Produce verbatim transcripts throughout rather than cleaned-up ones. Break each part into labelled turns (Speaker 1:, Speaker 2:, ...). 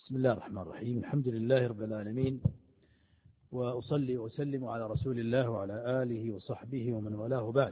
Speaker 1: بسم الله الرحمن الرحيم. الحمد لله رب العالمين، وأصلي وأسلم على رسول الله وعلى آله وصحبه ومن والاه بعد.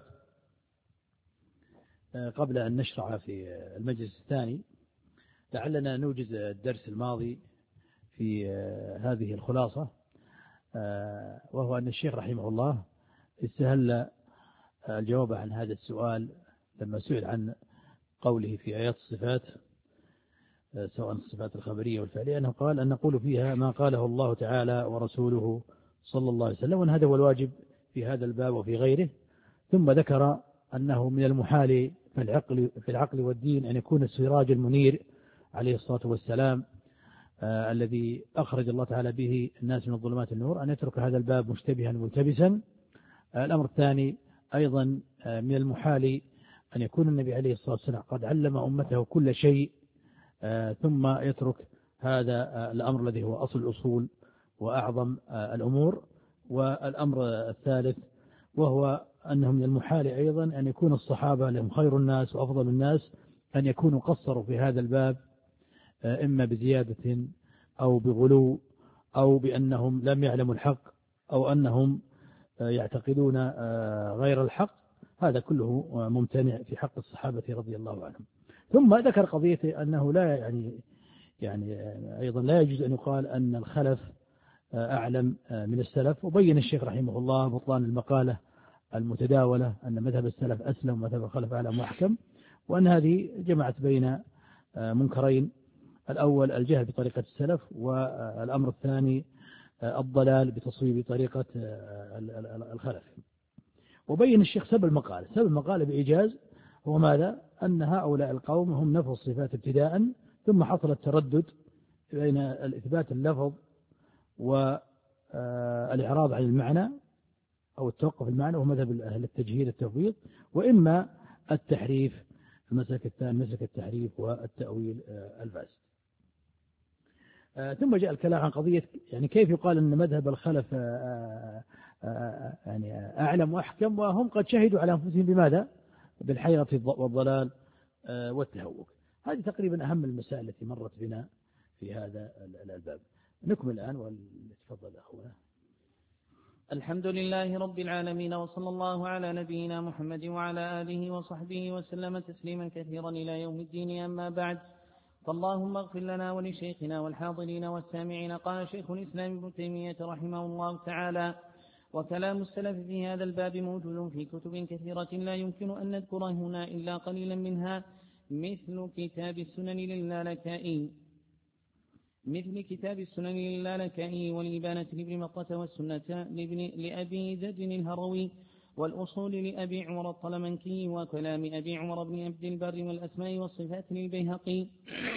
Speaker 1: قبل أن نشرع في المجلس الثاني لعلنا نوجز الدرس الماضي في هذه الخلاصة، وهو أن الشيخ رحمه الله استهل الجواب عن هذا السؤال لما سئل عن قوله في آيات الصفات، سواء الصفات الخبرية والفعلية، أنه قال أن نقول فيها ما قاله الله تعالى ورسوله صلى الله عليه وسلم، وأن هذا هو الواجب في هذا الباب وفي غيره. ثم ذكر أنه من المحال في العقل, في العقل والدين أن يكون السراج المنير عليه الصلاة والسلام آه الذي أخرج الله تعالى به الناس من الظلمات النور أن يترك هذا الباب مشتبها ملتبسا. آه الأمر الثاني أيضا آه من المحال أن يكون النبي عليه الصلاة والسلام قد علم أمته كل شيء آه ثم يترك هذا آه الأمر الذي هو أصل الأصول وأعظم آه الأمور. والأمر الثالث وهو أنه من المحال أيضا أن يكون الصحابة لهم خير الناس وأفضل الناس أن يكونوا قصروا في هذا الباب، آه إما بزيادة أو بغلو أو بأنهم لم يعلموا الحق أو أنهم آه يعتقدون آه غير الحق. هذا كله ممتنع في حق الصحابة رضي الله عنهم. ثم ذكر قضية أنه لا يعني يعني أيضا لا يجوز أن يقال أن الخلف أعلم من السلف، وبين الشيخ رحمه الله بطلان المقالة المتداولة أن مذهب السلف أسلم ومذهب الخلف أعلم وأحكم، وأن هذه جمعت بين منكرين: الأول الجهل بطريقة السلف، والأمر الثاني الضلال بتصويب طريقة الخلف. وبين الشيخ سبب المقالة سبب المقالة بإيجاز هو ماذا؟ أن هؤلاء القوم هم نفوا الصفات ابتداء، ثم حصل التردد بين الإثبات اللفظ والإعراض عن المعنى أو التوقف المعنى، وهو مذهب أهل التجهيل التفويض، وإما التحريف المسلك الثاني مسلك التحريف والتأويل الفاسد. ثم جاء الكلام عن قضية يعني كيف يقال أن مذهب الخلف يعني أعلم وأحكم وهم قد شهدوا على أنفسهم بماذا؟ بالحيرة والضلال والتهوك. هذه تقريبا أهم المسائل التي مرت بنا في هذا الباب. نكمل الآن ولتفضل أخونا.
Speaker 2: الحمد لله رب العالمين، وصلى الله على نبينا محمد وعلى آله وصحبه وسلم تسليما كثيرا إلى يوم الدين. أما بعد، فاللهم اغفر لنا ولشيخنا والحاضرين والسامعين. قال شيخ الإسلام ابن تيمية رحمه الله تعالى: وكلام السلف في هذا الباب موجود في كتب كثيرة لا يمكن أن نذكر هنا إلا قليلا منها، مثل كتاب السنن للالكائي مثل كتاب السنن للالكائي والإبانة لابن مطة، والسنة لابن لأبي زيد الهروي، والأصول لأبي عمر الطلمنكي، وكلام أبي عمر بن عبد البر، والأسماء والصفات للبيهقي.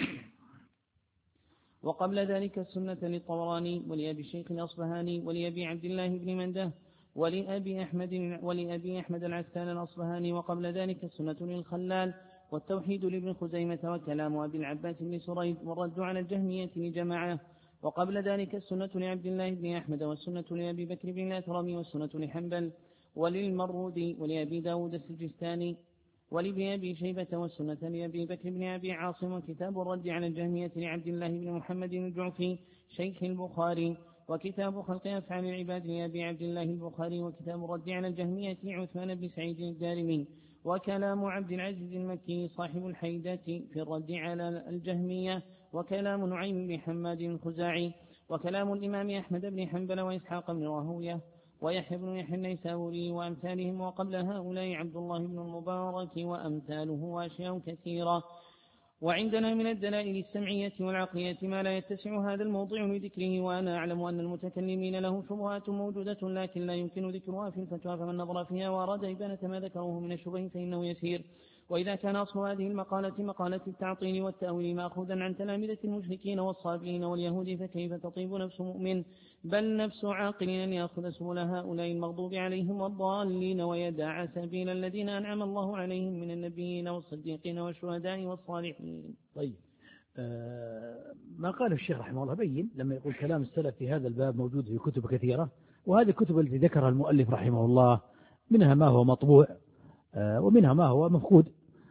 Speaker 2: وقبل ذلك السنة للطبراني ولأبي الشيخ الأصبهاني ولأبي عبد الله بن منده ولأبي أحمد ولأبي أحمد العسكان الأصبهاني. وقبل ذلك السنة للخلال، والتوحيد لابن خزيمة، وكلام أبي العباس بن سريد، والرد على الجهمية لجماعة. وقبل ذلك السنة لعبد الله بن أحمد، والسنة لأبي بكر بن الأثرم، والسنة لحنبل وللمرودي ولأبي داود السجستاني ولأبي شيبة، والسنة لأبي بكر بن أبي عاصم، وكتاب الرد على الجهمية لعبد الله بن محمد الجعفي شيخ البخاري، وكتاب خلق أفعال العباد لأبي عبد الله البخاري، وكتاب الرد على الجهمية لعثمان بن سعيد الدارمي، وكلام عبد العزيز المكي صاحب الحيدة في الرد على الجهمية، وكلام نعيم بن حماد الخزاعي، وكلام الإمام أحمد بن حنبل وإسحاق بن راهوية ويحيى بن يحيى النيسابوري وأمثالهم. وقبل هؤلاء عبد الله بن المبارك وأمثاله وأشياء كثيرة. وعندنا من الدلائل السمعية والعقلية ما لا يتسع هذا الموضوع لذكره، وأنا أعلم أن المتكلمين له شبهات موجودة لكن لا يمكن ذكرها في الفتوى، فمن نظر فيها وأراد إبانة ما ذكروه من الشبه فإنه يسير. وإذا كان أصل هذه المقالة مقالة التعطيل والتأويل مأخوذا عن تلامذة المشركين والصابئين واليهود، فكيف تطيب نفس مؤمن بل نفس عاقل أن يأخذ سبل هؤلاء المغضوب عليهم والضالين ويدع سبيل الذين أنعم الله عليهم من النبيين والصديقين والشهداء والصالحين.
Speaker 1: طيب، آه ما قاله الشيخ رحمه الله بين لما يقول كلام السلف في هذا الباب موجود في كتب كثيرة، وهذه الكتب التي ذكرها المؤلف رحمه الله منها ما هو مطبوع آه ومنها ما هو مفقود.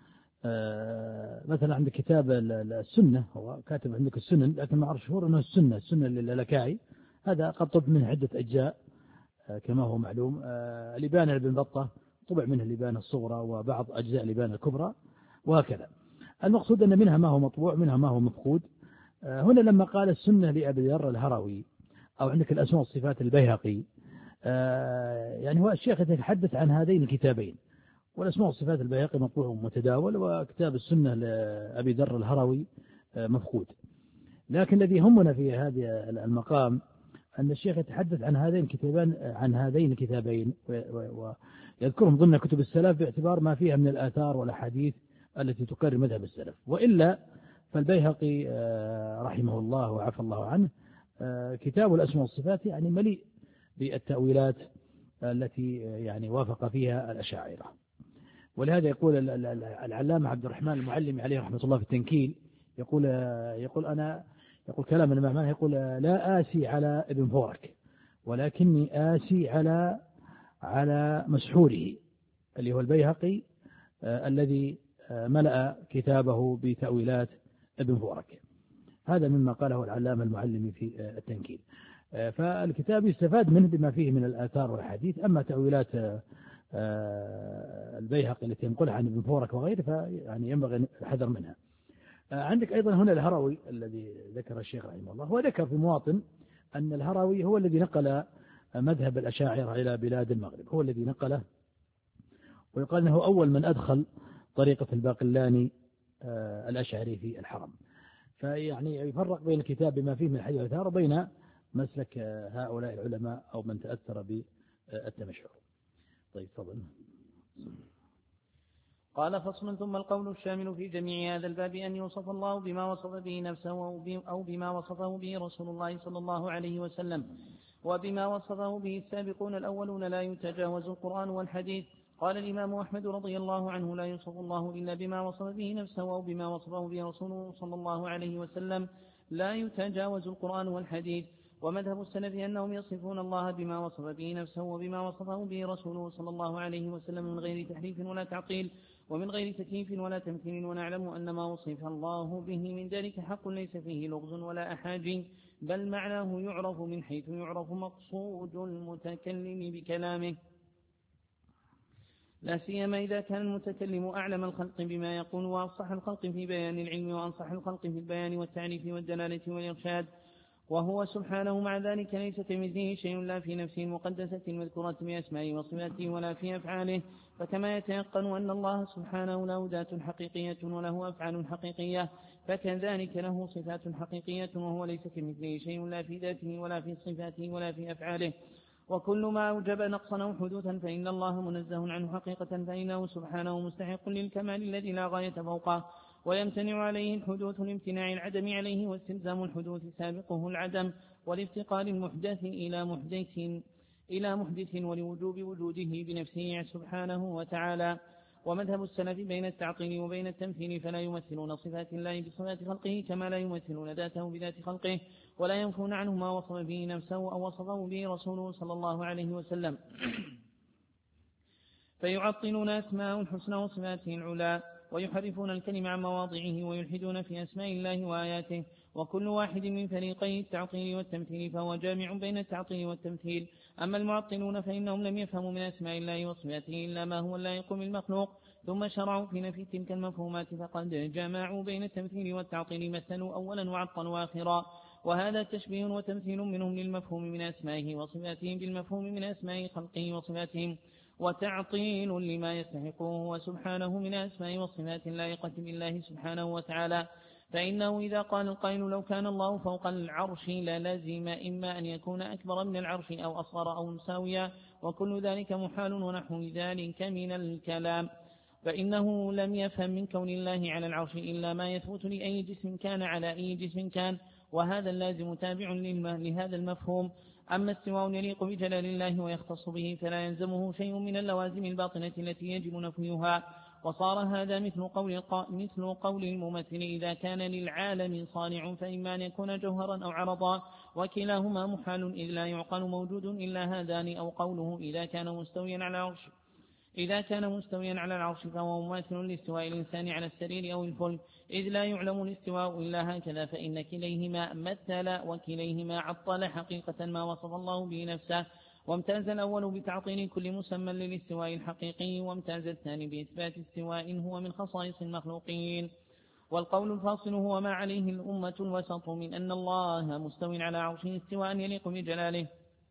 Speaker 1: مثلا عندك كتاب السنة، هو كاتب عندك السنن لكن ما أعرف شهور أنه السنة السنة للألكائي، هذا قد طب منه عدة أجزاء كما هو معلوم. الإبانة لابن بطة طبع منه الإبانة الصغرى وبعض أجزاء الإبانة الكبرى وهكذا. المقصود أن منها ما هو مطبوع منها ما هو مفقود. هنا لما قال السنة لأبي ذر الهروي أو عندك الأسماء والصفات البيهقي، يعني هو الشيخ يتحدث عن هذين الكتابين، والأسماء والصفات البيهقي مطبوع متداول، وكتاب السنة لأبي ذر الهروي مفقود. لكن الذي يهمنا في هذا المقام أن الشيخ يتحدث عن هذين الكتابين عن هذين الكتابين ويذكرهم ضمن كتب السلف باعتبار ما فيها من الآثار والأحاديث التي تقرر مذهب السلف. وإلا فالبيهقي رحمه الله وعفى الله عنه كتاب الأسماء والصفات يعني مليء بالتأويلات التي يعني وافق فيها الأشاعرة. ولهذا يقول العلامة عبد الرحمن المعلمي عليه رحمة الله في التنكيل، يقول يقول أنا يقول كلام من معناه، يقول لا آسي على ابن فورك ولكني آسي على على مسحوره اللي هو البيهقي الذي ملأ كتابه بتأويلات ابن فورك. هذا مما قاله العلامة المعلمي في التنكيل. فالكتاب يستفاد منه بما فيه من الآثار والحديث. أما تأويلات البيهقي التي ينقلها عن ابن فورك وغيره فيعني ينبغي الحذر منها. عندك أيضا هنا الهروي الذي ذكر الشيخ رحمه الله، هو ذكر في مواطن أن الهروي هو الذي نقل مذهب الأشاعرة إلى بلاد المغرب، هو الذي نقله، ويقال أنه أول من أدخل طريقة الباقلاني الأشعري في الحرم. فيعني يفرق بين الكتاب بما فيه من الحديث والآثار وبين مسلك هؤلاء العلماء أو من تأثر بالتمشعر. طيب تفضل.
Speaker 2: قال فصل. ثم القول الشامل في جميع هذا الباب أن يوصف الله بما وصف به نفسه أو بما وصفه به رسول الله صلى الله عليه وسلم وبما وصفه به السابقون الأولون لا يتجاوز القرآن والحديث. قال الإمام أحمد رضي الله عنه لا يوصف الله إلا بما وصف به نفسه أو بما وصفه به رسوله صلى الله عليه وسلم لا يتجاوز القرآن والحديث. ومذهب السلف أنهم يصفون الله بما وصف به نفسه وبما وصفه به رسوله صلى الله عليه وسلم من غير تحريف ولا تعطيل ومن غير تكييف ولا تمثيل، ونعلم أن ما وصف الله به من ذلك حق ليس فيه لغز ولا أحاجي، بل معناه يعرف من حيث يعرف مقصود المتكلم بكلامه، لا سيما إذا كان المتكلم أعلم الخلق بما يقول وأفصح الخلق في بيان العلم وأنصح الخلق في البيان والتعريف والدلالة والإرشاد، وهو سبحانه مع ذلك ليس كمثله شيء لا في نفسه المقدسة المذكورة بأسمائه وصفاته ولا في أفعاله. فكما يتيقن أن الله سبحانه له ذات حقيقية وله أفعال حقيقية فكذلك له صفات حقيقية وهو ليس كمثله شيء لا في ذاته ولا في صفاته ولا في أفعاله. وكل ما أوجب نقصا أو حدوثا فإن الله منزه عنه حقيقة، فإنه سبحانه مستحق للكمال الذي لا غاية فوقه، ويمتنع عليه الحدوث لامتناع العدم عليه، واستلزام الحدوث سابقه العدم، والافتقار المحدث إلى محدث إلى محدث ولوجوب وجوده بنفسه سبحانه وتعالى. ومذهب السلف بين التعطيل وبين التمثيل، فلا يمثلون صفات الله بصفات خلقه كما لا يمثلون ذاته بذات خلقه، ولا ينفون عنه ما وصف به نفسه أو وصفه به رسوله صلى الله عليه وسلم فيعطلون أسماء الحسنى وصفاته العلى، ويحرفون الكلم عن مواضعه، ويلحدون في أسماء الله وآياته. وكل واحد من فريقي التعطيل والتمثيل فهو جامع بين التعطيل والتمثيل. أما المعطلون فإنهم لم يفهموا من أسماء الله وصفاته إلا ما هو اللائق بالمخلوق، ثم شرعوا في نفي تلك المفهومات، فقد جمعوا بين التمثيل والتعطيل، مثلوا أولا وعطلوا آخرا، وهذا تشبيه وتمثيل منهم للمفهوم من أسمائه وصفاته بالمفهوم من أسماء خلقه وصفاتهم، وتعطيل لما يستحقه هو سبحانه من أسماء والصفات اللائقة بالله سبحانه وتعالى. فإنه إذا قال القائل لو كان الله فوق العرش للزم إما أن يكون أكبر من العرش أو أصغر أو مساويا، وكل ذلك محال ونحو ذلك من الكلام، فإنه لم يفهم من كون الله على العرش إلا ما يثبت لأي جسم كان على أي جسم كان، وهذا اللازم تابع لهذا المفهوم. أما استواء يليق بجلال الله ويختص به فلا يلزمه شيء من اللوازم الباطنة التي يجب نفيها، وصار هذا مثل قول, مثل قول الممثل إذا كان للعالم صانع فإما أن يكون جوهرا أو عرضا، وكلاهما محال إذ لا يعقل موجود إلا هذان، أو قوله إذا كان مستويا على العرش إذا كان مستويا على العرش فهو مماثل لاستواء الإنسان على السرير أو الفلك، إذ لا يعلم الاستواء إلا هكذا، فإن كليهما مثل وكليهما عطل حقيقة ما وصف الله به نفسه، وامتاز الأول بتعطيل كل مسمى للاستواء الحقيقي، وامتاز الثاني بإثبات استواء هو من خصائص المخلوقين. والقول الفاصل هو ما عليه الأمة الوسط من أن الله مستو على عرشه استواء يليق بجلاله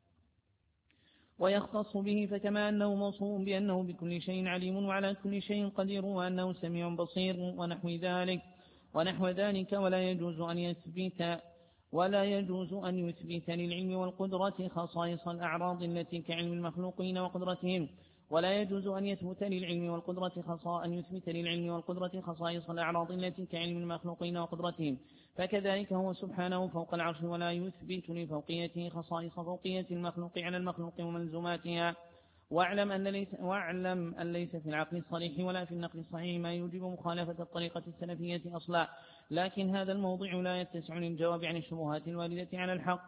Speaker 2: ويختص به، فكما أنه موصوف بأنه بكل شيء عليم وعلى كل شيء قدير وأنه سميع بصير ونحو ذلك ونحو ذلك ولا يجوز أن يثبت ولا يجوز أن يثبت للعلم والقدرة خصائص الأعراض التي كعلم المخلوقين وقدرتهم، ولا يجوز أن يثبت للعلم والقدرة خصائص أن يثبت للعلم والقدرة خصائص الأعراض التي كعلم المخلوقين وقدرتهم، فكذلك هو سبحانه فوق العرش، ولا يثبت لفوقيته خصائص فوقية المخلوق على المخلوق وملزوماتها. واعلم أن ليس واعلم أن ليس في العقل الصريح ولا في النقل الصحيح ما يوجب مخالفة الطريقة السلفية أصلا، لكن هذا الموضع لا يتسع للجواب عن الشبهات الواردة على الحق،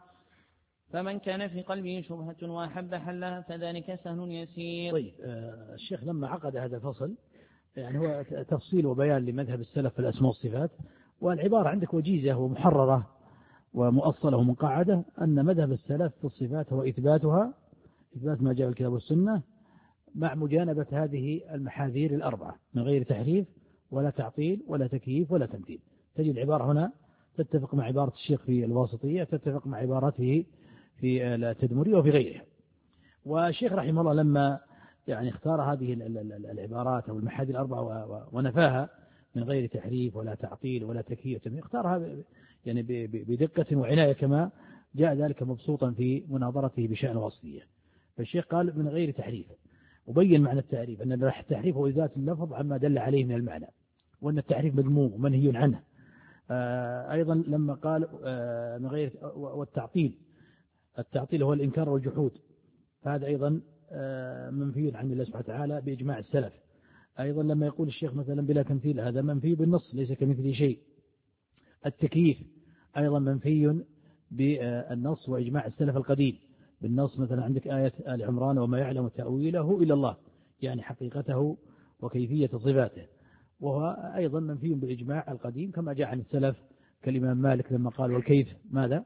Speaker 2: فمن كان في قلبه شبهة وأحب حلها فذلك سهل يسير.
Speaker 1: طيب آه الشيخ لما عقد هذا الفصل يعني هو تفصيل وبيان لمذهب السلف في الأسماء والصفات، والعبارة عندك وجيزة ومحررة ومؤصلة ومقعدة أن مذهب السلف في الصفات هو إثباتها، إثبات ما جاء في الكتاب والسنة مع مجانبة هذه المحاذير الأربعة من غير تحريف ولا تعطيل ولا تكييف ولا تمثيل. تجد العبارة هنا تتفق مع عبارة الشيخ في الواسطية، تتفق مع عبارته في التدمري وفي غيرها. والشيخ رحمه الله لما يعني اختار هذه العبارات أو المحاذير الأربعة ونفاها من غير تحريف ولا تعطيل ولا تكييف، اختارها يعني بدقة وعناية كما جاء ذلك مبسوطا في مناظرته بشأن الواسطية. فالشيخ قال من غير تحريف، وبين معنى التعريف أن التحريف هو إزالة اللفظ عما دل عليه من المعنى، وأن التحريف مذموم ومنهي عنه. أيضا لما قال من غير والتعطيل، التعطيل هو الإنكار والجحود، هذا أيضا منفي عن الله سبحانه وتعالى بإجماع السلف. أيضا لما يقول الشيخ مثلا بلا تمثيل، هذا منفي بالنص ليس كمثله شيء. التكييف أيضا منفي بالنص وإجماع السلف القديم بالنص، مثلا عندك آية آل عمران وما يعلم تأويله إلا الله، يعني حقيقته وكيفية صفاته، وهو أيضا منفي بالإجماع القديم كما جاء عن السلف كالإمام مالك لما قال والكيف ماذا؟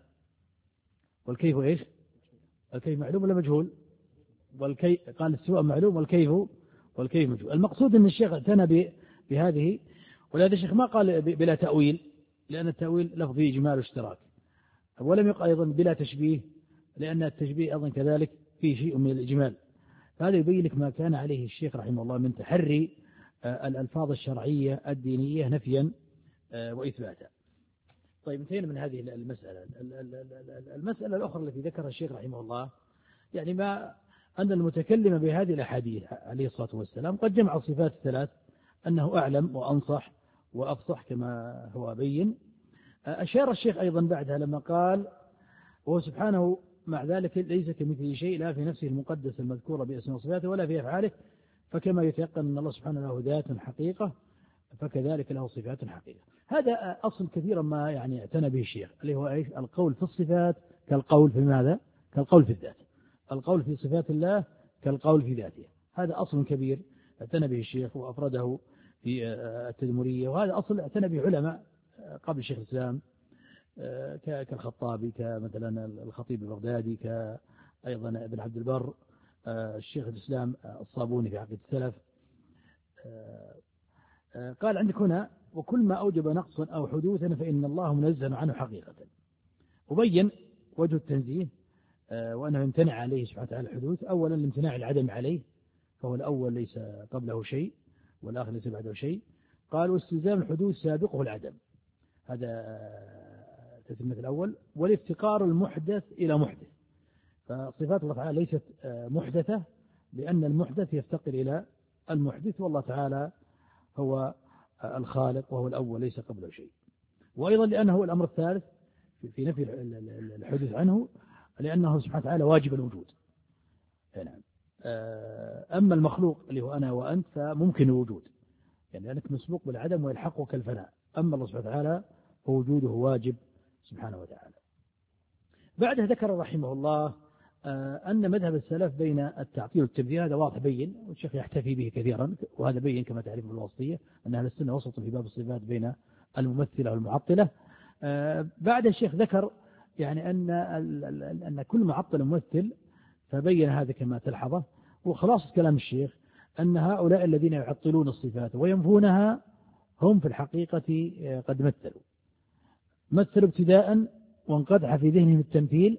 Speaker 1: والكيف إيش؟ الكيف معلوم ولا مجهول؟ والكيف قال السواء معلوم والكيف والكيف مجهول. المقصود أن الشيخ اعتنى بهذه، ولهذا الشيخ ما قال بلا تأويل لأن التأويل لفظي إجمال واشتراك، ولم يقل أيضا بلا تشبيه لأن التشبيه أيضا كذلك فيه شيء من الإجمال. هذا يبين لك ما كان عليه الشيخ رحمه الله من تحري الألفاظ الشرعية الدينية نفيا وإثباتا. طيب انتهينا من هذه المسألة. المسألة الأخرى التي ذكرها الشيخ رحمه الله يعني ما أن المتكلم بهذه الأحاديث عليه الصلاة والسلام قد جمع الصفات الثلاث، أنه أعلم وأنصح وأفصح كما هو بين. أشار الشيخ أيضا بعدها لما قال وهو سبحانه مع ذلك ليس كمثله شيء لا في نفسه المقدس المذكورة بأسماء وصفاته ولا في أفعاله، فكما يتيقن أن الله سبحانه له ذات حقيقة فكذلك له صفات حقيقة. هذا أصل كثيرا ما يعني اعتنى به الشيخ اللي هو إيش؟ القول في الصفات كالقول في ماذا؟ كالقول في الذات. القول في صفات الله كالقول في ذاته. هذا أصل كبير اعتنى به الشيخ وأفرده في التدمرية، وهذا أصل اعتنى به علماء قبل الشيخ الإسلام كالخطابي كمثلا الخطيب البغدادي كأيضا ابن عبد البر، الشيخ الإسلام الصابوني في عقيدة السلف. قال عندك هنا وكل ما أوجب نقصا أو حدوثا فإن الله منزه عنه حقيقة، وبين وجه التنزيه وأنه يمتنع عليه سبحانه وتعالى الحدوث. أولا الامتناع العدم عليه، فهو الأول ليس قبله شيء والآخر ليس بعده شيء. قال واستلزام الحدوث سابقه العدم، هذا تتمة الأول. والافتقار المحدث إلى محدث، فصفات الله تعالى ليست محدثة لأن المحدث يفتقر إلى المحدث، والله تعالى هو الخالق وهو الأول ليس قبله شيء. وأيضا لأنه هو الأمر الثالث في نفي الحدوث عنه لأنه سبحانه وتعالى واجب الوجود. يعني أما المخلوق اللي هو أنا وأنت فممكن الوجود، يعني لأنك مسبوق بالعدم ويلحقك الفناء. أما الله سبحانه وتعالى فوجوده واجب سبحانه وتعالى. بعدها ذكر رحمه الله أن مذهب السلف بين التعطيل والتمثيل هذا واضح بين، والشيخ يحتفي به كثيرا، وهذا بين كما تعرف الوسطية أن أهل السنة وسطوا في باب الصفات بين الممثلة والمعطلة. بعد الشيخ ذكر يعني أن أن كل معطل ممثل، فبين هذا كما تلحظه. وخلاصة كلام الشيخ أن هؤلاء الذين يعطلون الصفات وينفونها هم في الحقيقة قد مثلوا مثلوا ابتداء، وانقدح في ذهنهم التمثيل،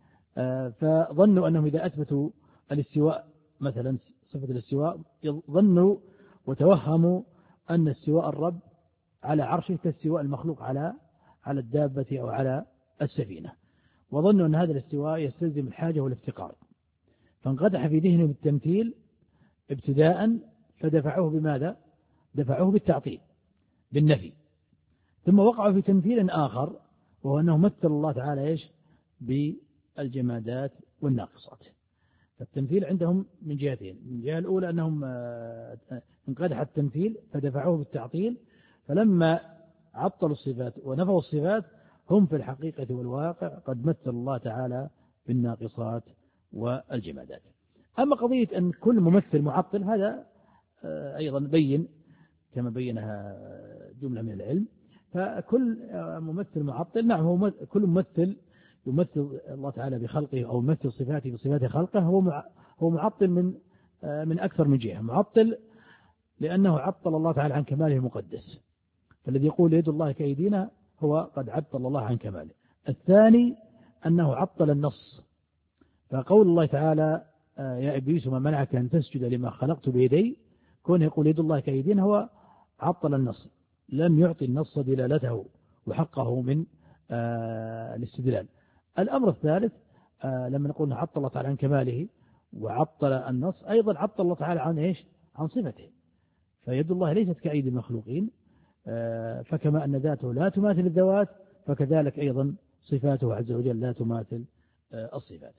Speaker 1: فظنوا أنهم إذا أثبتوا الاستواء مثلا صفة الاستواء ظنوا وتوهموا أن استواء الرب على عرشه كاستواء المخلوق على على الدابة أو على السفينة، وظنوا أن هذا الاستواء يستلزم الحاجة والافتقار، فانقدح في ذهنهم التمثيل ابتداء، فدفعوه بماذا؟ دفعوه بالتعطيل بالنفي، ثم وقعوا في تمثيل آخر وهو أنه مثل الله تعالى إيش؟ بالجمادات والناقصات. فالتمثيل عندهم من جهتين، من الجهة الأولى أنهم انقدح التمثيل فدفعوه بالتعطيل، فلما عطلوا الصفات ونفوا الصفات هم في الحقيقة والواقع قد مثل الله تعالى بالناقصات والجمادات. أما قضية أن كل ممثل معطل هذا أيضا بين كما بينها جملة من العلم، فكل ممثل معطل نعم هو كل ممثل يمثل الله تعالى بخلقه أو يمثل صفاته بصفات خلقه هو هو معطل من من أكثر من جهة. معطل لأنه عطل الله تعالى عن كماله المقدس، فالذي يقول يد الله كأيدينا هو قد عطل الله عن كماله. الثاني أنه عطل النص، فقول الله تعالى يا إبليس ما منعك أن تسجد لما خلقت بيدي، كون يقول يد الله كأيدينا هو عطل النص، لم يعطي النص دلالته وحقه من آه الاستدلال. الأمر الثالث آه لما نقول عطل الله تعالى عن كماله وعطل النص، أيضا عطل الله تعالى عن إيش؟ عن صفته، فيد الله ليست كأيدي المخلوقين، آه فكما أن ذاته لا تماثل الذوات فكذلك أيضا صفاته عز وجل لا تماثل آه الصفات.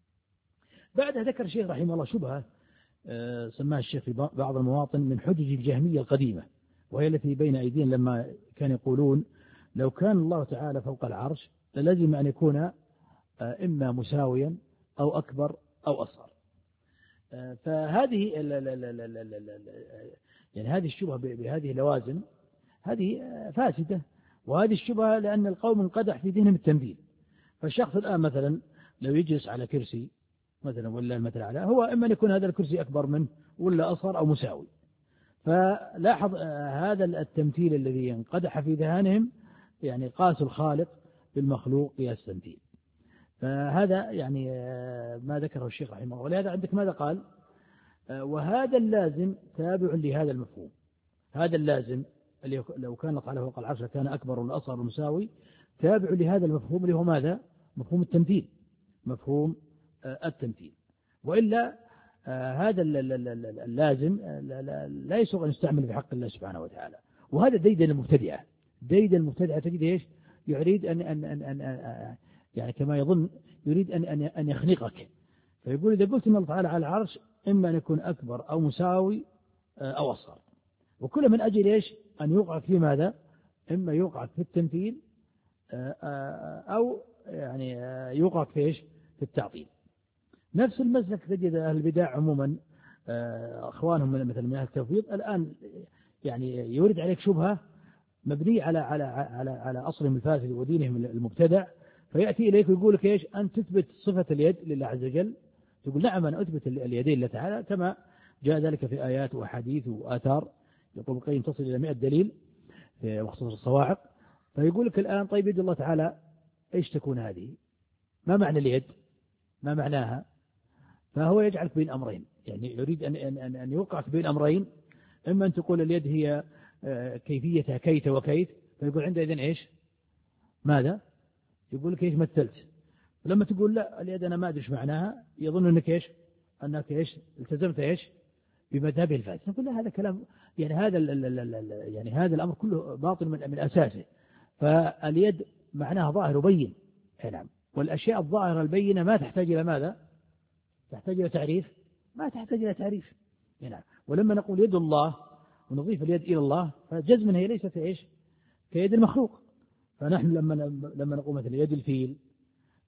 Speaker 1: بعدها ذكر الشيخ رحمه الله شبهة آه سماها الشيخ في بعض المواطن من حجج الجهمية القديمة، وهي التي بين أيدينا لما كان يقولون لو كان الله تعالى فوق العرش للزم أن يكون إما مساويا أو أكبر أو أصغر. فهذه يعني هذه الشبهة بهذه اللوازم هذه فاسدة، وهذه الشبهة لأن القوم انقدح في دينهم التمثيل. فالشخص الآن مثلا لو يجلس على كرسي مثلا ولا المثل على هو إما أن يكون هذا الكرسي أكبر منه ولا أصغر أو مساوي، فلاحظ هذا التمثيل الذي انقدح في ذهانهم، يعني قاسوا الخالق بالمخلوق قياس تمثيل. فهذا يعني ما ذكره الشيخ رحمه الله. ولهذا عندك ماذا قال؟ وهذا اللازم تابع لهذا المفهوم. هذا اللازم اللي لو كان الله تعالى فوق العرش كان أكبر ولا أصغر مساوي تابع لهذا المفهوم اللي هو ماذا؟ مفهوم التمثيل، مفهوم التمثيل. وإلا هذا اللازم لا يسوغ أن يستعمل في حق الله سبحانه وتعالى. وهذا ديدن المبتدعة. ديدن المبتدعة تجد إيش؟ يريد أن, أن, أن, أن يعني كما يظن يريد أن, أن, أن يخنقك، فيقول إذا قلت أن الله تعالى على العرش إما أن يكون أكبر أو مساوي أو أصغر، وكل من أجل إيش؟ أن يوقع في ماذا؟ إما يوقع في التمثيل أو يعني يوقع في إيش؟ في التعطيل. نفس المسلك تجد أهل البدع عموما أخوانهم مثل من أهل التوفيق الآن يعني يورد عليك شبهة مبنية على على على على أصلهم الفاسد ودينهم المبتدع، فيأتي إليك ويقول لك إيش؟ أن تثبت صفة اليد لله عز وجل، تقول نعم أنا أثبت اليدين لله تعالى كما جاء ذلك في آيات وحديث وآثار، يقول القيم تصل إلى مئة دليل في مختصر الصواعق. فيقول لك الآن طيب يد الله تعالى إيش تكون هذه؟ ما معنى اليد؟ ما معناها؟ فهو يجعلك بين أمرين، يعني يريد أن أن أن يوقعك بين أمرين، إما أن تقول اليد هي كيفيتها كيت وكيت، فيقول عندئذ إيش؟ ماذا؟ يقول لك إيش مثلت. ولما تقول لا اليد أنا ما أدري إيش معناها يظن أنك إيش؟ أنك إيش؟ التزمت إيش؟ بمذهبه الفاسد. نقول لا هذا كلام يعني هذا يعني هذا الأمر كله باطل من من أساسه. فاليد معناها ظاهر وبين، نعم، والأشياء الظاهرة البينة ما تحتاج إلى ماذا؟ تحتاج إلى تعريف؟ ما تحتاج إلى تعريف، نعم. ولما نقول يد الله ونضيف اليد إلى الله فجزمنا هي ليست إيش؟ كيد المخلوق. فنحن لما لما نقول مثل يد الفيل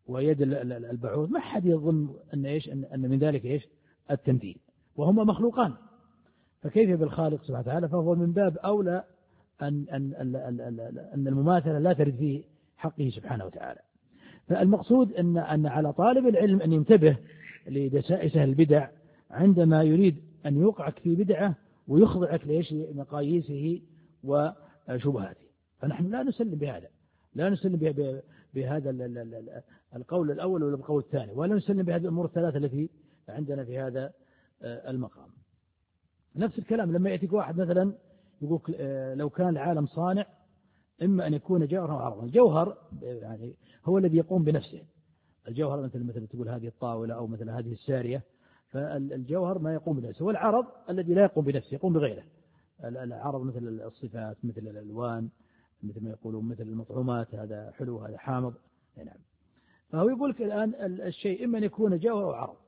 Speaker 1: ويد البعوض، ما حد يظن أن إيش أن من ذلك إيش التمثيل، وهما مخلوقان، فكيف بالخالق سبحانه وتعالى؟ فهو من باب أولى أن أن أن المماثلة لا ترد في حقه سبحانه وتعالى. فالمقصود أن أن على طالب العلم أن ينتبه لدسائس البدع عندما يريد أن يوقعك في بدعة ويخضعك لإيش مقاييسه وشبهاته. فنحن لا نسلم بهذا، لا نسلم بهذا القول الأول ولا بالقول الثاني، ولا نسلم بهذه الأمور الثلاثة التي عندنا في هذا المقام. نفس الكلام لما يأتيك واحد مثلا يقول لو كان العالم صانع إما أن يكون جوهرا أو عرضا. الجوهر يعني هو الذي يقوم بنفسه. الجوهر مثل مثل تقول هذه الطاولة أو مثل هذه السارية، فالجوهر ما يقوم بنفسه، والعرض الذي لا يقوم بنفسه يقوم بغيره. العرض مثل الصفات، مثل الألوان، مثل ما يقولون مثل المطعومات، هذا حلو هذا حامض. نعم. فهو يقول لك الآن الشيء إما أن يكون جوهر أو عرض.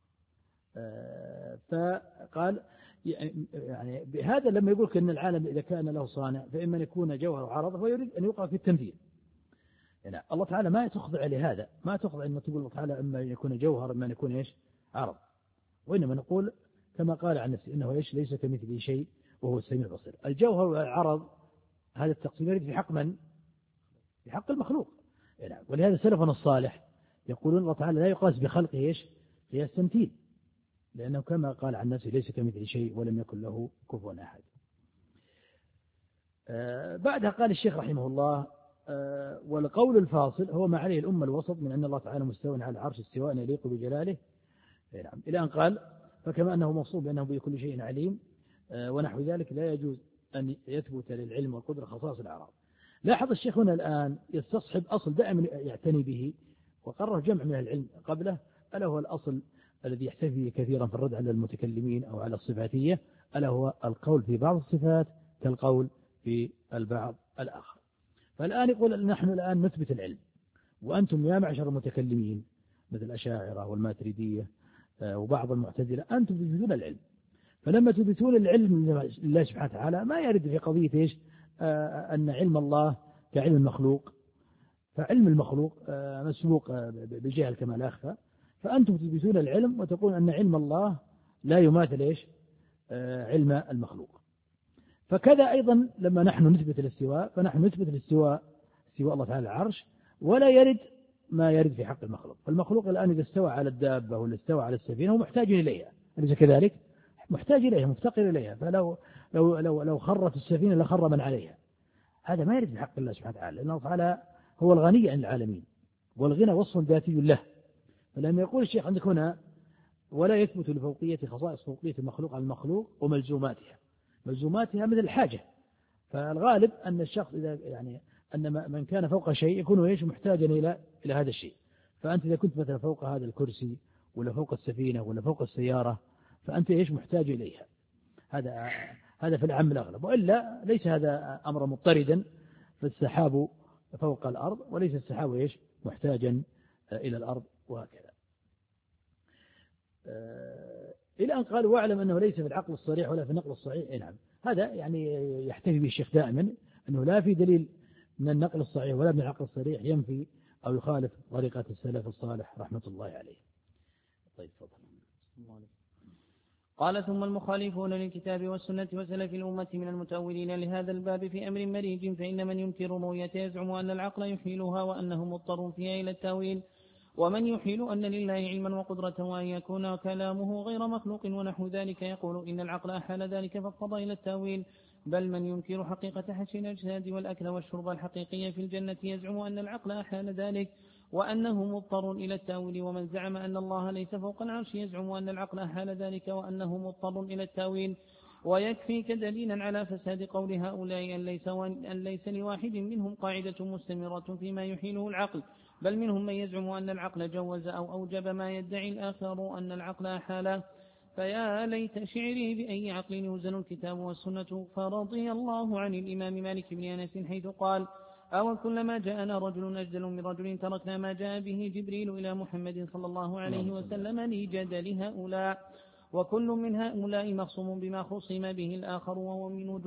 Speaker 1: فقال يعني بهذا لما يقول لك أن العالم إذا كان له صانع فإما أن يكون جوهر أو عرض، فهو يريد أن يوقع في التمثيل. يعني الله تعالى ما تخضع لهذا، ما تخضع أن تقول الله تعالى إما أن يكون جوهر إما أن يكون إيش عرض، وإنما نقول كما قال عن نفسه إنه إيش ليس كمثله شيء وهو السميع البصير. الجوهر والعرض هذا التقسيم يريد في حق من؟ في حق المخلوق. يعني ولهذا سلفنا الصالح يقولون الله تعالى لا يقاس بخلقه إيش قياس تمثيل، لأنه كما قال عن نفسه ليس كمثله شيء ولم يكن له كفوا أحد. آه بعدها قال الشيخ رحمه الله آه والقول الفاصل هو ما عليه الأمة الوسط من أن الله تعالى مستوى على العرش استواء يليق بجلاله. نعم. إلى أن قال فكما أنه موصوف بأنه بكل شيء عليم آه ونحو ذلك لا يجوز أن يثبت للعلم والقدرة خصائص الأعراض. لاحظ الشيخ هنا الآن يستصحب أصل دائما يعتني به وقرر جمع من العلم قبله، ألا هو الأصل الذي يحتفي كثيرا في الرد على المتكلمين أو على الصفاتية، ألا هو القول في بعض الصفات كالقول في البعض الآخر. فالآن يقول نحن الآن نثبت العلم، وأنتم يا معشر المتكلمين مثل الأشاعرة والماتريدية وبعض المعتزلة أنتم تثبتون العلم. فلما تثبتون العلم لله سبحانه وتعالى ما يرد في قضية إيش أن علم الله كعلم المخلوق، فعلم المخلوق مسبوق بجهل كما لا أخفى، فأنتم تثبتون العلم وتقول أن علم الله لا يماثل إيش علم المخلوق. فكذا أيضا لما نحن نثبت الاستواء فنحن نثبت الاستواء استواء الله تعالى العرش، ولا يرد ما يرد في حق المخلوق. فالمخلوق الآن إذا استوى على الدابة ولا استوى على السفينة هو محتاج إليها، أليس كذلك؟ محتاج إليها مفتقر إليها، فلو لو لو لو خرت السفينة لخر من عليها. هذا ما يرد في حق الله سبحانه وتعالى، لأن الله تعالى هو الغني عن العالمين، والغنى وصف ذاتي له. فلما يقول الشيخ عندك هنا ولا يثبت لفوقية خصائص فوقية المخلوق على المخلوق وملزوماتها، ملزوماتها مثل الحاجة. فالغالب أن الشخص إذا يعني أن من كان فوق شيء يكون إيش محتاجا إلى إلى هذا الشيء. فأنت إذا كنت مثلا فوق هذا الكرسي ولا فوق السفينة ولا فوق السيارة فأنت إيش محتاج إليها. هذا هذا في العام الأغلب، وإلا ليس هذا أمر مضطردا، فالسحاب فوق الأرض وليس السحاب إيش محتاجا إلى الأرض وهكذا. إلى أن قال واعلم أنه ليس في العقل الصريح ولا في النقل الصحيح. نعم، هذا يعني يحتفي به الشيخ دائما أنه لا في دليل من النقل الصحيح ولا من العقل الصريح ينفي أو يخالف طريقة السلف الصالح رحمة الله عليه. طيب تفضل.
Speaker 2: قال ثم المخالفون للكتاب والسنة وسلف الأمة من المتأولين لهذا الباب في أمر مريج، فإن من ينكر رؤية يزعم أن العقل يحيلها وأنه مضطر فيها إلى التأويل، ومن يحيل أن لله علما وقدرة وأن يكون كلامه غير مخلوق ونحو ذلك يقول إن العقل أحال ذلك فاقتضى إلى التأويل. بل من ينكر حقيقة حشي الأجساد والأكل والشرب الحقيقية في الجنة يزعم أن العقل أحال ذلك وأنه مضطر إلى التأويل. ومن زعم أن الله ليس فوق العرش يزعم أن العقل أحال ذلك وأنه مضطر إلى التأويل. ويكفي كدليلا على فساد قول هؤلاء أن ليس, أن ليس لواحد منهم قاعدة مستمرة فيما يحيله العقل، بل منهم من يزعم أن العقل جوز أو أوجب ما يدعي الآخر أن العقل أحاله. فيا ليت شعري بأي عقل يوزن الكتاب والسنة. فرضي الله عن الإمام مالك بن أنس حيث قال: أو كلما جاءنا رجل أجدل من رجل تركنا ما جاء به جبريل إلى محمد صلى الله عليه وسلم لجدل هؤلاء، وكل من هؤلاء مخصوم بما خصم به الآخر، وهو من وجوه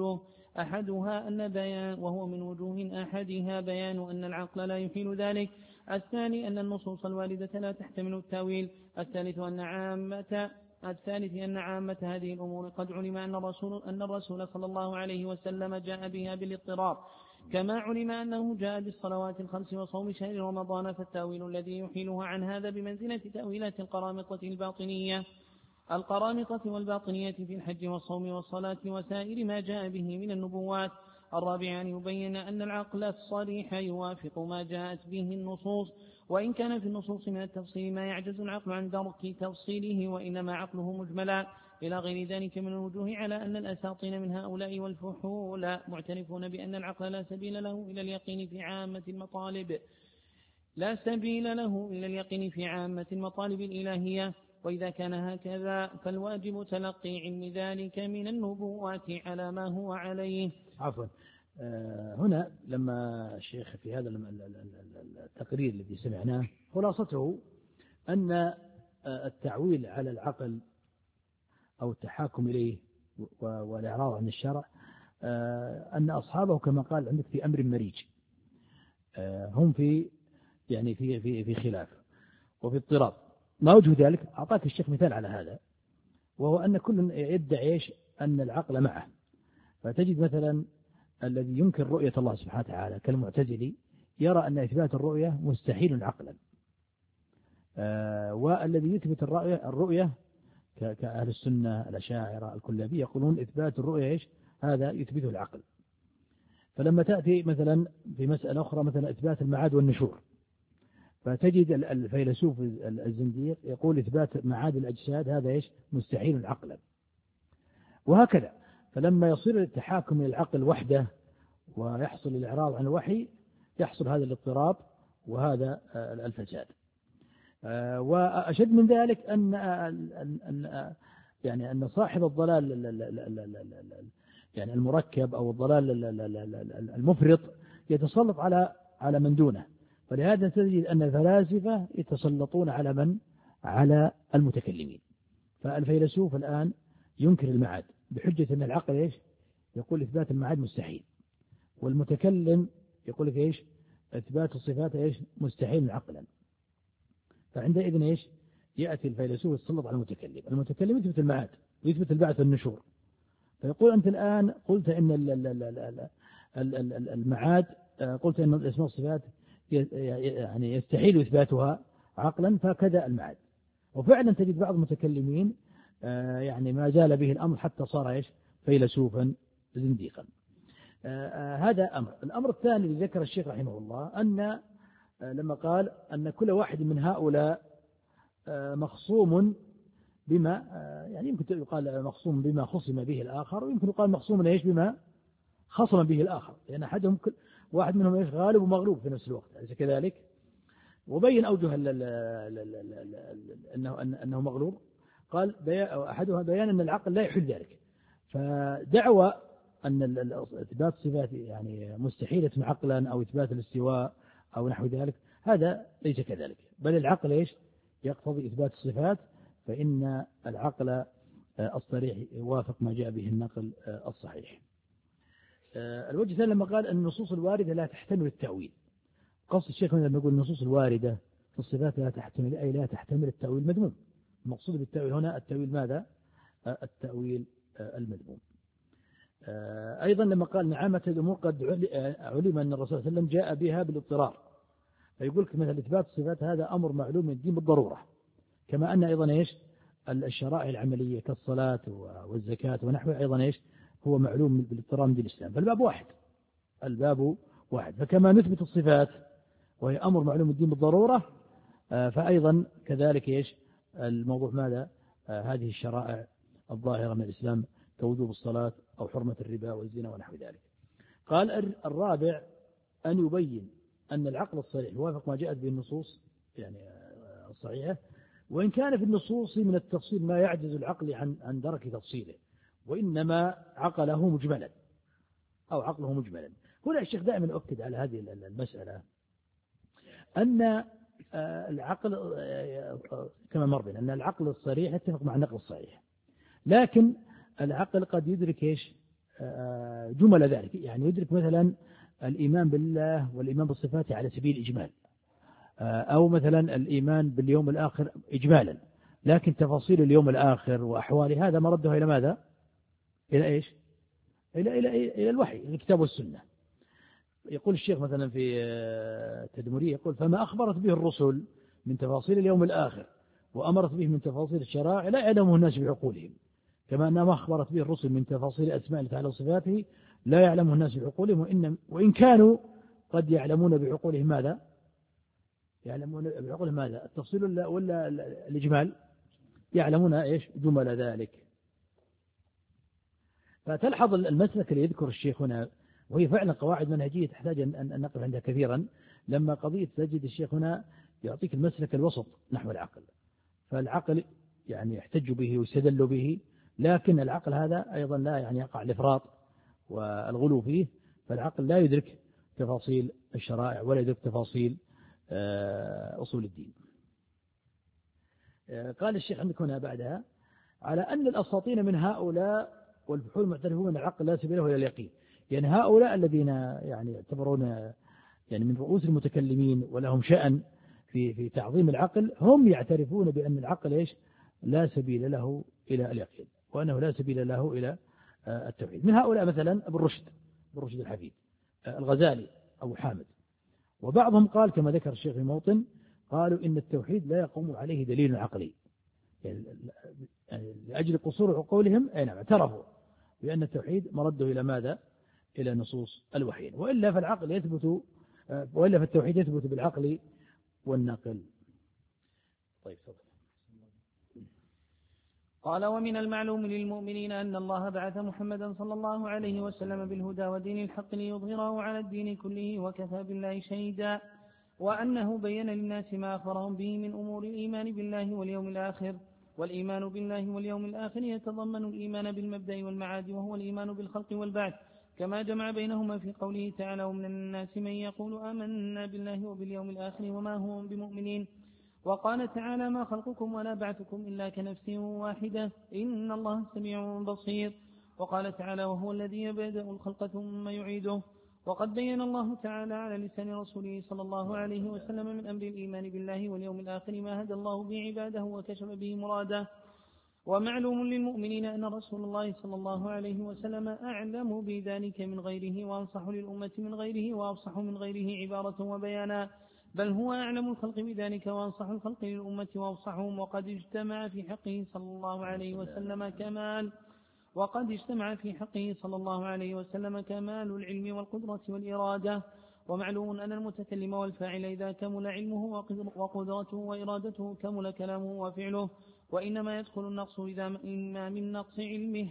Speaker 2: أحدها أن بيان وهو من وجوه أحدها بيان أن العقل لا يحيل ذلك. الثاني أن النصوص الواردة لا تحتمل التأويل. الثالث أن عامة الثالث أن عامة هذه الأمور قد علم أن الرسول أن الرسول صلى الله عليه وسلم جاء بها بالاضطراب، كما علم أنه جاء بالصلوات الخمس وصوم شهر رمضان، فالتأويل الذي يحيلها عن هذا بمنزلة تأويلات القرامطة الباطنية القرامطة والباطنية في الحج والصوم والصلاة وسائر ما جاء به من النبوات. الرابع أن يبين أن العقل الصريح يوافق ما جاءت به النصوص، وإن كان في النصوص من التفصيل ما يعجز العقل عن درك تفصيله، وإنما عقله مجملا إلى غير ذلك من الوجوه، على أن الأساطين من هؤلاء والفحول معترفون بأن العقل لا سبيل له إلى اليقين في عامة المطالب لا سبيل له إلى اليقين في عامة المطالب الإلهية. وإذا كان هكذا فالواجب تلقي علم ذلك من النبوات على ما هو عليه.
Speaker 1: عفوا، هنا لما الشيخ في هذا التقرير الذي سمعناه خلاصته أن التعويل على العقل أو التحاكم إليه والإعراض عن الشرع أن أصحابه كما قال عندك في أمر مريج، هم في يعني في في في خلاف وفي اضطراب. ما وجه ذلك؟ أعطاك الشيخ مثال على هذا، وهو أن كل يدعي إيش؟ أن العقل معه. فتجد مثلا الذي ينكر رؤية الله سبحانه وتعالى كالمعتزلي يرى أن إثبات الرؤية مستحيل عقلا، آه والذي يثبت الرؤية, الرؤية كأهل السنة الأشاعرة الكلابية يقولون إثبات الرؤية إيش؟ هذا يثبته العقل. فلما تأتي مثلا في مسألة أخرى مثلا إثبات المعاد والنشور، فتجد الفيلسوف الزنديق يقول إثبات معاد الأجساد هذا إيش؟ مستحيل عقلا، وهكذا. فلما يصير التحاكم إلى العقل وحده ويحصل الإعراض عن الوحي يحصل هذا الاضطراب وهذا الفساد. وأشد من ذلك أن يعني أن صاحب الضلال يعني المركب أو الضلال المفرط يتسلط على على من دونه. فلهذا تجد أن الفلاسفة يتسلطون على من؟ على المتكلمين. فالفيلسوف الآن ينكر المعاد بحجة أن العقل إيش؟ يقول إثبات المعاد مستحيل، والمتكلم يقول لك إيش؟ إثبات الصفات إيش؟ مستحيل عقلا. فعندئذ إيش؟ يأتي الفيلسوف يتسلط على المتكلم، المتكلم يثبت المعاد ويثبت البعث والنشور، فيقول أنت الآن قلت أن المعاد، قلت أن الأسماء والصفات يعني يستحيل إثباتها عقلا، فكذا المعاد. وفعلا تجد بعض المتكلمين يعني ما زال به الأمر حتى صار إيش؟ فيلسوفا زنديقا. هذا أمر. الأمر الثاني الذي ذكر الشيخ رحمه الله أن لما قال أن كل واحد من هؤلاء مخصوم بما يعني يمكن يقال مخصوم بما خصم به الآخر، ويمكن يقال مخصوم إيش؟ بما خصم به الآخر، لأن يعني أحدهم كل واحد منهم إيش؟ غالب ومغلوب في نفس الوقت، أليس كذلك؟ وبين أوجه أنه أنه مغلوب. قال أحدها بيان أن العقل لا يحل ذلك. فدعوى أن إثبات صفات يعني مستحيلة عقلا أو إثبات الاستواء أو نحو ذلك هذا ليس كذلك، بل العقل إيش؟ يقتضي إثبات الصفات، فإن العقل الصريح يوافق ما جاء به النقل الصحيح. الوجه الثاني لما قال أن النصوص الواردة لا تحتمل التأويل، قصد الشيخ لما يقول النصوص الواردة في الصفات لا تحتمل أي لا تحتمل التأويل المذموم. المقصود بالتأويل هنا التأويل ماذا؟ التأويل المذموم. أيضا لما قال نعمة الأمور قد علم أن الرسول صلى الله عليه وسلم جاء بها بالاضطرار، فيقول لك مثل إثبات الصفات هذا أمر معلوم من الدين بالضرورة، كما أن أيضا إيش؟ الشرائع العملية كالصلاة والزكاة ونحوها أيضا إيش؟ هو معلوم بالاضطرار من الإسلام. فالباب واحد، الباب واحد. فكما نثبت الصفات وهي أمر معلوم الدين بالضرورة، فأيضا كذلك إيش؟ الموضوع ماذا؟ هذه الشرائع الظاهرة من الإسلام كوجوب الصلاة أو حرمة الربا والزنا ونحو ذلك. قال الرابع أن يبين أن العقل الصريح يوافق ما جاءت به النصوص يعني الصحيحة، وإن كان في النصوص من التفصيل ما يعجز العقل عن عن درك تفصيله، وإنما عقله مجملا أو عقله مجملا. هنا الشيخ دائما يؤكد على هذه المسألة أن العقل كما مر بنا أن العقل الصريح يتفق مع النقل الصحيح، لكن العقل قد يدرك إيش؟ جمل ذلك، يعني يدرك مثلا الإيمان بالله والإيمان بالصفات على سبيل الإجمال، أو مثلا الإيمان باليوم الآخر إجمالا، لكن تفاصيل اليوم الآخر وأحواله هذا مرده إلى ماذا؟ إلى إيش؟ إلى إلى إلى الوحي، الكتاب والسنة. يقول الشيخ مثلا في تدمرية، يقول فما أخبرت به الرسل من تفاصيل اليوم الآخر وأمرت به من تفاصيل الشرائع لا يعلمه الناس بعقولهم، كما أنما أخبرت به الرسل من تفاصيل أسماء الله تعالى وصفاته لا يعلمه الناس بعقولهم، وإن وإن كانوا قد يعلمون بعقولهم ماذا؟ يعلمون بعقولهم ماذا؟ التفصيل ولا, ولا الإجمال؟ يعلمون إيش؟ جمل ذلك. فتلحظ المسلك اللي يذكر الشيخ هنا، وهي فعلا قواعد منهجية تحتاج أن نقف عندها كثيرا، لما قضية تجد الشيخ هنا يعطيك المسلك الوسط نحو العقل، فالعقل يعني يحتج به ويستدل به، لكن العقل هذا أيضا لا يعني يقع الإفراط والغلو فيه، فالعقل لا يدرك تفاصيل الشرائع ولا يدرك تفاصيل أصول الدين. قال الشيخ عندك هنا بعدها على أن الأساطين من هؤلاء والفحول معترفون أن العقل لا سبيل له إلى اليقين، يعني هؤلاء الذين يعني يعتبرون يعني من رؤوس المتكلمين ولهم شأن في في تعظيم العقل، هم يعترفون بأن العقل إيش؟ لا سبيل له إلى اليقين، وأنه لا سبيل له إلى التوحيد. من هؤلاء مثلا ابن رشد، ابن رشد الحفيد، الغزالي، أبو حامد. وبعضهم قال كما ذكر الشيخ في موطن، قالوا إن التوحيد لا يقوم عليه دليل عقلي، يعني لأجل قصور عقولهم أي نعم اعترفوا بأن التوحيد مرده إلى ماذا؟ إلى نصوص الوحيين، وإلا فالعقل يثبت، وإلا فالتوحيد يثبت بالعقل والنقل. طيب صدق.
Speaker 2: قال ومن المعلوم للمؤمنين أن الله بعث محمدا صلى الله عليه وسلم بالهدى ودين الحق ليظهره على الدين كله وكفى بالله شهيدا، وأنه بين للناس ما أخبرهم به من أمور الإيمان بالله واليوم الآخر. والإيمان بالله واليوم الآخر يتضمن الإيمان بالمبدأ والمعاد، وهو الإيمان بالخلق والبعث، كما جمع بينهما في قوله تعالى ومن الناس من يقول آمنا بالله وباليوم الآخر وما هم بمؤمنين. وقال تعالى ما خلقكم ولا بعثكم إلا كنفس واحدة إن الله سميع بصير. وقال تعالى وهو الذي يبدأ الخلق ثم يعيده. وقد بين الله تعالى على لسان رسوله صلى الله عليه وسلم من أمر الإيمان بالله واليوم الآخر ما هدى الله به عباده وكشف به مراده. ومعلوم للمؤمنين أن رسول الله صلى الله عليه وسلم أعلم بذلك من غيره وأنصح للأمة من غيره وأفصح من غيره عبارة وبيانا، بل هو أعلم الخلق بذلك وأنصح الخلق للأمة وأفصحهم. وقد اجتمع في حقه صلى الله عليه وسلم كمال وقد اجتمع في حقه صلى الله عليه وسلم كمال العلم والقدرة والإرادة. ومعلوم أن المتكلم والفاعل إذا كمل علمه وقدرته وإرادته كمل كلامه وفعله، وإنما يدخل النقص إذا إما من نقص علمه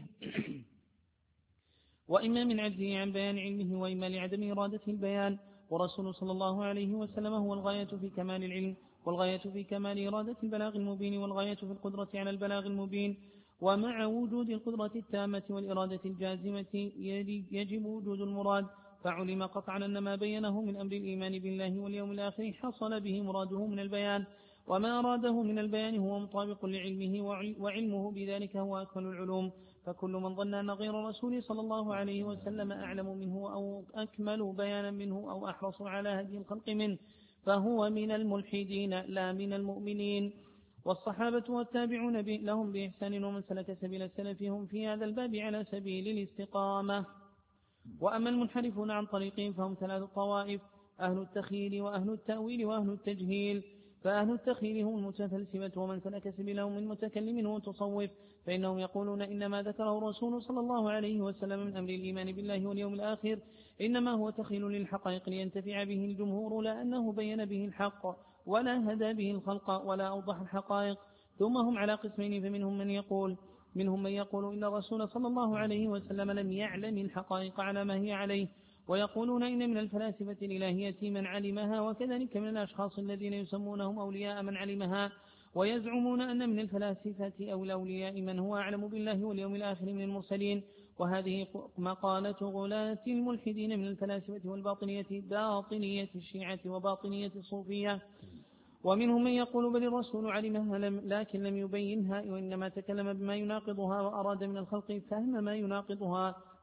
Speaker 2: وإما من عجزه عن بيان علمه وإما لعدم إرادته البيان. ورسول صلى الله عليه وسلم هو الغاية في كمال العلم والغاية في كمال إرادة البلاغ المبين والغاية في القدرة على البلاغ المبين. ومع وجود القدرة التامة والإرادة الجازمة يجب وجود المراد، فعلم قطعا أن ما بينه من أمر الإيمان بالله واليوم الآخر حصل به مراده من البيان، وما أراده من البيان هو مطابق لعلمه وعلمه بذلك هو أكمل العلوم. فكل من ظن أن غير رسول صلى الله عليه وسلم أعلم منه أو أكمل بيانا منه أو أحرص على هدي الخلق منه فهو من الملحدين لا من المؤمنين. والصحابة والتابعون لهم بإحسان ومن سلك سبيل السلف هم في هذا الباب على سبيل الاستقامة. وأما المنحرفون عن طريقهم فهم ثلاث طوائف: أهل التخيل وأهل التأويل وأهل التجهيل. فأهل التخيل هم المتفلسفة ومن سلك سبيلهم المتكلم ومتصوف، فإنهم يقولون إنما ذكره الرسول صلى الله عليه وسلم من أمر الإيمان بالله واليوم الآخر إنما هو تخيل للحقائق لينتفع به الجمهور، لا أنه بين به الحق ولا هدى به الخلق ولا أوضح الحقائق. ثم هم على قسمين، فمنهم من يقول منهم من يقول إن الرسول صلى الله عليه وسلم لم يعلم الحقائق على ما هي عليه، ويقولون إن من الفلاسفة الإلهية من علمها، وكذلك من الأشخاص الذين يسمونهم أولياء من علمها، ويزعمون أن من الفلاسفة أو الأولياء من هو أعلم بالله واليوم الآخر من المرسلين. وهذه مقالة غلاة الملحدين من الفلاسفة والباطنية، باطنية الشيعة وباطنية الصوفية. ومنهم من يقول بل الرسول علمها لكن لم يبينها، وإنما تكلم بما يناقضها وأراد من الخلق فهم ما يناقضها،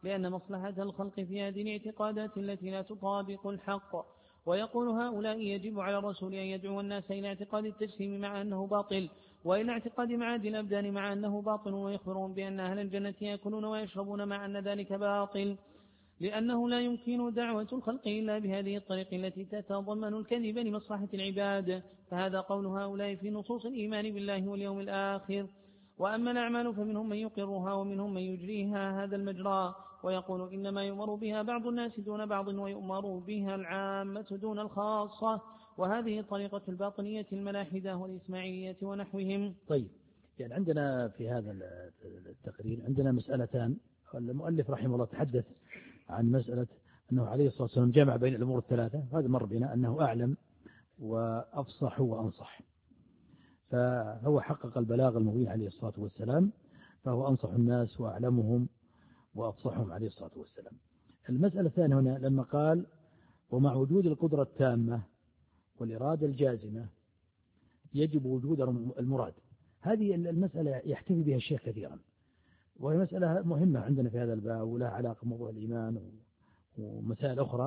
Speaker 2: لأن مصلحة الخلق في هذه الاعتقادات التي لا تطابق الحق. ويقول هؤلاء يجب على الرسول أن يدعو الناس إلى اعتقاد التجسيم مع أنه باطل، وإلى اعتقاد معاد الأبدان مع أنه باطل، ويخبرهم بأن أهل الجنة يأكلون ويشربون مع أن ذلك باطل، لأنه لا يمكن دعوة الخلق إلا بهذه الطريق التي تتضمن الكذب لمصلحة العباد. فهذا قول هؤلاء في نصوص الإيمان بالله واليوم الآخر. وأما الأعمال فمنهم من يقرها ومنهم من يجريها هذا المجرى، ويقول إنما يؤمر بها بعض الناس دون بعض، ويؤمر بها العامة دون الخاصة، وهذه طريقة الباطنية الملاحدة والإسماعيلية ونحوهم.
Speaker 1: طيب، يعني عندنا في هذا التقرير عندنا مسألتان. المؤلف رحمه الله تحدث عن مسألة أنه عليه الصلاة والسلام جمع بين الأمور الثلاثة، هذا مر بنا أنه أعلم وأفصح وأنصح، فهو حقق البلاغ المبين عليه الصلاة والسلام، فهو أنصح الناس وأعلمهم وأفصحهم عليه الصلاة والسلام. المسألة الثانية هنا لما قال ومع وجود القدرة التامة والإرادة الجازمة يجب وجود المراد، هذه المسألة يحتفي بها الشيخ كثيرا، وهي مسألة مهمة عندنا في هذا الباب ولها علاقة بموضوع الإيمان ومسائل أخرى.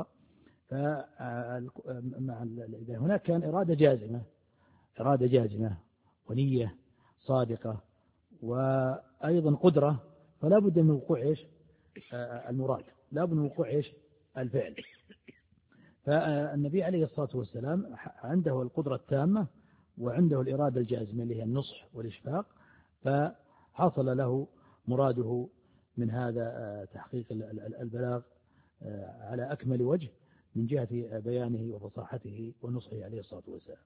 Speaker 1: فإذا هناك كان إرادة جازمة إرادة جازمة ونية صادقة وأيضا قدرة، فلا بد من وقوع إيش المراد، لا بد من وقوع إيش الفعل. فالنبي عليه الصلاة والسلام عنده القدرة التامة وعنده الإرادة الجازمة اللي هي النصح والإشفاق، فحصل له مراده من هذا تحقيق البلاغ على أكمل وجه من جهة بيانه وفصاحته ونصحه عليه الصلاة والسلام.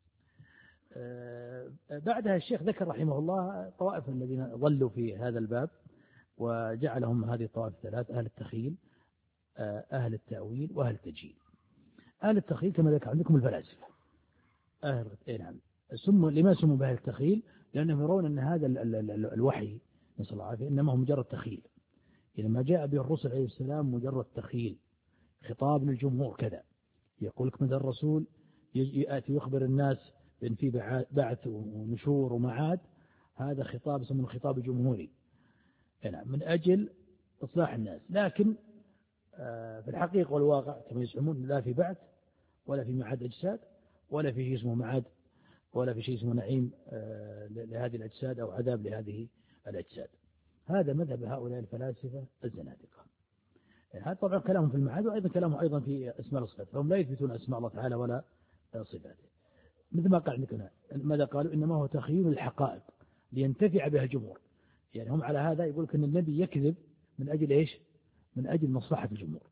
Speaker 1: بعدها الشيخ ذكر رحمه الله طوائف الذين ظلوا في هذا الباب، وجعلهم هذه الطوائف الثلاث: أهل التخيل، أهل التأويل، وأهل التجهيل. أهل التخيل كما ذكر عندكم الفلاسفة، أهل نعم سموا لما سموا بأهل التخيل لأنهم يرون أن هذا الوحي نسأل الله العافية إنما هو مجرد تخيل، لما جاء به الرسل عليه السلام مجرد تخيل، خطاب للجمهور كذا. يقول لك مثل الرسول يأتي يخبر الناس بأن في بعث ونشور ومعاد، هذا خطاب اسمه الخطاب الجمهوري من أجل إصلاح الناس، لكن في الحقيقة والواقع كما يزعمون لا في بعث ولا في معاد أجساد ولا في شيء اسمه معاد ولا في شيء اسمه نعيم لهذه الأجساد أو عذاب لهذه الأجساد. هذا مذهب هؤلاء الفلاسفة الزنادقة. هذا طبعا كلامهم في المعاد، وأيضا كلامهم أيضا في أسماء الصفات، فهم لا يثبتون أسماء الله تعالى ولا صفاته، مثل ما قال عندنا ماذا قالوا إنما هو تخيل الحقائق لينتفع بها الجمهور. يعني هم على هذا يقول أن النبي يكذب من أجل إيش؟ من أجل مصلحة الجمهور.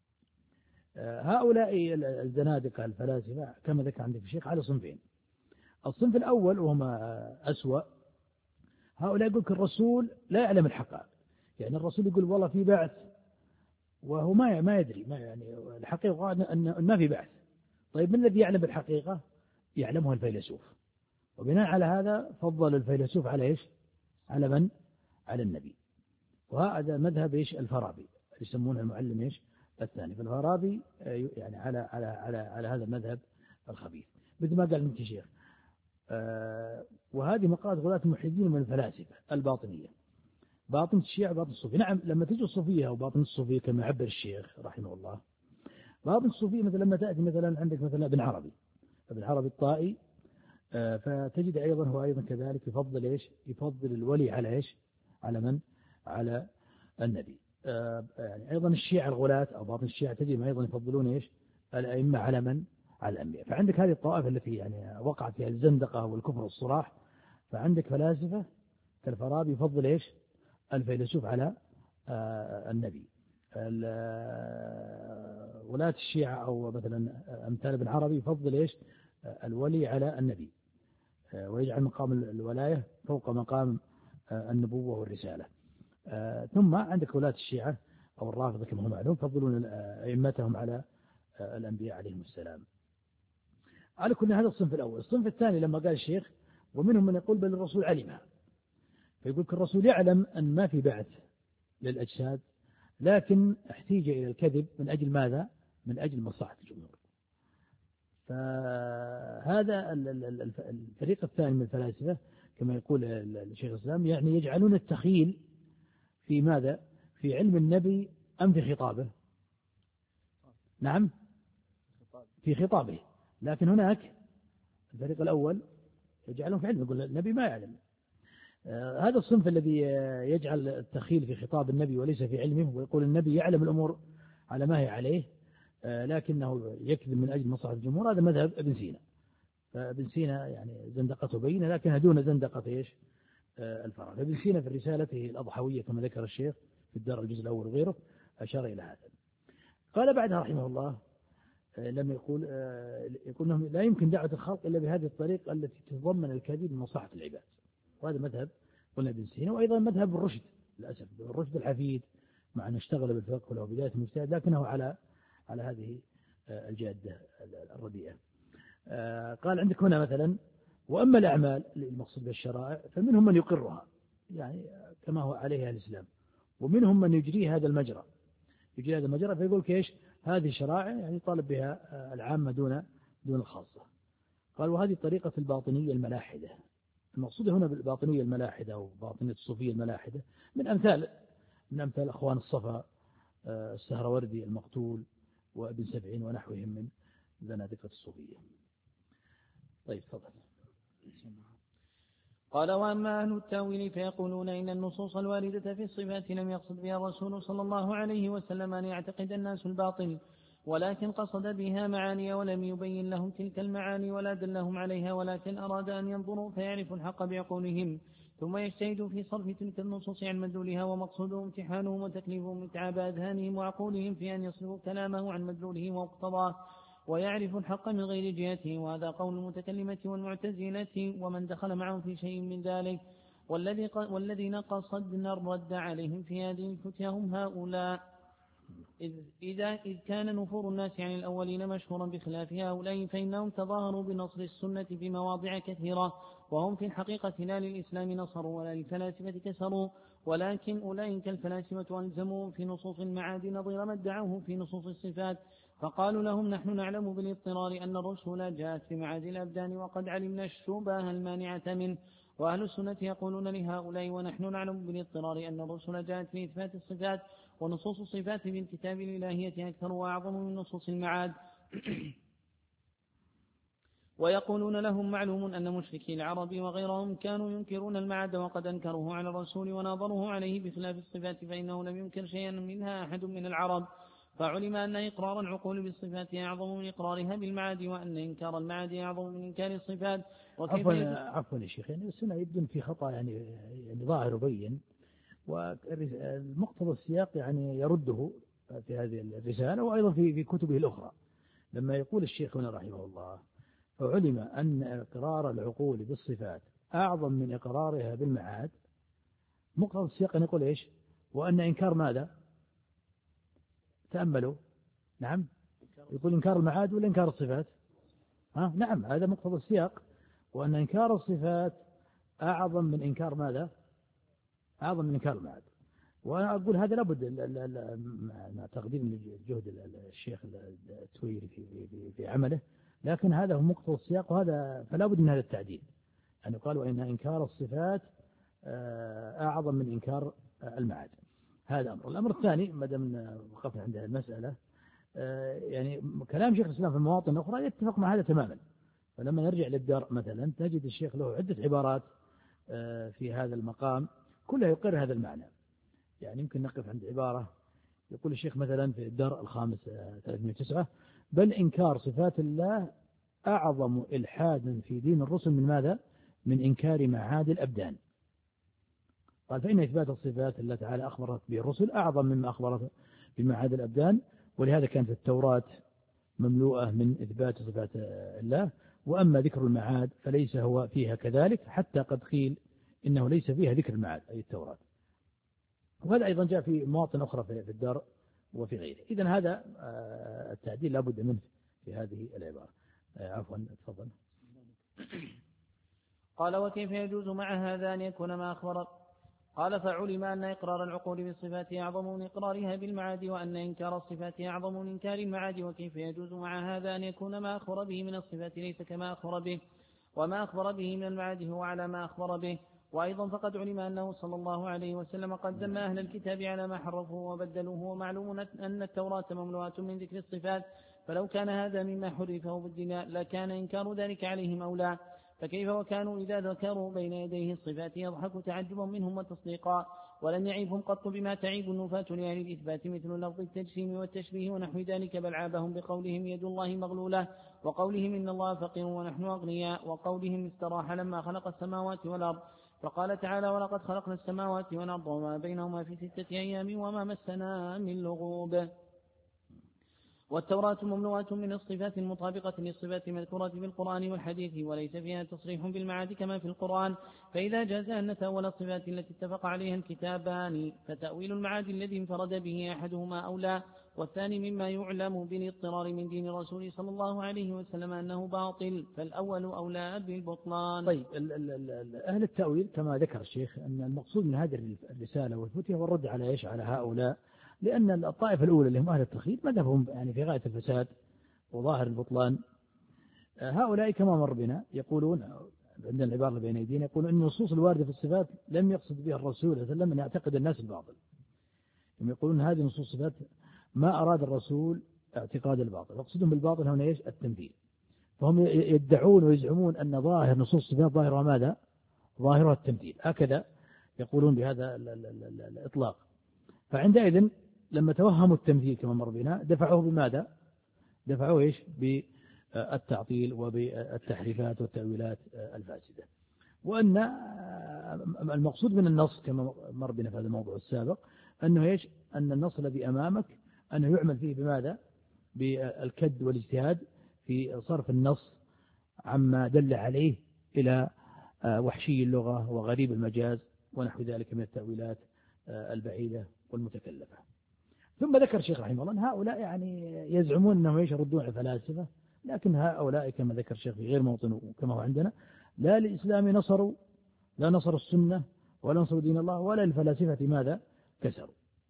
Speaker 1: هؤلاء الزنادقة الفلاسفة كما ذكر عندك الشيخ على صنفين. الصنف الأول وهما أسوأ، هؤلاء يقول الرسول لا يعلم الحقائق، يعني الرسول يقول والله في بعث وهو ما ما يدري، ما يعني الحقيقة أن ما في بعث. طيب من الذي يعلم بالحقيقة؟ يعلمها الفيلسوف، وبناء على هذا فضل الفيلسوف على إيش؟ على من؟ على النبي. وهذا مذهب إيش الفارابي يسمونه المعلم إيش الثاني. فالفارابي يعني على على على على هذا المذهب الخبيث، مثل ما قال ابن شيخ. آه وهذه مقالة غلاة الملحدين من الفلاسفة الباطنية، باطن الشيعة باطن الصوفية. نعم لما تجي الصوفية أو باطن الصوفية كما عبر الشيخ رحمه الله، باطن الصوفية مثلا لما تأتي مثلا عندك مثلا ابن عربي ابن عربي الطائي، آه فتجد أيضا هو أيضا كذلك يفضل إيش؟ يفضل الولي على إيش؟ على من؟ على النبي. آه يعني أيضا الشيعة الغلاة أو باطن الشيعة تجد أيضا يفضلون إيش؟ الأئمة على من؟ على الأنبياء. فعندك هذه الطائفة التي يعني وقعت فيها الزندقة والكفر والصراح، فعندك فلاسفة كالفارابي يفضل إيش؟ الفيلسوف على آه النبي. ولاة الشيعة أو مثلا أمثال ابن عربي يفضل إيش؟ الولي على النبي، آه ويجعل مقام الولاية فوق مقام آه النبوة والرسالة. آه ثم عندك ولاة الشيعة أو الرافضة كما هم معلوم يفضلون أئمتهم على آه الأنبياء عليهم السلام. على كل هذا الصنف الأول. الصنف الثاني لما قال الشيخ ومنهم من يقول بل الرسول علمها، فيقول الرسول يعلم أن ما في بعث للأجساد، لكن احتيج إلى الكذب من أجل ماذا؟ من أجل مصلحة الجمهور. فهذا الفريق الثاني من الفلاسفة كما يقول الشيخ الإسلام يعني يجعلون التخيل في ماذا؟ في علم النبي أم في خطابه؟ نعم في خطابه، لكن هناك الفريق الأول يجعلهم في علم، يقول النبي ما يعلم. آه هذا الصنف الذي يجعل التخيل في خطاب النبي وليس في علمه، ويقول النبي يعلم الأمور على ما هي عليه آه لكنه يكذب من أجل مصلحة الجمهور، هذا مذهب ابن سينا. فابن سينا يعني زندقته بينة لكنها دون زندقة إيش آه الفرع. فابن سينا في رسالته الأضحوية كما ذكر الشيخ في الدار الجزء الأول وغيره أشار إلى هذا. قال بعدها رحمه الله لما يقول يقول أنه لا يمكن دعوة الخلق إلا بهذه الطريقة التي تتضمن الكذب من مصلحة العباد، وهذا مذهب قلنا ابن سينا، وأيضا مذهب الرشد للأسف، الرشد الحفيد مع أن اشتغل بالفقه وله بداية مجتهد لكنه على على هذه الجادة الرديئة. قال عندك هنا مثلا وأما الأعمال المقصود بالشرائع فمنهم من يقرها يعني كما هو عليه الإسلام، ومنهم من يجري هذا المجرى يجري هذا المجرى فيقول كيش هذه شرائع يعني طالب بها العامة دون دون الخاصة. قال وهذه طريقة الباطنية الملاحدة. المقصود هنا بالباطنية الملاحدة وباطنية الصوفية الملاحدة من أمثال من أمثال أخوان الصفا السهروردي المقتول وابن سبعين ونحوهم من زنادقة الصوفية. طيب تفضل.
Speaker 2: قال وأما أهل التأويل فيقولون إن النصوص الواردة في الصفات لم يقصد بها الرسول صلى الله عليه وسلم أن يعتقد الناس الباطل، ولكن قصد بها معاني ولم يبين لهم تلك المعاني ولا دلهم عليها، ولكن أراد أن ينظروا فيعرفوا الحق بعقولهم ثم يجتهدوا في صرف تلك النصوص عن مدلولها، ومقصودهم امتحانهم وتكليفهم اتعاب أذهانهم وعقولهم في أن يصرفوا كلامه عن مدلوله ومقتضاه ويعرف الحق من غير جهته. وهذا قول المتكلمة والمعتزلة ومن دخل معهم في شيء من ذلك، والذي والذين قصدنا الرد عليهم في هذه الفتيا هم هؤلاء. إذ, إذا إذ كان نفور الناس عن الأولين مشهورا بخلاف هؤلاء فإنهم تظاهروا بنصر السنة في مواضع كثيرة، وهم في الحقيقة لا للإسلام نصروا ولا للفلاسفة كسروا، ولكن أولئك الفلاسفة ألزموا في نصوص المعاد نظير ما ادعوه في نصوص الصفات، فقالوا لهم نحن نعلم بالاضطرار أن الرسل جاءت في معاد الأبدان وقد علمنا الشبهة المانعة منه. وأهل السنة يقولون لهؤلاء ونحن نعلم بالاضطرار أن الرسل جاءت في إثبات الصفات، ونصوص الصفات في الكتاب الإلهية أكثر وأعظم من نصوص المعاد. ويقولون لهم معلوم أن مشركي العرب وغيرهم كانوا ينكرون المعاد وقد أنكروه على الرسول وناظروه عليه بخلاف الصفات، فإنه لم ينكر شيئا منها أحد من العرب، فعلم أن إقرار العقول بالصفات أعظم من إقرارها بالمعاد، وأن إنكار المعاد أعظم من إنكار الصفات.
Speaker 1: عفوا عفوا يا شيخ، يعني السنة يبدو في خطأ يعني يعني ظاهر وبين، والمقتضى السياق يعني يرده في هذه الرسالة وأيضا في في كتبه الأخرى، لما يقول الشيخ هنا رحمه الله فعلم أن إقرار العقول بالصفات أعظم من إقرارها بالمعاد، مقتضى السياق يقول إيش؟ وأن إنكار ماذا؟ تأملوا. نعم يقول إنكار المعاد ولا إنكار الصفات؟ ها نعم هذا مقتضى السياق، وأن إنكار الصفات أعظم من إنكار ماذا؟ أعظم من إنكار المعاد. وأنا أقول هذا لابد مع تقديم جهد الشيخ التويري في في في عمله، لكن هذا هو مقتضى السياق، وهذا فلا بد من هذا التعديل، أن يعني يقال وإن إنكار الصفات أعظم من إنكار المعاد. هذا أمر. الأمر الثاني ما دام وقفنا عند المسألة، يعني كلام شيخ الإسلام في المواطن الأخرى يتفق مع هذا تماما. فلما نرجع للدرء مثلا تجد الشيخ له عدة عبارات في هذا المقام كلها يقر هذا المعنى. يعني يمكن نقف عند عبارة يقول الشيخ مثلا في الدرء الخامس ثلاثمائة وتسعة بل إنكار صفات الله أعظم إلحادا في دين الرسل من ماذا؟ من إنكار معاد الأبدان. قال فإن إثبات الصفات الله تعالى أخبرت به الرسل أعظم مما أخبرت بمعاد الأبدان، ولهذا كانت التوراة مملوءة من إثبات صفات الله، وأما ذكر المعاد فليس هو فيها كذلك، حتى قد قيل إنه ليس فيها ذكر المعاد أي التوراة. وهذا أيضا جاء في مواطن أخرى في الدار وفي غيره. إذن هذا التعديل لا بد منه في هذه العبارة. عفوا تفضل.
Speaker 2: قال وكيف يجوز مع هذا أن يكون ما أخبر؟ قال فعلم أن إقرار العقول بالصفات أعظم من إقرارها بالمعاد، وأن إنكار الصفات أعظم من إنكار المعاد. وكيف يجوز مع هذا أن يكون ما أخبر به من الصفات ليس كما أخبر به، وما أخبر به من المعاد هو على ما أخبر به. وأيضا فقد علم أنه صلى الله عليه وسلم قد ذم أهل الكتاب على ما حرفوه وبدلوه، ومعلوم أن التوراة مملوءة من ذكر الصفات، فلو كان هذا مما حرف وبدل لكان إنكار ذلك عليهم أولى، فكيف وكانوا إذا ذكروا بين يديه الصفات يضحك تعجبا منهم وتصديقا، ولم يعيبهم قط بما تعيب النفاة لأهل الإثبات مثل لفظ التجسيم والتشبيه ونحو ذلك، بل عابهم بقولهم يد الله مغلولة، وقولهم إن الله فقير ونحن أغنياء، وقولهم استراح لما خلق السماوات والأرض، فقال تعالى ولقد خلقنا السماوات والأرض وما بينهما في ستة أيام وما مسنا من لغوب. والتوراة مملوءة من الصفات المطابقة للصفات المذكورة في القرآن والحديث، وليس فيها تصريح بالمعاد كما في القرآن، فإذا جاز أن نتأول الصفات التي اتفق عليها الكتابان فتأويل المعاد الذي انفرد به أحدهما أولى، والثاني مما يعلم بالاضطرار من دين الرسول صلى الله عليه وسلم أنه باطل، فالأول أولى بالبطلان.
Speaker 1: طيب أهل التأويل كما ذكر الشيخ أن المقصود من هذه الرسالة والفتية والرد على إيش على هؤلاء، لأن الطائفة الأولى اللي هم أهل التخيل مذهبهم يعني في غاية الفساد وظاهر البطلان. هؤلاء كما مر بنا يقولون عندنا العبارة اللي بين أيدينا يقولون أن النصوص الواردة في الصفات لم يقصد بها الرسول صلى الله عليه وسلم أن يعتقد الناس الباطل. هم يقولون هذه نصوص الصفات ما أراد الرسول اعتقاد الباطل، يقصدون بالباطل هنا إيش؟ التمثيل. فهم يدعون ويزعمون أن ظاهر نصوص الصفات ظاهرها ماذا؟ ظاهرها التمثيل، هكذا يقولون بهذا الإطلاق. فعندئذ لما توهموا التمثيل كما مر بنا دفعوه بماذا؟ دفعوه إيش؟ بالتعطيل وبالتحريفات والتأويلات الفاسدة. وأن المقصود من النص كما مر بنا في هذا الموضوع السابق أنه إيش؟ أن النص الذي أمامك أنه يعمل فيه بماذا؟ بالكد والاجتهاد في صرف النص عما دل عليه إلى وحشي اللغة وغريب المجاز ونحو ذلك من التأويلات البعيدة والمتكلفة. ثم ذكر الشيخ رحمه الله أن هؤلاء يعني يزعمون أنهم يردون الفلاسفة، لكن هؤلاء كما ذكر الشيخ في غير موطن كما هو عندنا لا للإسلام نصروا، لا نصروا السنة ولا نصروا دين الله ولا الفلاسفة ماذا كسروا.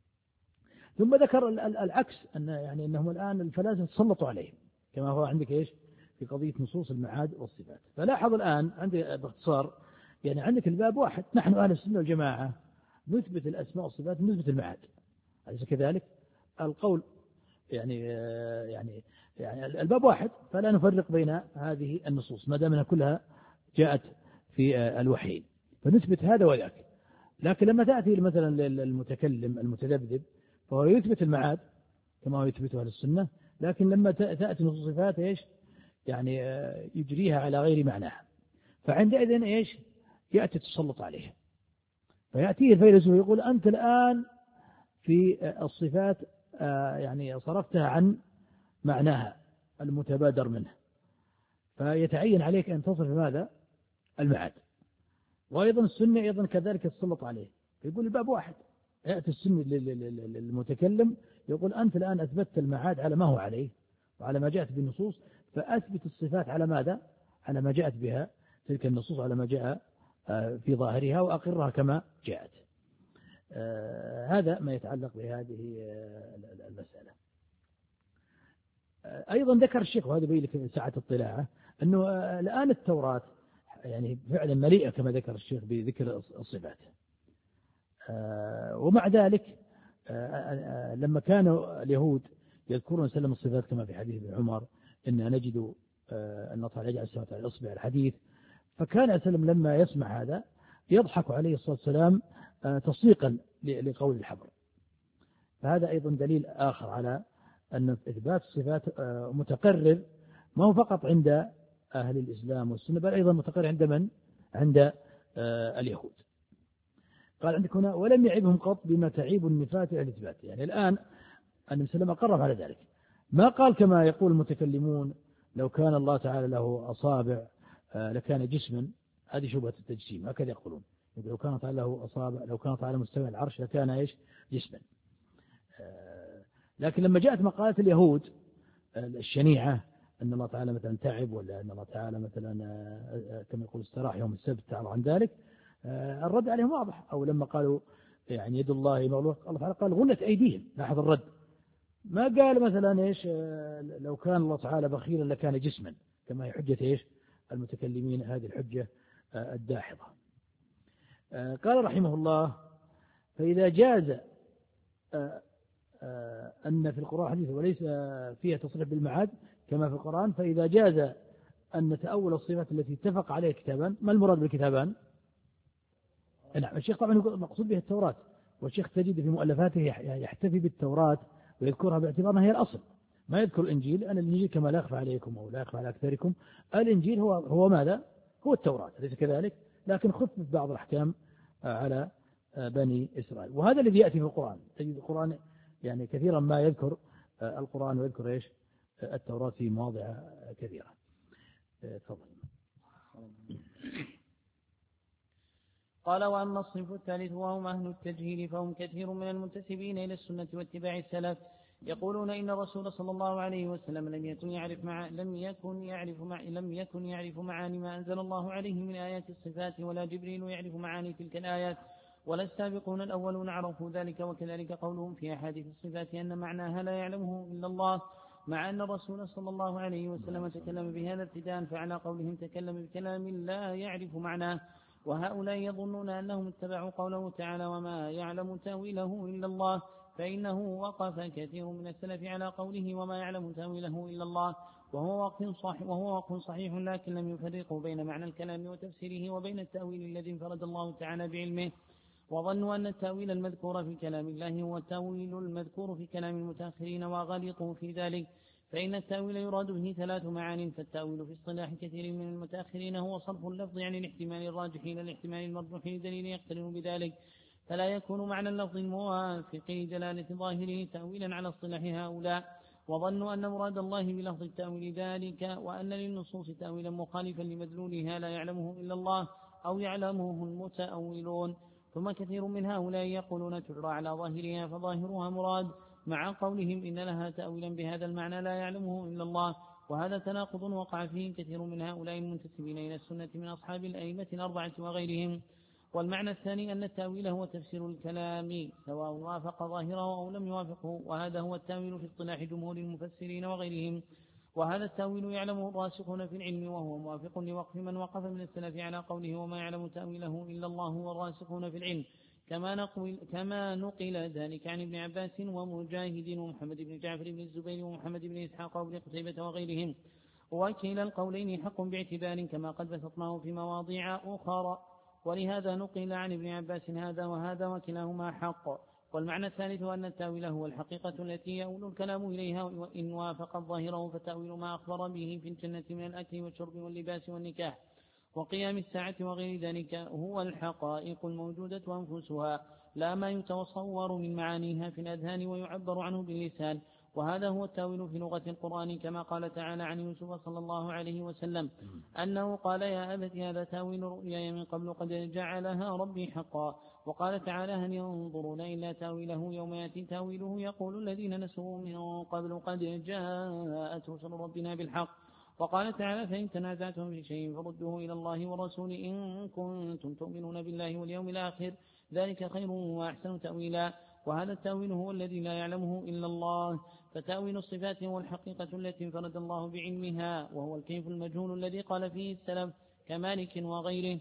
Speaker 1: ثم ذكر العكس أن يعني أنهم الآن الفلاسفة تسلطوا عليهم كما هو عندك إيش في قضية نصوص المعاد والصفات. فلاحظ الآن عندي باختصار يعني عندك الباب واحد، نحن أهل السنة والجماعة نثبت الأسماء والصفات نثبت المعاد، أليس كذلك؟ القول يعني يعني يعني الباب واحد، فلا نفرق بين هذه النصوص ما دام انها كلها جاءت في الوحي، فنثبت هذا وذاك. لكن لما تأتي مثلا للمتكلم المتذبذب فهو يثبت المعاد كما هو يثبتها للسنة، لكن لما تأتي نصوص الصفات ايش يعني يجريها على غير معناها، فعندئذ ايش يأتي التسلط عليها. فيأتيه الفيلسوف يقول أنت الآن في الصفات يعني صرفتها عن معناها المتبادر منه، فيتعين عليك أن تصف ماذا؟ المعاد. وأيضا السنة أيضا كذلك تسلط عليه، يقول الباب واحد. يأتي السنة للمتكلم يقول أنت الآن أثبتت المعاد على ما هو عليه وعلى ما جاءت بالنصوص، فأثبت الصفات على ماذا؟ على ما جاءت بها تلك النصوص، على ما جاء في ظاهرها وأقرها كما جاءت. آه هذا ما يتعلق بهذه آه المسألة. آه أيضا ذكر الشيخ وهذا بين لك ساعة اطلاعه أنه آه الآن التوراة يعني فعلا مليئة كما ذكر الشيخ بذكر الصفات. آه ومع ذلك آه آه لما كانوا اليهود يذكرون سلم الصفات كما في حديث ابن عمر إن نجد آه أن الله تعالى يجعل السماوات على الإصبع الحديث، فكان سلم لما يسمع هذا يضحك عليه الصلاة والسلام تصديقا لقول الحبر. فهذا أيضا دليل آخر على أن إثبات الصفات متقرر ما هو فقط عند أهل الإسلام والسنة بل أيضا متقرر عند من؟ عند اليهود. قال عندك هنا ولم يعبهم قط بما تعيب النفاة الإثبات. يعني الآن النبي صلى الله عليه وسلم أقرب على ذلك، ما قال كما يقول المتكلمون لو كان الله تعالى له أصابع لكان جسما، هذه شبهة التجسيم، هكذا يقولون لو كان تعالى له أصابع لو كان تعالى مستوى العرش لكان إيش جسما. لكن لما جاءت مقالة اليهود الشنيعة أن الله تعالى مثلا تعب ولا أن الله تعالى مثلا كما يقول استراح يوم السبت تعالى عن ذلك، الرد عليهم واضح. أو لما قالوا يعني يد الله مغلولة الله تعالى قال غلت أيديهم، لاحظ الرد، ما قال مثلا إيش لو كان الله تعالى بخيلا لكان جسما كما هي حجة إيش المتكلمين هذه الحجة الداحضة. قال رحمه الله: فإذا جاز أن في القرآن حديث وليس فيها تصريح بالمعاد كما في القرآن، فإذا جاز أن نتأول الصفات التي اتفق عليها الكتابان. ما المراد بالكتابان؟ نعم، الشيخ طبعا مقصود به التوراة، والشيخ تجد في مؤلفاته يحتفي بالتوراة ويذكرها باعتبارها هي الأصل، ما يذكر الإنجيل. أن الإنجيل كما لا يخفى عليكم أو لا يخفى على أكثركم، الإنجيل هو هو ماذا؟ هو التوراة، أليس كذلك؟ لكن خفف بعض الأحكام على بني إسرائيل، وهذا الذي يأتي في القرآن. تجد القرآن يعني كثيرا ما يذكر القرآن ويذكر إيش؟ التوراة في مواضع كثيرة. تفضل.
Speaker 2: قال: وأما الصنف الثالث وهم أهل التجهيل فهم كثير من المنتسبين إلى السنة واتباع السلف، يقولون إن الرسول صلى الله عليه وسلم لم يكن يعرف مع لم يكن يعرف مع لم يكن يعرف معاني ما أنزل الله عليه من آيات الصفات، ولا جبريل يعرف معاني تلك الآيات، ولا السابقون الأولون عرفوا ذلك. وكذلك قولهم في أحاديث الصفات أن معناها لا يعلمه إلا الله، مع أن الرسول صلى الله عليه وسلم تكلم بهذا ابتداء، فعلى قولهم تكلم بكلام لا يعرف معناه. وهؤلاء يظنون أنهم اتبعوا قوله تعالى: وما يعلم تأويله إلا الله، فإنه وقف كثير من السلف على قوله: وما يعلم تأويله إلا الله، وهو وقف صحيح, وهو وقف صحيح لكن لم يفرقوا بين معنى الكلام وتفسيره وبين التأويل الذي انفرد الله تعالى بعلمه. وظنوا أن التأويل المذكور في كلام الله هو التأويل المذكور في كلام المتأخرين، وغلطوا في ذلك، فإن التأويل يراد به ثلاث معان. فالتأويل في اصطلاح كثير من المتأخرين هو صرف اللفظ عن الاحتمال الراجح إلى الاحتمال المرجوح لدليل يقترن بذلك، فلا يكون معنى اللفظ الموافق لدلالة ظاهره تأويلا على اصطلاح هؤلاء. وظنوا أن مراد الله بلفظ التأويل ذلك، وأن للنصوص تأويلا مخالفا لمدلولها لا يعلمه إلا الله أو يعلمه المتأولون. ثم كثير من هؤلاء يقولون تجرى على ظاهرها، فظاهرها مراد، مع قولهم إن لها تأويلا بهذا المعنى لا يعلمه إلا الله. وهذا تناقض وقع فيه كثير من هؤلاء المنتسبين إلى السنة من أصحاب الأئمة الأربعة وغيرهم. والمعنى الثاني أن التأويل هو تفسير الكلام سواء وافق ظاهره أو لم يوافقه، وهذا هو التأويل في اصطلاح جمهور المفسرين وغيرهم. وهذا التأويل يعلمه الراسخون في العلم، وهو موافق لوقف من وقف من السلف على قوله: وما يعلم تأويله إلا الله والراسخون في العلم، كما نقل, كما نقل ذلك عن ابن عباس ومجاهد ومحمد بن جعفر بن الزبير ومحمد بن إسحاق وابن قتيبة وغيرهم. وكلا القولين حق باعتبار، كما قد بسطناه في مواضيع أخرى، ولهذا نقل عن ابن عباس هذا وهذا وكلاهما حق. والمعنى الثالث أن التأويل هو الحقيقة التي يؤول الكلام إليها، وإن وافق ظاهره فتأويل ما أخبر به في الجنة من الأكل والشرب واللباس والنكاح وقيام الساعة وغير ذلك هو الحقائق الموجودة أنفسها، لا ما يتصور من معانيها في الأذهان ويعبر عنه باللسان. وهذا هو التأويل في لغة القرآن، كما قال تعالى عن يوسف صلى الله عليه وسلم أنه قال: يا أبت هذا تأويل رؤياي من قبل قد جعلها ربي حقا. وقال تعالى: هل ينظرون إلا تأويله يوم يأتي تأويله يقول الذين نسوا من قبل قد جاءت رسل ربنا بالحق. وقال تعالى: فإن تنازعتم في شيء فردوه إلى الله والرسول إن كنتم تؤمنون بالله واليوم الآخر، ذلك خير وأحسن تأويلا. وهذا التأويل هو الذي لا يعلمه إلا الله. فتأويل الصفات هو الحقيقة التي انفرد الله بعلمها، وهو الكيف المجهول الذي قال فيه السلف كمالك وغيره: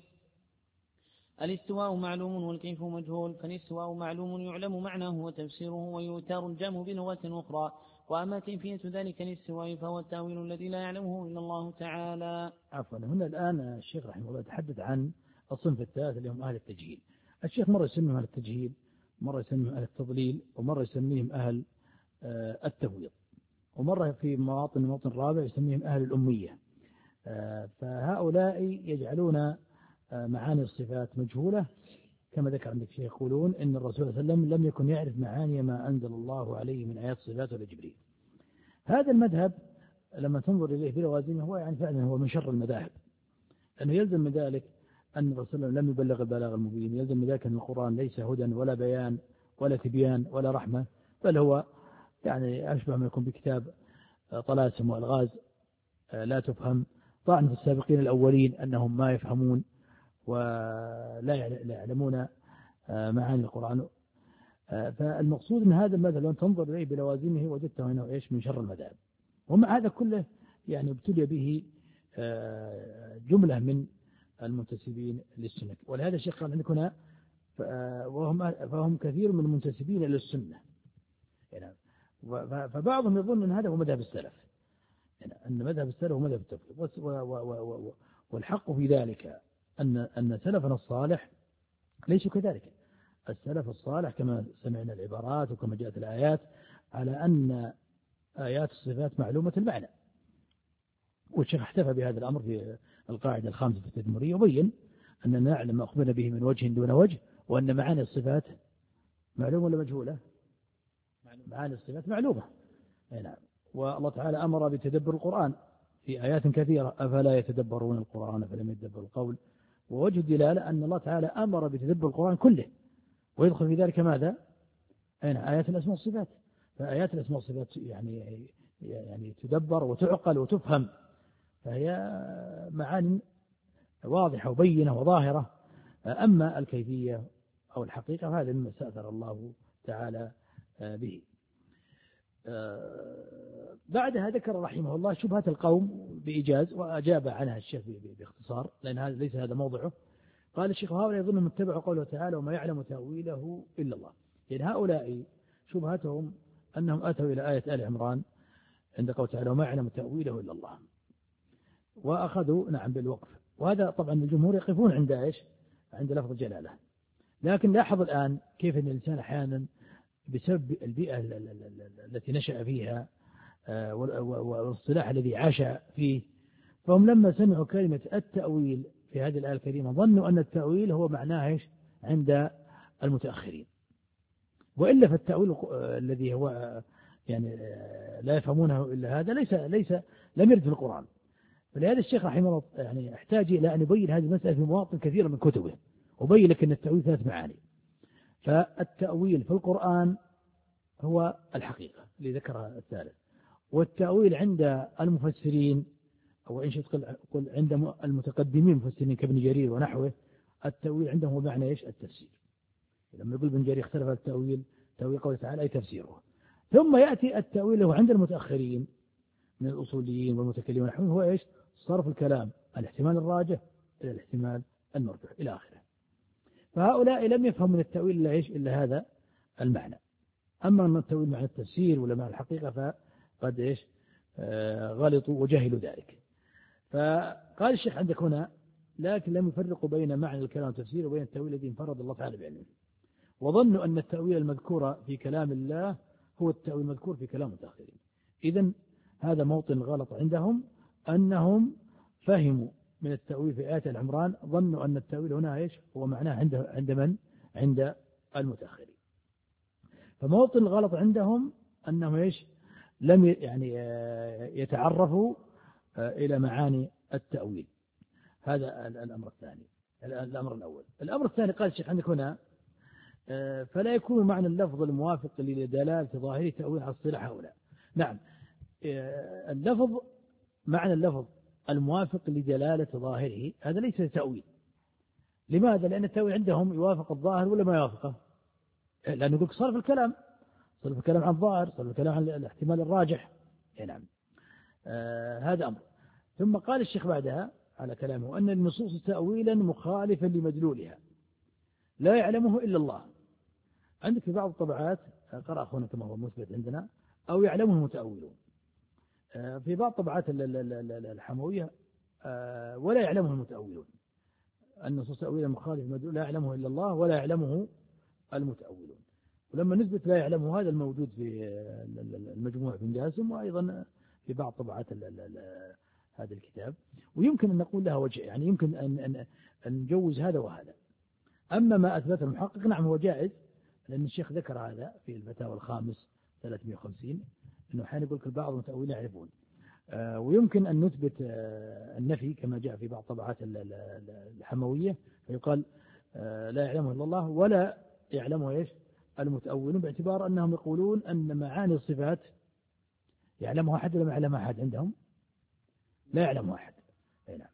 Speaker 2: الاستواء معلوم والكيف مجهول، فالاستواء معلوم يعلم معناه وتفسيره ويؤتر الجمع بلغة أخرى، وأما كيفية ذلك الاستواء فهو التأويل الذي لا يعلمه إلا الله تعالى.
Speaker 1: عفوا، هنا الآن الشيخ رحمه الله يتحدث عن الصنف الثالث اللي هم أهل التجهيل. الشيخ مرة يسميهم أهل التجهيل، مرة يسميهم أهل التضليل، ومرة يسميهم أهل التفويض، ومرة في مواطن مواطن رابع يسميهم أهل الأمية. فهؤلاء يجعلون معاني الصفات مجهولة، كما ذكر عندك شيخ يقولون إن الرسول صلى الله عليه وسلم لم يكن يعرف معاني ما أنزل الله عليه من آيات الصفات ولا جبريل. هذا المذهب لما تنظر إليه بلوازمه هو يعني فعلا هو من شر المذاهب، لأنه يلزم من ذلك أن الرسول صلى الله عليه وسلم لم يبلغ البلاغ المبين، يلزم من ذلك أن القرآن ليس هدى ولا بيان ولا تبيان ولا رحمة، بل هو يعني أشبه ما يكون بكتاب طلاسم وألغاز لا تفهم، طعن في السابقين الأولين أنهم ما يفهمون ولا يعلمون معاني القرآن. فالمقصود أن هذا المذهب لو تنظر إليه بلوازمه وجدته أنه إيش من شر المذاهب. ومع هذا كله يعني ابتلي به جملة من المنتسبين للسنة. ولهذا الشيخ قال عندك هنا وهم فهم كثير من المنتسبين إلى السنة يعني. فبعضهم يظن أن هذا هو مذهب السلف يعني أن مذهب السلف هو مذهب التفويض، والحق في ذلك أن أن سلفنا الصالح ليسوا كذلك. السلف الصالح كما سمعنا العبارات وكما جاءت الآيات على أن آيات الصفات معلومة المعنى، والشيخ احتفى بهذا الأمر في القاعدة الخامسة في التدمرية، وبين أننا نعلم ما أخبرنا به من وجه دون وجه، وأن معاني الصفات معلومة ولا مجهولة؟ معاني الصفات معلومة. نعم. والله تعالى أمر بتدبر القرآن في آيات كثيرة، أفلا يتدبرون القرآن فلم يتدبروا القول. ووجه الدلالة أن الله تعالى أمر بتدبر القرآن كله، ويدخل في ذلك ماذا؟ أين آيات الأسماء والصفات. فآيات الأسماء والصفات يعني يعني تدبر وتعقل وتفهم، فهي معاني واضحة وبينة وظاهرة. أما الكيفية أو الحقيقة هذا مما استأثر الله تعالى به. بعدها ذكر رحمه الله شبهة القوم بإيجاز، وأجاب عنها الشيخ باختصار لأن هذا ليس هذا موضعه. قال الشيخ هؤلاء يظنهم اتبعوا قوله تعالى وما يعلم تأويله إلا الله. يعني هؤلاء شبهتهم أنهم أتوا إلى آية آل عمران عند قوله تعالى وما يعلم تأويله إلا الله، وأخذوا نعم بالوقف. وهذا طبعا الجمهور يقفون عند إيش؟ عند لفظ الجلالة. لكن لاحظ الآن كيف أن الإنسان أحيانا بسبب البيئة التي نشأ فيها والاصطلاح الذي عاش فيه، فهم لما سمعوا كلمة التأويل في هذه الآية الكريمة ظنوا أن التأويل هو معناه إيش عند المتأخرين، وإلا فالتأويل الذي هو يعني لا يفهمونه إلا هذا ليس ليس لم يرد في القرآن. فلهذا الشيخ رحمه الله يعني احتاج إلى أن يبين هذه المسألة في مواطن كثيرة من كتبه، وبين لك أن التأويل ثلاث معاني. فالتأويل في القرآن هو الحقيقة اللي ذكرها الثالث، والتأويل عند المفسرين أو إن شئت قل عند المتقدمين المفسرين كابن جرير ونحوه، التأويل عندهم هو معنى إيش؟ التفسير. لما يقول ابن جرير اختلف التأويل تأويل قوله تعالى أي تفسيره. ثم يأتي التأويل هو عند المتأخرين من الأصوليين والمتكلمين ونحوه هو إيش؟ صرف الكلام الاحتمال الراجح إلى الاحتمال المرجوح إلى آخره. فهؤلاء لم يفهم من التأويل إلا إيش؟ إلا هذا المعنى. أما أن التأويل معنى التفسير ولا معنى الحقيقة فقد إيش آه غلطوا وجهلوا ذلك. فقال الشيخ عندك هنا لكن لم يفرقوا بين معنى الكلام والتفسير وبين التأويل الذي انفرد الله تعالى بعلمه، وظنوا أن التأويل المذكور في كلام الله هو التأويل المذكور في كلام المتأخرين. إذن هذا موطن غلط عندهم، أنهم فهموا من التأويل في آية العمران ظنوا أن التأويل هنا إيش هو معناه عند عند من؟ عند المتأخرين. فموطن الغلط عندهم أنهم إيش لم يعني يتعرفوا إلى معاني التأويل. هذا الأمر الثاني. الأمر الأول. الأمر الثاني قال الشيخ عندك هنا فلا يكون معنى اللفظ الموافق لدلالة ظاهره تأويل على اصطلاح هؤلاء. نعم، اللفظ معنى اللفظ الموافق لدلالة ظاهره هذا ليس تأويل. لماذا؟ لأن التأويل عندهم يوافق الظاهر ولا ما يوافقه؟ لأنه يقول صرف الكلام صرف الكلام عن الظاهر صرف الكلام عن الاحتمال الراجح. نعم، آه هذا أمر. ثم قال الشيخ بعدها على كلامه أن النصوص تأويلا مخالفا لمدلولها لا يعلمه إلا الله. عندك في بعض الطبعات قرأ أخونا كما هو مثبت عندنا أو يعلمه المتأولون، في بعض طبعات الحموية ولا يعلمه المتأولون. النصوص تأويلا مخالفا لمدلولها لا يعلمه إلا الله ولا يعلمه المتأولون. ولما نثبت لا يعلمه هذا الموجود في المجموع بن جاسم وأيضا في بعض طبعات هذا الكتاب، ويمكن أن نقول لها وجه، يعني يمكن أن نجوز هذا وهذا. أما ما أثبته المحقق نعم هو جائز، لأن الشيخ ذكر هذا في الفتاوى الخامس ثلاثمائة وخمسين أنه حين يقول البعض المتأولين يعرفون. آه ويمكن أن نثبت آه النفي كما جاء في بعض طبعات الحموية فيقال آه لا يعلمه إلا الله ولا يعلمه إيش المتأولون، باعتبار أنهم يقولون أن معاني الصفات يعلمها أحد ولا ما يعلمها أحد عندهم؟ لا يعلمها أحد. نعم.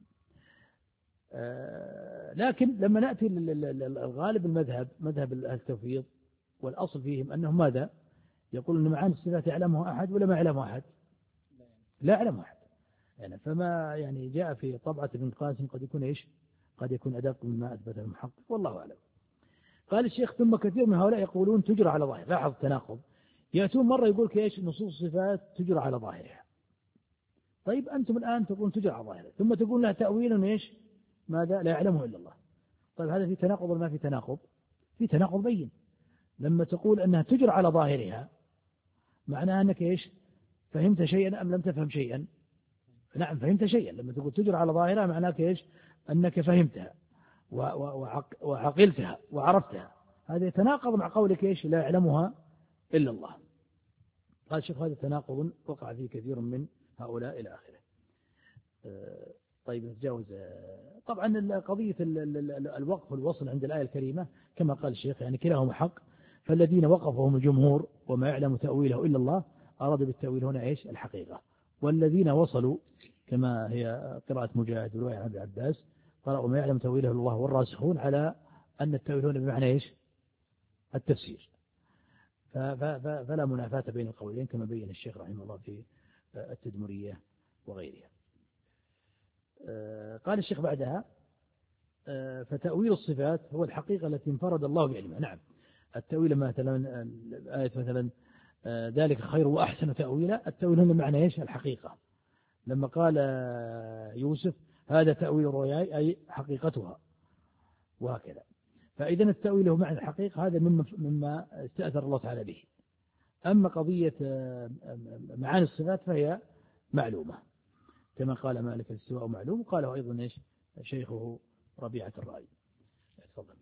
Speaker 1: آه لكن لما نأتي للغالب المذهب مذهب التوفيق والأصل فيهم أنهم ماذا يقول أن معاني الصفات يعلمها أحد ولا ما يعلمها أحد؟ لا يعلمها أحد. يعني فما يعني جاء في طبعة ابن قاسم قد يكون إيش قد يكون أدق مما أثبته المحقق والله أعلم. قال الشيخ ثم كثير من هؤلاء يقولون تجرى على ظاهر. لاحظ التناقض، يأتون مرة يقول كيش نصوص الصفات تجرى على ظاهرها. طيب أنتم الآن تقولون تجرى على ظاهرها ثم تقول لها تأويل إيش ماذا لا يعلمه إلا الله. طيب هذا في تناقض ولا ما في تناقض؟ في تناقض بين. لما تقول أنها تجرى على ظاهرها معناها أنك إيش فهمت شيئا أم لم تفهم شيئا؟ نعم فهمت شيئا. لما تقول تجرى على ظاهرها معناها إيش أنك فهمتها وعقلتها وعرفتها. هذا يتناقض مع قولك إيش لا يعلمها إلا الله. قال شوف هذا تناقض وقع فيه كثير من هؤلاء إلى آخره. طيب نتجاوز. طبعا قضية الوقف والوصل عند الآية الكريمة كما قال الشيخ يعني كلاهما حق. فالذين وقفوا هم الجمهور وما يعلم تأويله إلا الله أرادوا بالتأويل هنا إيش الحقيقة. والذين وصلوا كما هي قراءة مجاهد ورواية عن ابن عباس قرأوا ما يعلم تأويله إلا الله والراسخون على أن التأويل هنا بمعنى إيش التفسير. فلا منافاة بين القولين كما بين الشيخ رحمه الله في التدمرية وغيرها. قال الشيخ بعدها فتأويل الصفات هو الحقيقة التي انفرد الله بعلمها. نعم التأويل مثلا آية مثلا ذلك خير وأحسن تأويلا. التأويل هنا معنى إيش الحقيقة. لما قال يوسف هذا تأويل رؤياي أي حقيقتها وهكذا. فإذا التأويل هو معنى الحقيقة هذا مما مما استأثر الله تعالى به. أما قضية معاني الصفات فهي معلومة كما قال مالك الاستواء معلوم وقاله أيضا إيش شيخه ربيعة الرأي. تفضل.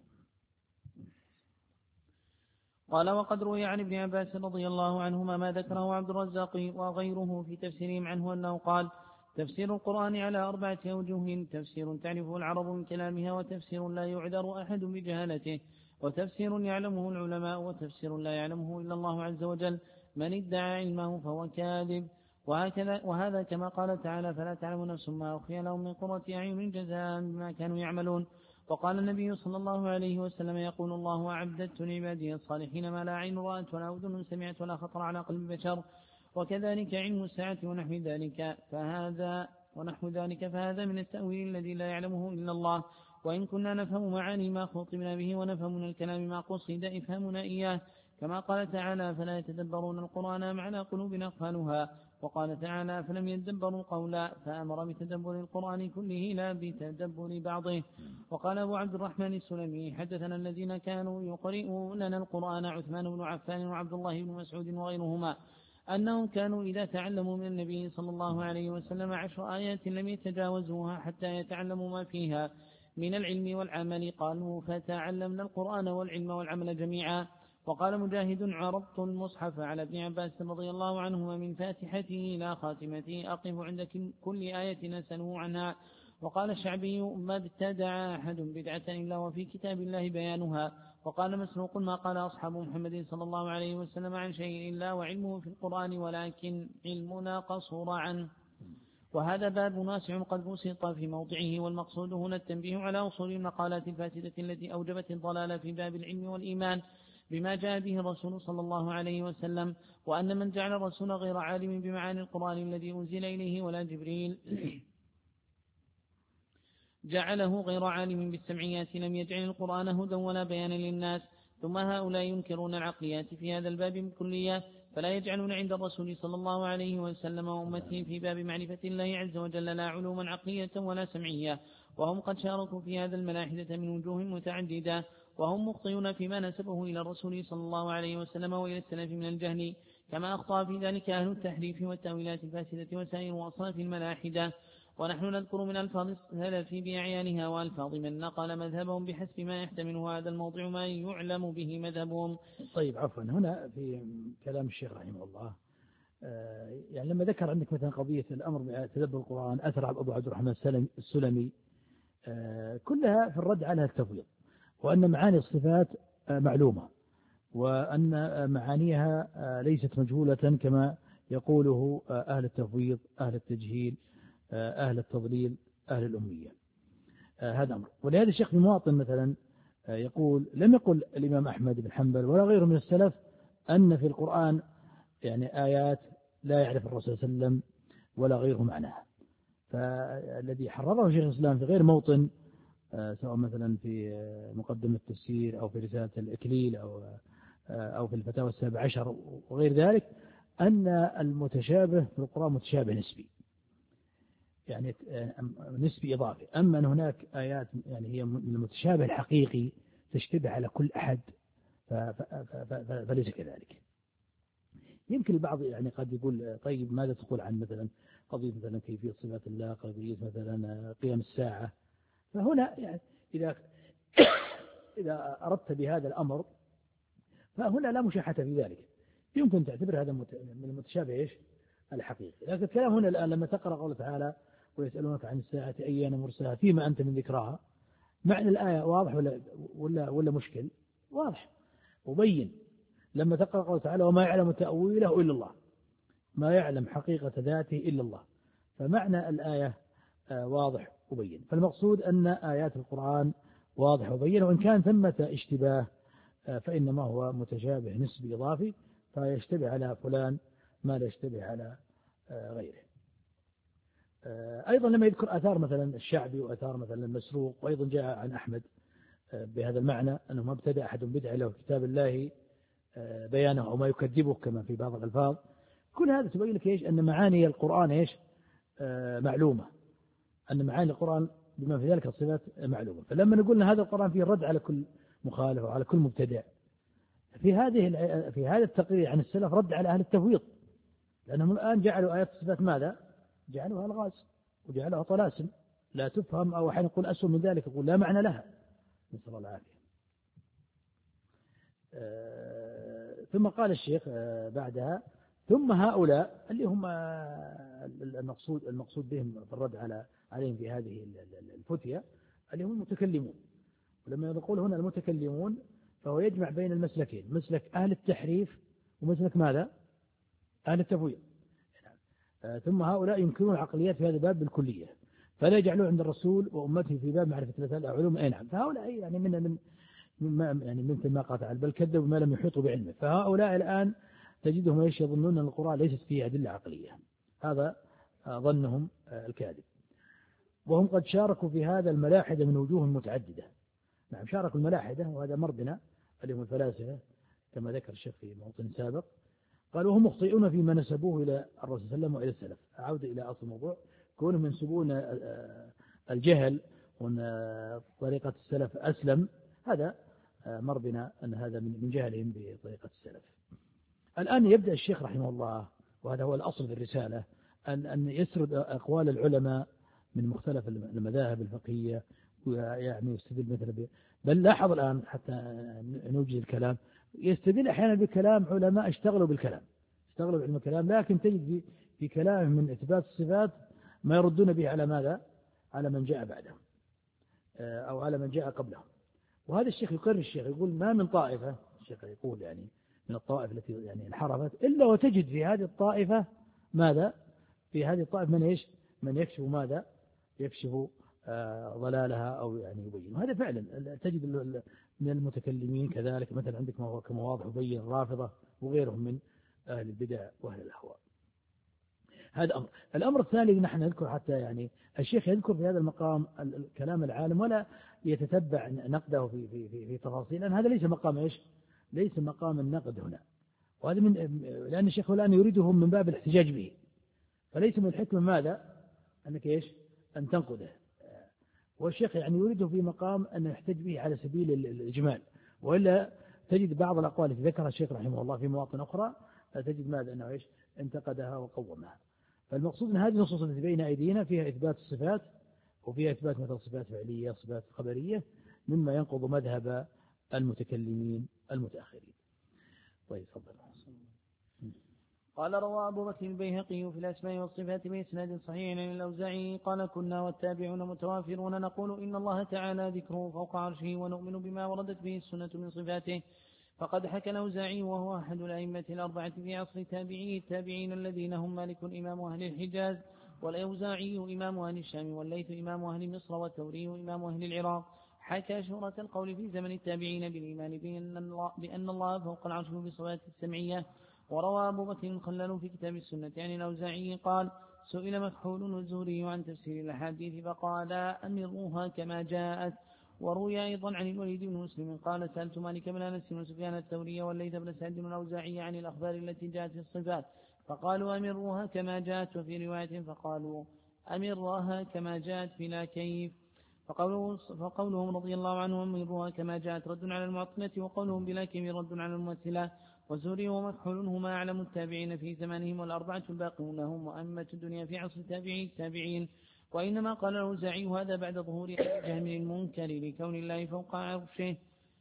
Speaker 2: قال وقد روي عن ابن عباس رضي الله عنهما ما ذكره عبد الرزاق وغيره في تفسيرهم عنه أنه قال تفسير القرآن على أربعة أوجه: تفسير تعرفه العرب من كلامها، وتفسير لا يعذر أحد بجهالته، وتفسير يعلمه العلماء، وتفسير لا يعلمه إلا الله عز وجل. من ادعى علمه فهو كاذب. وهكذا وهذا كما قال تعالى فلا تعلم نفس ما أخفي لهم من قرة أعين جزاء بما كانوا يعملون. وقال النبي صلى الله عليه وسلم يقول الله أعددت لعبادي الصالحين ما لا عين رأت ولا أذن سمعت ولا خطر على قلب بشر. وكذلك علم الساعة ونحو ذلك فهذا ونحو ذلك فهذا من التأويل الذي لا يعلمه إلا الله. وإن كنا نفهم معاني ما خطبنا به ونفهم من الكلام ما قصد إفهمنا إياه، كما قال تعالى فلا يتدبرون القرآن أم على قلوب أقفالها. وقال تعالى فلم يتدبروا قولا فأمر بتدبر القرآن كله لا بتدبر بعضه. وقال أبو عبد الرحمن السلمي حدثنا الذين كانوا يقرئوننا القرآن عثمان بن عفان وعبد الله بن مسعود وغيرهما أنهم كانوا إذا تعلموا من النبي صلى الله عليه وسلم عشر آيات لم يتجاوزوها حتى يتعلموا ما فيها من العلم والعمل. قالوا فتعلمنا القرآن والعلم والعمل جميعا. وقال مجاهد عرضت المصحف على ابن عباس رضي الله عنهما من فاتحته إلى خاتمته أقف عند كل آية أسأله عنها. وقال الشعبي ما ابتدع أحد بدعة إلا وفي كتاب الله بيانها. وقال مسروق ما قال أصحاب محمد صلى الله عليه وسلم عن شيء إلا وعلمه في القرآن ولكن علمنا قصر عنه. وهذا باب واسع قد بسط في موضعه، والمقصود هنا التنبيه على أصول المقالات الفاسدة التي أوجبت الضلال في باب العلم والإيمان بما جاء به الرسول صلى الله عليه وسلم. وأن من جعل الرسول غير عالم بمعاني القرآن الذي أنزل إليه ولا جبريل جعله غير عالم بالسمعيات لم يجعل القرآن هدى ولا بيانا للناس. ثم هؤلاء ينكرون العقليات في هذا الباب بكلية، فلا يجعلون عند الرسول صلى الله عليه وسلم وأمته في باب معرفة الله عز وجل لا علوما عقلية ولا سمعية، وهم قد شاركوا في هذا الملاحدة من وجوه متعددة، وهم مخطئون فيما نسبه إلى الرسول صلى الله عليه وسلم وإلى السلف من الجهل، كما أخطأ في ذلك أهل التحريف والتأويلات الفاسدة وسائر أصناف الملاحدة. ونحن نذكر من ألفاظ السلف بأعيانها وألفاظ من نقل مذهبهم بحسب ما يحتمله هذا الموضع ما يعلم به مذهبهم.
Speaker 1: طيب عفوا هنا في كلام الشيخ رحمه الله يعني لما ذكر عندك مثلا قضية الأمر بتدبر القرآن أثر على أبو عبد الرحمن السلمي كلها في الرد على التفويض، وأن معاني الصفات معلومة وأن معانيها ليست مجهولة كما يقوله أهل التفويض أهل التجهيل أهل التضليل أهل الأمية. هذا أمر. ولهذا الشيخ في مواطن مثلا يقول لم يقل الإمام أحمد بن حنبل ولا غيره من السلف أن في القرآن يعني آيات لا يعرف الرسول صلى الله عليه وسلم ولا غيره معناها. فالذي حرره شيخ الإسلام في غير موطن سواء مثلا في مقدمة التفسير أو في رسالة الإكليل أو أو في الفتاوى السابع عشر وغير ذلك، أن المتشابه في القرآن متشابه نسبي، يعني نسبي إضافي. أما أن هناك آيات يعني هي المتشابه الحقيقي تشتبه على كل أحد فليس كذلك. يمكن البعض يعني قد يقول طيب ماذا تقول عن مثلا قضية مثلا كيفية صفات الله، قضية مثلا قيام الساعة؟ فهنا يعني إذا إذا أردت بهذا الأمر فهنا لا مشاحة في ذلك، يمكن تعتبر هذا من المتشابه إيش الحقيقي. لكن الكلام هنا الآن لما تقرأ قوله تعالى ويسألونك عن الساعة أيان مرساها فيما أنت من ذكراها، معنى الآية واضح ولا ولا ولا مشكل؟ واضح وبين. لما تقرأ قوله تعالى وما يعلم تأويله إلا الله، ما يعلم حقيقة ذاته إلا الله، فمعنى الآية واضح وبين. فالمقصود أن آيات القرآن واضح وبين، وإن كان ثمة اشتباه فإنما هو متشابه نسبي إضافي، فيشتبه على فلان ما لا يشتبه على غيره. أيضا لما يذكر آثار مثلا الشعبي وآثار مثلا المسروق، وأيضا جاء عن أحمد بهذا المعنى أنه ما ابتدأ أحد بدعة له كتاب الله بيانه أو ما يكذبه كما في بعض الألفاظ. كل هذا تبين لك إيش أن معاني القرآن إيش معلومة، أن معاني القرآن بما في ذلك الصفات معلومة. فلما نقول أن هذا القرآن فيه الرد على كل مخالف وعلى كل مبتدع، في هذه في هذا التقرير عن السلف رد على أهل التفويض، لأنهم الآن جعلوا آيات الصفات ماذا؟ جعلوها الغاز وجعلوها طلاسم لا تفهم، أو حين يقول أسوأ من ذلك يقول لا معنى لها، نسأل الله العافية. آه ثم قال الشيخ آه بعدها ثم هؤلاء اللي هم المقصود المقصود بهم في الرد على عليهم في هذه الفتية اللي هم المتكلمون. ولما نقول هنا المتكلمون فهو يجمع بين المسلكين، مسلك أهل التحريف ومسلك ماذا؟ أهل التفويض. آه ثم هؤلاء ينكرون العقليات في هذا الباب بالكلية، فلا يجعلون عند الرسول وأمته في باب معرفة ثلاث العلوم. أي نعم، فهؤلاء يعني من من مما يعني مثل ما قال تعالى بل كذبوا بما لم يحيطوا بعلمه. فهؤلاء الآن تجدهم ايش؟ يظنون أن القرآن ليست فيه أدلة عقلية، هذا ظنهم الكاذب. وهم قد شاركوا في هذا الملاحدة من وجوه متعددة. نعم شاركوا الملاحدة، وهذا مرضنا اللي هم الفلاسفة كما ذكر الشيخ في موطن سابق. قالوا هم مخطئون فيما نسبوه إلى الرسول صلى الله عليه وسلم وإلى السلف. أعود إلى أصل الموضوع، كونهم ينسبون الجهل وأن طريقة السلف أسلم، هذا مر بنا أن هذا من جهلهم بطريقة السلف. الآن يبدأ الشيخ رحمه الله، وهذا هو الأصل في الرسالة، أن أن يسرد أقوال العلماء من مختلف المذاهب الفقهية، ويعني يستدل مثلا بل لاحظ الآن حتى نوجد الكلام، يستدل أحيانا بكلام علماء اشتغلوا بالكلام، اشتغلوا بعلم الكلام، لكن تجد في في كلام من إثبات الصفات ما يردون به على ماذا؟ على من جاء بعدهم أو على من جاء قبلهم. وهذا الشيخ يقرر، الشيخ يقول ما من طائفة، الشيخ يقول يعني من الطوائف التي يعني انحرفت إلا وتجد في هذه الطائفة ماذا؟ في هذه الطائفة من إيش؟ من يكشف ماذا؟ يكشف آه ضلالها أو يعني يبين. وهذا فعلا تجد من المتكلمين كذلك، مثلا عندك ما هو كما واضح وبين الرافضة وغيرهم من أهل البدع وأهل الأهواء. هذا أمر. الأمر الثاني اللي نحن نذكر، حتى يعني الشيخ يذكر في هذا المقام كلام العالم ولا يتتبع نقده في في في, في تفاصيل، لأن هذا ليس مقام إيش؟ ليس مقام النقد هنا. وهذا من لأن الشيخ الآن يريدهم من باب الاحتجاج به، فليس من الحكمة ماذا؟ أنك إيش؟ أن تنقده. والشيخ يعني يريده في مقام أن يحتج به على سبيل الإجمال، وإلا تجد بعض الأقوال التي ذكرها الشيخ رحمه الله في مواطن أخرى تجد ماذا؟ أنه إيش؟ انتقدها وقومها. فالمقصود أن هذه النصوص التي بين أيدينا فيها إثبات الصفات، وفيها إثبات مثل صفات فعلية، صفات خبرية، مما ينقض مذهب المتكلمين المتأخرين. طيب تفضل.
Speaker 2: قال روى أبو بكر البيهقي في الأسماء والصفات بإسناد صحيح عن الأوزاعي قال كنا والتابعون متوافرون نقول إن الله تعالى ذكره فوق عرشه ونؤمن بما وردت به السنة من صفاته. فقد حكى الأوزاعي وهو أحد الأئمة الأربعة في عصر تابعي التابعين الذين هم مالك إمام أهل الحجاز، والأوزاعي إمام أهل الشام، والليث إمام أهل مصر، والثوري إمام أهل العراق. حكى شهرة القول في زمن التابعين بالإيمان بأن الله, بأن الله فوق العرش بصفات السمعية. وروى أبو بكر الخلال في كتاب السنة عن الأوزاعي قال سئل مكحول والزهري عن تفسير الأحاديث فقال أمروها كما جاءت. وروي أيضا عن الوليد بن مسلم قال سألت مالك بن أنس وسفيان الثوري والليث بن سعد الأوزاعي عن الأخبار التي جاءت في الصفات فقالوا أمروها كما جاءت، وفي رواية فقالوا أمرها كما جاءت بلا كيف. فقوله فقولهم رضي الله عنهم أمروها كما جاءت رد على المعطلة، وقولهم بلا كيف رد على الممثلة. والزهري ومكحول هما أعلم التابعين في زمانهم، والأربعة الباقون هم وأمة الدنيا في عصر التابعين التابعين. وإنما قال الأوزاعي هذا بعد ظهور جهم المنكر لكون الله فوق عرشه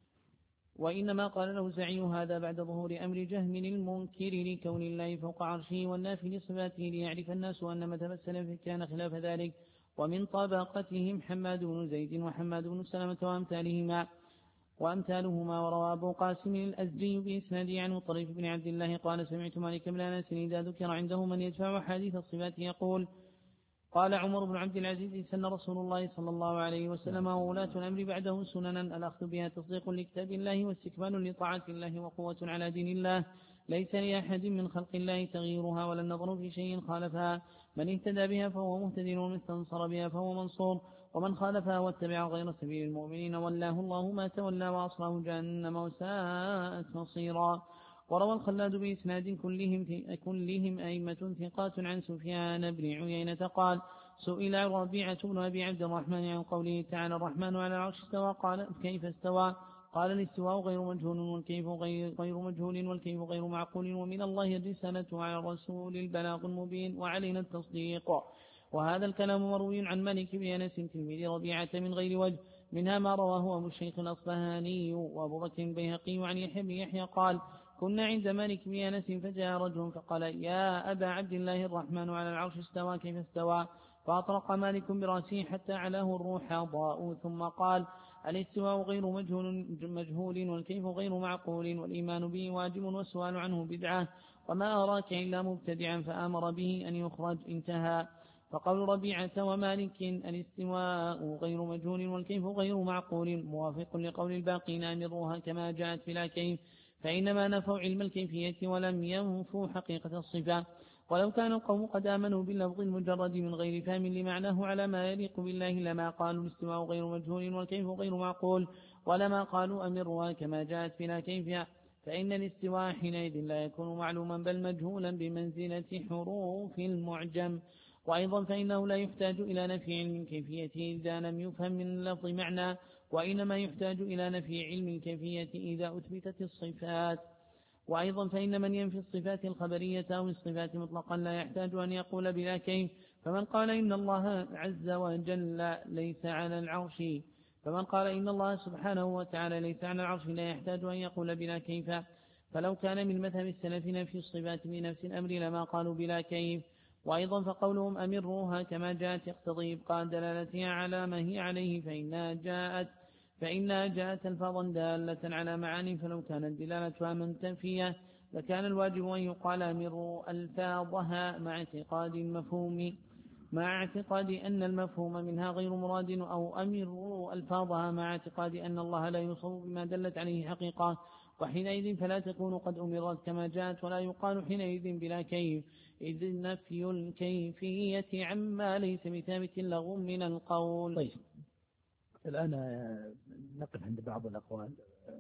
Speaker 2: وإنما قال الأوزاعي هذا بعد ظهور أمر جهم المنكر لكون الله فوق عرشه والنافي لصفاته ليعرف الناس أن مذهب السلف كان خلاف ذلك. ومن طبقتهم حماد بن زيد وحماد بن سلمة وأمثالهما وأمثالهما وروى أبو قاسم الأزدي بإسناده عنه طريف بن عبد الله قال سمعت مالك بن أنس إذا ذكر عنده من يدفع حديث الصفات يقول قال عمر بن عبد العزيز سن رسول الله صلى الله عليه وسلم وولاة الأمر بعده سننا الأخذ بها تصديق لكتاب الله واستكمال لطاعة الله وقوة على دين الله ليس لأحد من خلق الله تغييرها ولا النظر في شيء خالفها. من اهتدى بها فهو مهتد ومن استنصر بها فهو منصور ومن خالفها واتبع غير سبيل المؤمنين ولاه الله ما تولى وأصله جهنم وساءت مصيرا. وروى الخلاد بإسناد كلهم, كلهم أئمة ثقات عن سفيان بن عيينة قال سئل ربيعة بن أبي عبد الرحمن عن قوله تعالى الرحمن على العرش استوى قال كيف استوى قال الاستواء غير مجهول والكيف غير مجهول والكيف غير معقول ومن الله الرسالة على الرسول البلاغ المبين وعلينا التصديق. وهذا الكلام مروي عن مالك بن أنس تلميذ ربيعة من غير وجه منها ما رواه أبو الشيخ الأصبهاني وأبو بكر البيهقي عن يحيى بن يحيى قال كنا عند مالك بن أنس فجاء رجل فقال يا أبا عبد الله الرحمن على العرش استوى كيف استوى فأطرق مالك برأسه حتى علاه الروح ضاء ثم قال الاستواء غير مجهول, مجهول والكيف غير معقول والإيمان به واجب والسؤال عنه بدعة وما أراك إلا مبتدعا فآمر به أن يخرج انتهى. فقول ربيعة ومالك الاستواء غير مجهول والكيف غير معقول موافق لقول الباقين أمروها كما جاءت بلا كيف فإنما نفوا علم الكيفية ولم ينفوا حقيقة الصفة. ولو كان القوم قد آمنوا باللفظ المجرد من غير فهم لمعناه على ما يليق بالله لما قالوا الاستواء غير مجهول والكيف غير معقول ولما قالوا أمرها كما جاءت بلا كيف فإن الاستواء حينئذ لا يكون معلوما بل مجهولا بمنزلة حروف المعجم. وأيضا فإنه لا يحتاج إلى نفي علم الكيفية إذا لم يفهم من اللفظ معنى وإنما يحتاج إلى نفي علم الكيفية إذا أثبتت الصفات. وأيضا فإن من ينفي الصفات الخبرية أو الصفات مطلقا لا يحتاج أن يقول بلا كيف فمن قال إن الله عز وجل ليس على العرش فمن قال إن الله سبحانه وتعالى ليس على العرش لا يحتاج أن يقول بلا كيف. فلو كان من مذهب السلف نفي الصفات بنفس الأمر لما قالوا بلا كيف. وأيضا فقولهم أمروها كما جاءت يقتضي إبقاء دلالتها على ما هي عليه فإنها جاءت فإنها جاءت ألفاظا دالة على معاني فلو كانت دلالتها منتفية لكان الواجب أن يقال أمروا ألفاظها مع اعتقاد المفهوم مع اعتقاد أن المفهوم منها غير مراد أو أمروا ألفاظها مع اعتقاد أن الله لا يوصف بما دلت عليه حقيقة وحينئذ فلا تكون قد أمرت كما جاءت ولا يقال حينئذ بلا كيف إذ نفي الكيفية عما ليس بثابت لغو من القول.
Speaker 1: طيب الآن نقف عند بعض الأقوال.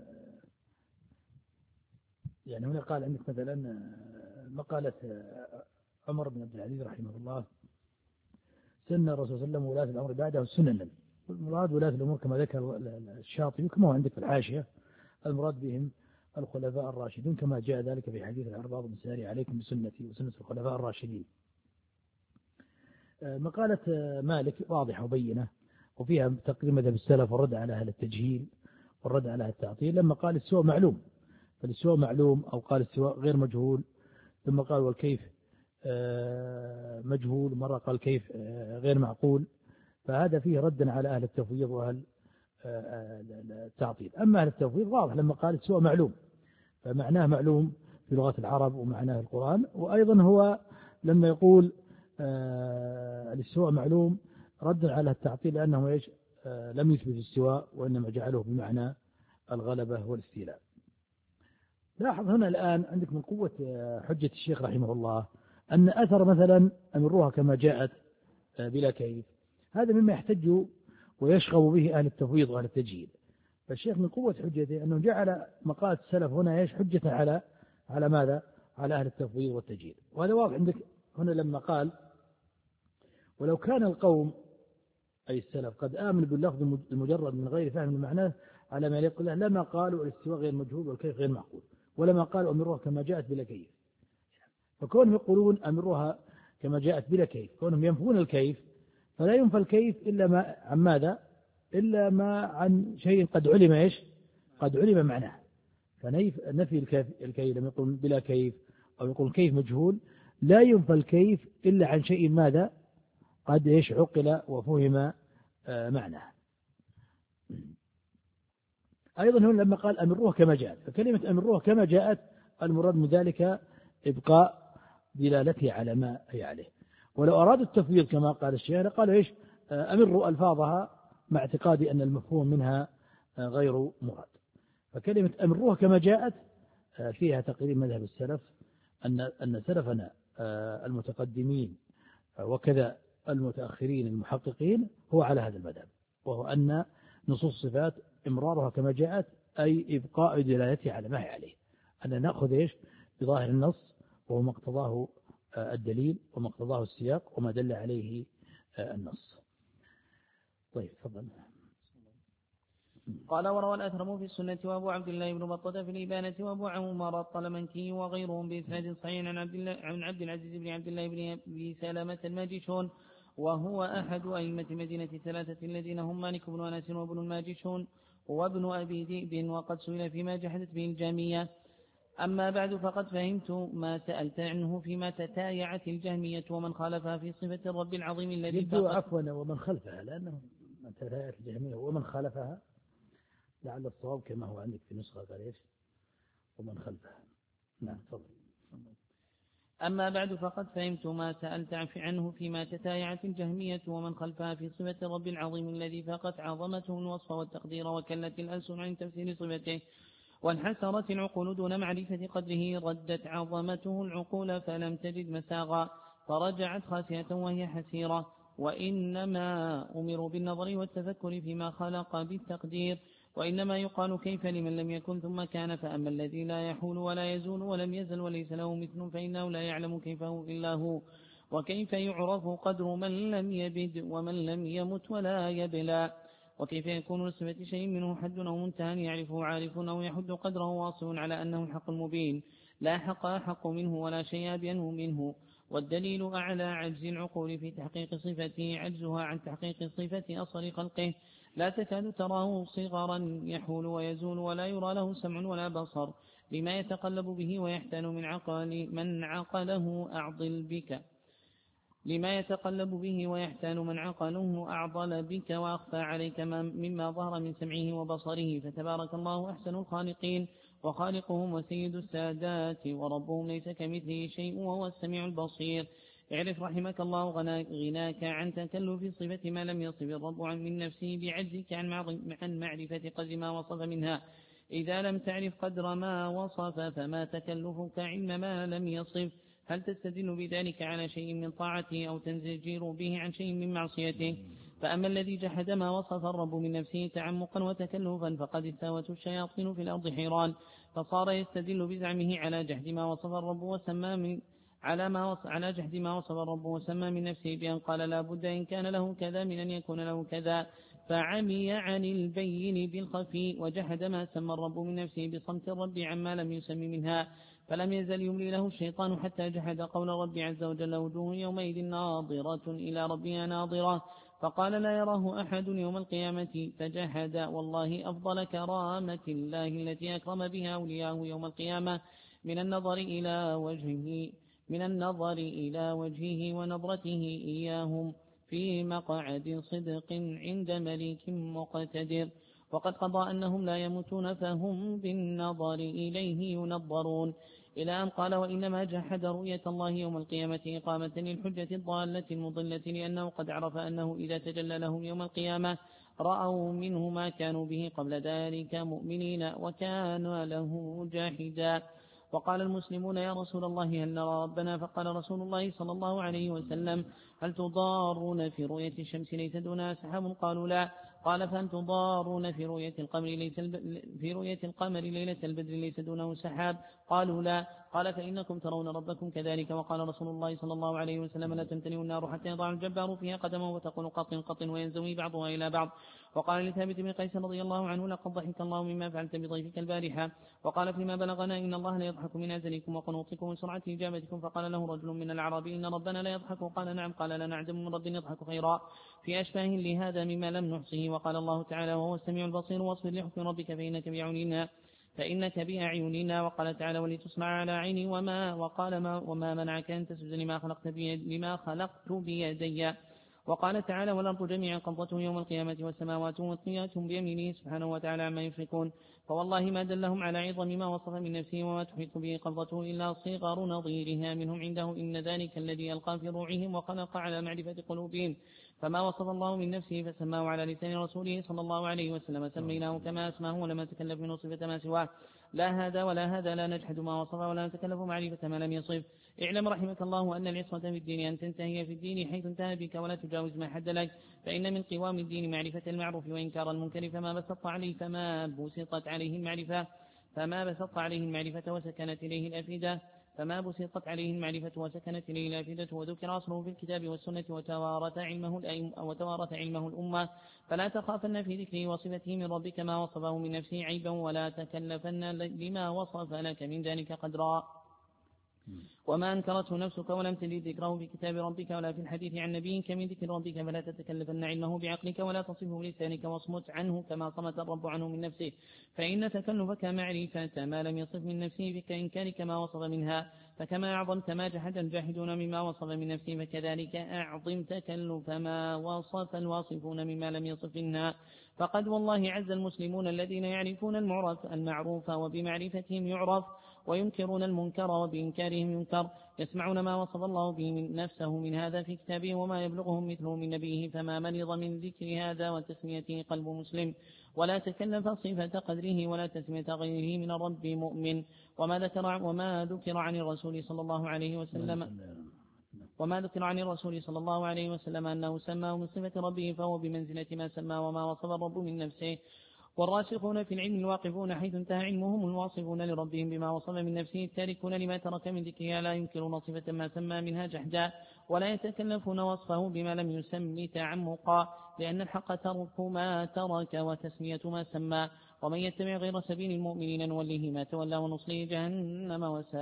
Speaker 1: يعني هنا قال عندك مثلا مقالة عمر بن عبد العزيز رحمه الله سن الرسول صلى الله عليه وسلم ولاة الأمر بعده سننا. المراد ولاة الأمور كما ذكر الشاطبي كما هو عندك في الحاشية المراد بهم الخلفاء الراشدون كما جاء ذلك في حديث العرباض بن ساري عليكم بسنتي وسنة الخلفاء الراشدين. مقالة مالك واضحة وبينة وفيها تقرير مذهب السلف والرد على أهل التجهيل والرد على أهل التعطيل لما قال السواء معلوم فالسواء معلوم أو قال السواء غير مجهول ثم قال والكيف مجهول مرة قال كيف غير معقول فهذا فيه ردا على أهل التفويض وأهل التعطيل. أما أهل التفويض واضح لما قال السواء معلوم فمعناه معلوم في لغة العرب ومعناه القرآن. وأيضا هو لما يقول السواء معلوم رد على التعطيل لأنه إيش لم يثبت السواء وإنما جعله بمعنى الغلبة والاستيلاء. لاحظ هنا الآن عندك من قوة حجة الشيخ رحمه الله أن أثر مثلا أمروها كما جاءت بلا كيف، هذا مما يحتج ويشغب به أهل التفويض وأهل التجهيل. فالشيخ من قوة حجته أنه جعل مقالة السلف هنا ايش حجة على على ماذا؟ على أهل التفويض والتجهيل. وهذا واضح عندك هنا لما قال ولو كان القوم أي السلف قد آمنوا باللفظ المجرد من غير فهم معناه على ما يليق له لما قالوا الاستواء غير مجهول والكيف غير معقول، ولما قالوا أمروها كما جاءت بلا كيف. فكونهم يقولون أمروها كما جاءت بلا كيف، كونهم ينفون الكيف، فلا ينفى الكيف إلا ما عن ماذا؟ إلا ما عن شيء قد علم إيش؟ قد علم معناه. فنفي الكيف لما يقول بلا كيف أو يقول كيف مجهول، لا ينفى الكيف إلا عن شيء ماذا؟ قد إيش عقل وفهم معناه. أيضا هنا لما قال أمروها كما جاءت، فكلمة أمروها كما جاءت المراد من ذلك إبقاء دلالته على ما هي عليه. ولو أرادوا التفويض كما قال الشيخ قالوا إيش؟ أمروا ألفاظها مع اعتقادي أن المفهوم منها غير مراد. فكلمة أمروها كما جاءت فيها تقريب مذهب السلف أن أن سلفنا المتقدمين وكذا المتأخرين المحققين هو على هذا المذهب، وهو أن نصوص الصفات إمرارها كما جاءت أي إبقاء دلالتها على ما هي عليه، أن نأخذ إيش بظاهر النص وهو ما اقتضاه الدليل وما اقتضاه السياق وما دل عليه النص. طيب تفضل.
Speaker 2: قال وروى الأثرم في السنة وأبو عبد الله بن بطة في الإبانة وأبو عمر الطلمنكي وغيرهم بإسناد صحيح عن عبد الله عن عبد العزيز بن عبد الله بن أبي سلمة الماجشون، وهو أحد أئمة مدينة ثلاثة الذين هم مالك بن أنس وابن الماجشون وابن أبي ذئب، وقد سئل فيما جحدت به الجهمية. أما بعد فقد فهمت ما سألت عنه فيما تتايعت الجهمية ومن خالفها في صفة الرب العظيم الذي
Speaker 1: يبدو عفوا ومن خلفها، لأنه من تتايعت الجهمية ومن خالفها لعل الصواب كما هو عندك في نسخة قال ايش ومن خلفها. نعم تفضل.
Speaker 2: أما بعد فقد فهمت ما سألت عنه فيما تتايعت الجهمية ومن خلفها في صفة الرب العظيم الذي فقط عظمته الوصف والتقدير وكلت الألسن عن تفسير صفته وانحسرت العقول دون معرفة قدره، ردت عظمته العقول فلم تجد مساغا فرجعت خاسئة وهي حسيرة. وإنما أمروا بالنظر والتفكر فيما خلق بالتقدير، وإنما يقال كيف لمن لم يكن ثم كان، فأما الذي لا يحول ولا يزول ولم يزل وليس له مثل فإنه لا يعلم كيفه إلا هو. وكيف يعرف قدر من لم يبد ومن لم يمت ولا يبلى، وكيف يكون لصفة شيء منه حد أو منتهى يعرفه عارف أو يحد قدره واصل على أنه الحق المبين لا حق أحق منه ولا شيء أبينه منه. والدليل أعلى عجز العقول في تحقيق صفته عجزها عن تحقيق صفة أصل خلقه، لا تكاد تراه صغرا يحول ويزول ولا يرى له سمع ولا بصر لما يتقلب به ويحتال من عقل من عقله أعضل بك لما يتقلب به ويحتال من عقله أعضل بك وأخفى عليك مما ظهر من سمعه وبصره، فتبارك الله أحسن الخالقين وخالقهم وسيد السادات وربهم ليس كمثله شيء وهو السميع البصير. اعرف رحمك الله غناك عن تكلف صفة ما لم يصف الرب عن من نفسه بعجزك عن معرفة قدر ما وصف منها. إذا لم تعرف قدر ما وصف فما تكلفك علم ما لم يصف. هل تستدل بذلك على شيء من طاعته أو تنزجير به عن شيء من معصيته؟ فأما الذي جحد ما وصف الرب من نفسه تعمقا وتكلفا فقد استوت الشياطين في الأرض حيران، فصار يستدل بزعمه على جحد ما وصف الرب وسمى من على ما وصف على جحد ما وصف الرب وسمى من نفسه بأن قال لا بد إن كان له كذا من أن يكون له كذا، فعمي عن البين بالخفي وجحد ما سمى الرب من نفسه بصمت الرب عما لم يسم منها، فلم يزل يملي له الشيطان حتى جحد قول الرب عز وجل وجوه يومئذ ناظرة إلى ربها ناظرة، فقال لا يراه أحد يوم القيامة فجحد. والله أفضل كرامة الله التي أكرم بها أولياءه يوم القيامة من النظر إلى وجهه من النظر إلى وجهه ونظرته إياهم في مقعد صدق عند مليك مقتدر. وقد قضى أنهم لا يموتون فهم بالنظر إليه ينظرون، إلى أن قال وإنما جحد رؤية الله يوم القيامة إقامة للحجة الضالة المضلة، لأنه قد عرف أنه إذا تجلى لهم يوم القيامة رأوا منه ما كانوا به قبل ذلك مؤمنين وكان له جاحدا. وقال المسلمون يا رسول الله هل نرى ربنا؟ فقال رسول الله صلى الله عليه وسلم هل تضارون في رؤية الشمس ليس دونها سحاب؟ قالوا لا. قال فهل تضارون في رؤية القمر ليس في رؤية القمر ليلة البدر ليس دونه سحاب؟ قالوا لا. قال فإنكم ترون ربكم كذلك. وقال رسول الله صلى الله عليه وسلم لا تمتلئ النار حتى يضع الجبار فيها قدمه وتقول قط قط وينزوي بعضها إلى بعض. وقال لثابت بن قيس رضي الله عنه لقد ضحك الله مما فعلت بضيفك البارحة. وقال فيما بلغنا إن الله لا يضحك من أزلكم وقنوطكم وسرعة إجابتكم. فقال له رجل من الأعراب إن ربنا لا يضحك؟ قال نعم. قال لا نعدم من رب يضحك خيرا في أشباه لهذا مما لم نحصه. وقال الله تعالى وهو السميع البصير واصبر لحكم ربك فإنك بأعيننا فإنك بأعيننا. وقال تعالى ولتصنع على عيني وما وقال ما وما منعك أن تسجد لما خلقت بيد لما خلقت بيدي. وقال تعالى والأرض جميعا قبضته يوم القيامة والسماوات مطويات بيمينه سبحانه وتعالى عما يشركون. فوالله ما دلهم على عظم ما وصف من نفسه وما تحيط به قبضته إلا صغر نظيرها منهم عنده إن ذلك الذي ألقى في روعهم وخلق على معرفة قلوبهم. فما وصف الله من نفسه فسماه على لسان رسوله صلى الله عليه وسلم سميناه كما أسماه ولما تكلف من صفة ما سواه. لا هذا ولا هذا لا نجحد ما وصف ولا نتكلف معرفة ما لم يصف. اعلم رحمك الله أن العصمة في الدين أن تنتهي في الدين حيث انتهى بك ولا تجاوز ما حد لك. فإن من قوام الدين معرفة المعروف وإنكار المنكر فما بسطت عليه فما بسطت عليه المعرفة فما بسطت عليه المعرفة وسكنت إليه الأفئدة فما بسطت عليه المعرفة وسكنت إليه الأفئدة. وذكر أصله في الكتاب والسنة وتوارث علمه وتوارث علمه الأمة. فلا تخافن في ذكره وصفته من ربك ما وصفه من نفسه عيبا ولا تكلفن لما وصف لك من ذلك قدرا. وما أنكرته نفسك ولم تجد ذكره في كتاب ربك ولا في الحديث عن نبيك من ذكر ربك فلا تتكلفن علمه بعقلك ولا تصفه بلسانك واصمت عنه كما صمت الرب عنه من نفسه. فإن تكلفك معرفة ما لم يصف من نفسه بإنكارك ما وصف منها. فكما أعظمت ما جحد الجاحدون مما وصف من نفسه فكذلك أعظم تكلف ما وصف الواصفون مما لم يصف منها. فقد والله عز المسلمون الذين يعرفون المعرف المعروف وبمعرفتهم يعرف وينكرون المنكر وبإنكارهم ينكر. يسمعون ما وصف الله به من نفسه من هذا في كتابه وما يبلغهم مثله من نبيه. فما مرض من ذكر هذا وتسميته قلب مسلم ولا تكلف صفة قدره ولا تسمية غيره من الرب مؤمن. وما ذكر وما ذكر عن الرسول صلى الله عليه وسلم وما ذكر عن الرسول صلى الله عليه وسلم أنه سماه من صفة ربه فهو بمنزلة ما سمى وما وصف الرب من نفسه. والراسخون في العلم الواقفون حيث انتهى علمهم الواصفون لربهم بما وصف من نفسه التاركون لما ترك من ذكرها لا ينكرون صفة ما سمى منها جحدا ولا يتكلفون وصفه بما لم يسم تعمقا لأن الحق ترك ما ترك وتسمية ما سمى. ومن يتبع غير سبيل المؤمنين نوله ما تولى ونصله جهنم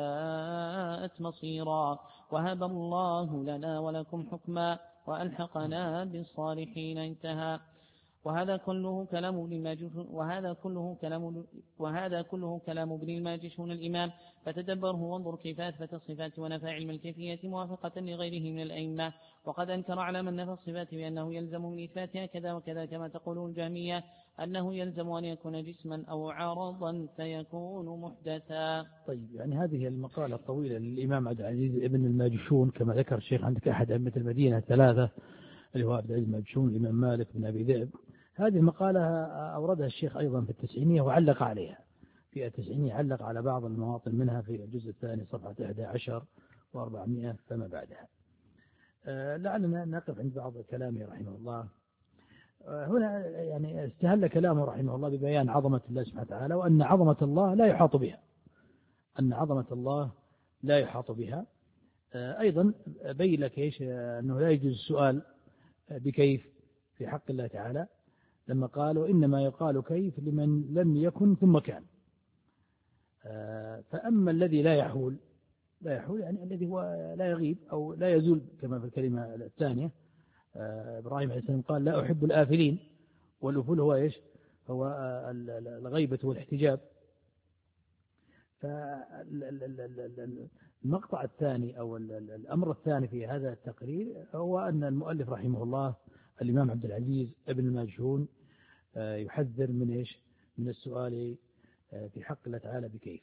Speaker 2: وساءت مصيرا. وهب الله لنا ولكم حكما وألحقنا بالصالحين. انتهى. وهذا كله كلام ابن الماجشون وهذا كله كلام وهذا كله كلام ابن الماجشون الإمام. فتدبره وانظر كيف أثبت الصفات ونفى علم الكيفية موافقة لغيره من الأئمة. وقد أنكر على من نفى الصفات بأنه يلزم من إثباتها كذا وكذا كما تقول الجهمية أنه يلزم أن يكون جسما أو عرضا فيكون محدثا.
Speaker 1: طيب يعني هذه المقالة الطويلة للإمام عبد العزيز ابن الماجشون كما ذكر الشيخ عندك أحد أئمة المدينة ثلاثة اللي هو عبد العزيز الماجشون الإمام مالك بن أبي ذئب. هذه المقالة أوردها الشيخ أيضا في التسعينية وعلق عليها في التسعينية علق على بعض المواطن منها في الجزء الثاني صفحة أحد عشر وأربعمائة فما بعدها. لعلنا نقف عند بعض كلامه رحمه الله. هنا يعني استهل كلامه رحمه الله ببيان عظمة الله سبحانه وتعالى وأن عظمة الله لا يحاط بها أن عظمة الله لا يحاط بها. أيضا بين لك إيش أنه لا يجوز السؤال بكيف في حق الله تعالى لما قالوا إنما يقال كيف لمن لم يكن ثم كان. فأما الذي لا يحول لا يحول يعني الذي هو لا يغيب أو لا يزول كما في الكلمة الثانية. إبراهيم عليه السلام قال لا أحب الآفلين والأفول هو إيش هو الغيبة والاحتجاب. فالمقطع الثاني أو الأمر الثاني في هذا التقرير هو أن المؤلف رحمه الله الإمام عبد العزيز ابن الماجشون يحذر من إيش من السؤال في حق الله تعالى بكيف.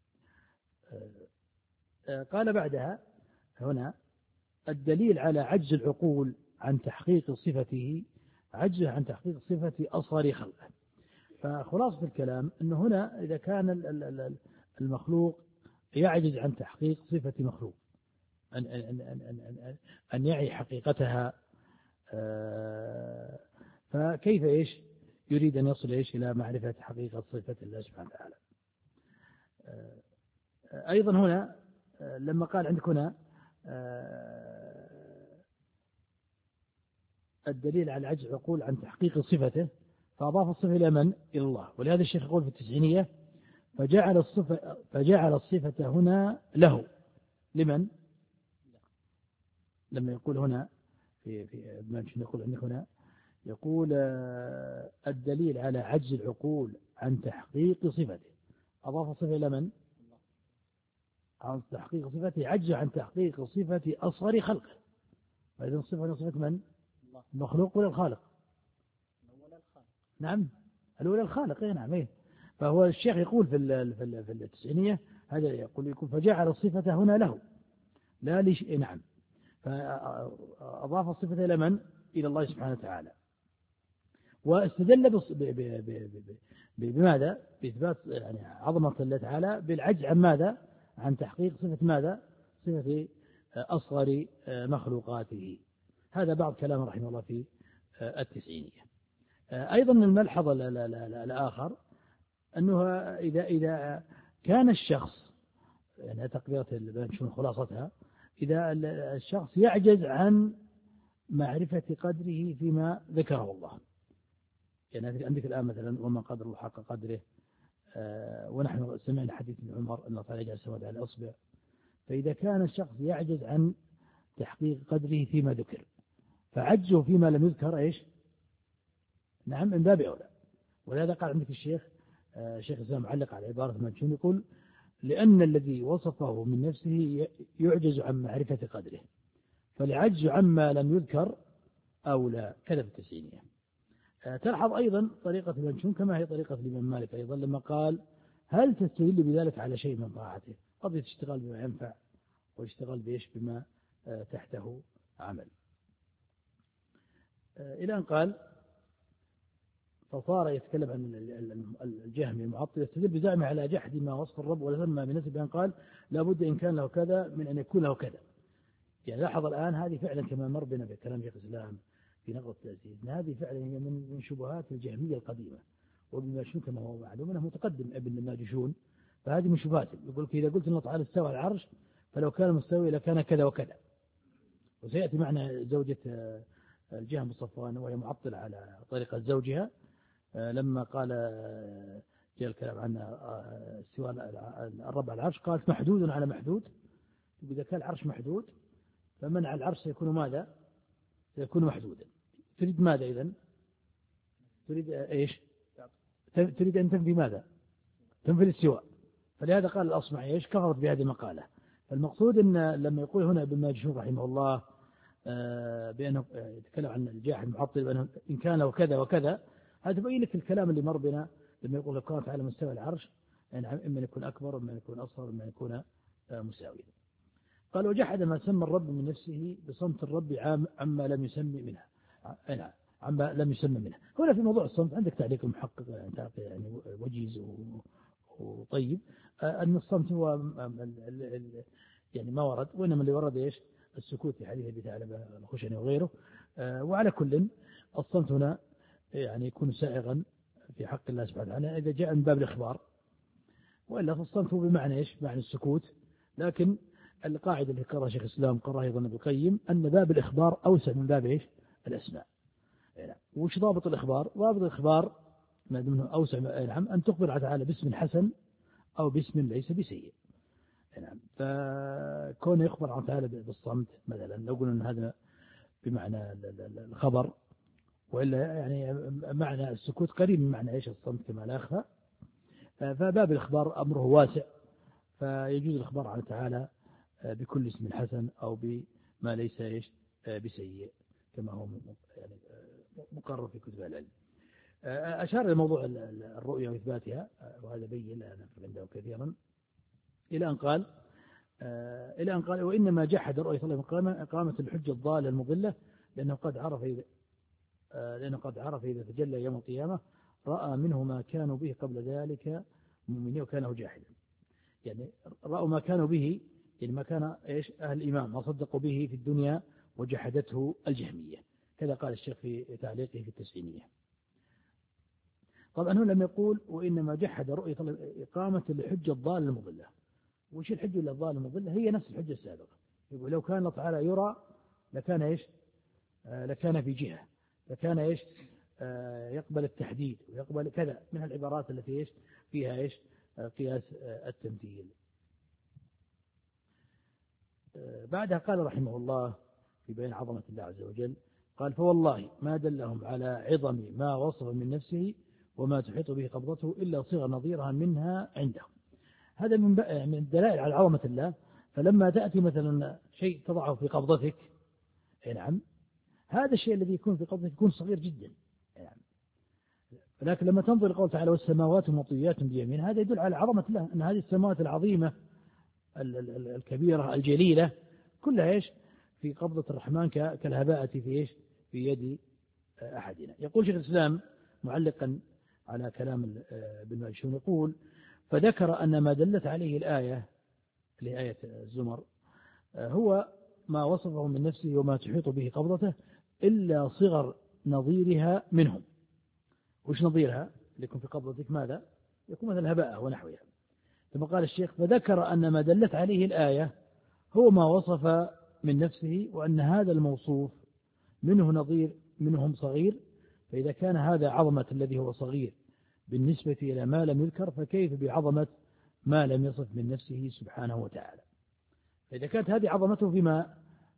Speaker 1: قال بعدها هنا الدليل على عجز العقول عن تحقيق صفته عجز عن تحقيق صفة أصغر خلقه. فخلاصة الكلام أنه هنا إذا كان المخلوق يعجز عن تحقيق صفة مخلوق، أن, أن, أن, أن, أن, أن يعي حقيقتها، فكيف إيش يريد أن يصل إيش إلى معرفة حقيقة صفة الله سبحانه وتعالى. أيضا هنا لما قال عندك هنا الدليل على عجز العقول عن تحقيق صفته، فأضاف الصفة إلى من؟ إلى الله. ولهذا الشيخ يقول في التسعينية فجعل الصفة, فجعل الصفة هنا له. لمن؟ لما يقول هنا في في ما يقول عندك هنا يقول الدليل على عجز العقول عن تحقيق صفته، أضاف الصفة إلى من؟ عن تحقيق صفته، عجز عن تحقيق صفة أصغر خلقه. فإذا الصفة صفة من؟ المخلوق ولا الخالق؟ نعم الأولى الخالق. إيه نعم. إيه فهو الشيخ يقول في في في التسعينية هذا يقول يقول فجعل الصفة هنا له لا ليش. إيه نعم. فأضاف الصفة إلى من؟ إلى الله سبحانه وتعالى. واستدل بماذا؟ بإثبات يعني عظمة الله تعالى بالعجز عن ماذا؟ عن تحقيق صفة ماذا؟ صفة أصغر مخلوقاته. هذا بعض كلام رحمه الله في التسعينية. أيضا الملحظ الآخر أنه إذا إذا كان الشخص يعني تقديرة نشوف خلاصتها، إذا الشخص يعجز عن معرفة قدره فيما ذكره الله، يعني عندك الآن مثلا وما قدر الله حق قدره، آه ونحن سمعنا حديث ابن عمر أن الله تعالى يجعل السواد على الأصبع. فإذا كان الشخص يعجز عن تحقيق قدره فيما ذكر، فعجزه فيما لم يذكر إيش؟ نعم من باب أولى. ولهذا قال عندك الشيخ آه شيخ الإسلام معلق على عبارة ماجشون يقول لأن الذي وصفه من نفسه يعجز عن معرفة قدره، فالعجز عما لم يذكر أولى. كذا في التسعينية. تلحظ أيضا طريقة المنشون كما هي طريقة الإمام مالك أيضا لما قال هل تستدل بذلك على شيء من طاعته؟ قد تشتغل بما ينفع ويشتغل بإيش بما تحته عمل. إلى أن قال فصار يتكلم عن الجهمي المعطل يستدل بزعمه على جحد ما وصف الرب ولما بنسبة بأن قال لابد إن كان له كذا من أن يكون له كذا. يعني لاحظ الآن هذه فعلا كما مر بنا بكلام شيخ الإسلام في نقض التأسيس، هذه فعلا هي من شبهات الجهمية القديمة. وابن ماجشون كما هو معلوم أنه متقدم ابن الماجشون، فهذه من شبهاته. يقول إذا قلت أن الله تعالى استوى على العرش فلو كان مستوي لكان كذا وكذا. وسيأتي معنا زوجة الجهم الصفوان وهي معطلة على طريقة زوجها لما قال جاء الكلام عن استواء الرب على العرش قالت محدود على محدود. إذا كان العرش محدود فمنع العرش سيكون ماذا؟ سيكون محدودا. تريد ماذا إذن؟ تريد إيش؟ تريد أن تنفي ماذا؟ تنفي الاستواء. فلهذا قال الأصمعي إيش؟ كفرت بهذه المقالة. فالمقصود أن لما يقول هنا ابن ماجشون رحمه الله بأنه يتكلم عن الجاحد المعطل بأنه إن كان له كذا وكذا، هذا يبين لك الكلام اللي مر بنا لما يقول لك كانت على مستوى العرش يعني إما يكون أكبر إما يكون أصغر إما يكون مساويا. قال وجحد ما سمى الرب من نفسه بصمت الرب عام عما لم يسمي منها نعم عما لم يسمى منها. هنا في موضوع الصمت عندك تعليق المحقق يعني وجيز وطيب أن الصمت هو يعني ما ورد، وإنما اللي ورد إيش؟ السكوت في حديث أبي ثعلبة الخشني وغيره. وعلى كل الصمت هنا يعني يكون سائغا في حق الله سبحانه وتعالى إذا جاء من باب الإخبار، وإلا فالصمت هو بمعنى إيش؟ معنى السكوت. لكن القاعدة اللي قرأها شيخ الإسلام قرأها أيضا ابن القيم أن باب الإخبار أوسع من باب إيش؟ الأسماء. وش ضابط الإخبار؟ ضابط الإخبار ما دمه أوسع نعم أن تخبر تعالى باسم حسن أو باسم ليس بسيء. نعم. فكون يخبر عن تعالى بالصمت مثلا لو قلنا أن هذا بمعنى الخبر، وإلا يعني معنى السكوت قريب من معنى إيش؟ الصمت كما لا أخفى. فباب الإخبار أمره واسع، فيجوز الإخبار عن تعالى بكل اسم حسن أو بما ليس إيش؟ بسيء كما هو يعني مقرر في كتب العلم. أشار إلى موضوع الرؤية وإثباتها، وهذا بين لا نفرق عنده كثيرا، إلى أن قال إلى أن قال وإنما جحد الرؤية الله إقامة الحجة الضالة المضلة لأنه قد عرف إذا لأنه قد عرف إذا تجلى يوم القيامة رأى منه ما كانوا به قبل ذلك مؤمنين وكانه جاحدا. يعني رأوا ما كانوا به، يعني ما كان إيش أهل الإيمان ما صدقوا به في الدنيا وجحدته الجهمية. كذا قال الشيخ في تعليقه في التسعينية. طبعا هو لم يقول وإنما جحد رؤية إقامة الحجة الضالة المضلة. وش الحجة الضالة المضلة؟ هي نفس الحجة السابقة. يقول لو كان الله تعالى يرى لكان إيش آه لكان في جهة، لكان إيش آه يقبل التحديد ويقبل كذا من العبارات التي إيش فيها إيش آه قياس آه التمثيل. آه بعدها قال رحمه الله في بيان عظمة الله عز وجل، قال فوالله ما دلهم على عظم ما وصف من نفسه وما تحيط به قبضته إلا صيغة نظيرها منها عندهم. هذا من من الدلائل على عظمة الله. فلما تأتي مثلا شيء تضعه في قبضتك، نعم، هذا الشيء الذي يكون في قبضتك يكون صغير جدا، نعم. لكن لما تنظر لقول تعالى والسماوات مطويات بيمين، هذا يدل على عظمة الله، أن هذه السماوات العظيمة الكبيرة الجليلة كلها إيش في قبضة الرحمن كالهباءة في إيش في يد أحدنا. يقول شيخ الإسلام معلقا على كلام ابن ماجشون، يقول فذكر أن ما دلت عليه الآية لآية الزمر هو ما وصفه من نفسه وما تحيط به قبضته إلا صغر نظيرها منهم. وش نظيرها؟ يكون في قبضتك ماذا؟ يكون مثل الهباء ونحوها. ثم قال الشيخ فذكر أن ما دلت عليه الآية هو ما وصف من نفسه وأن هذا الموصوف منه نظير منهم صغير. فإذا كان هذا عظمة الذي هو صغير بالنسبة إلى ما لم يذكر، فكيف بعظمة ما لم يصف من نفسه سبحانه وتعالى؟ فإذا كانت هذه عظمته فيما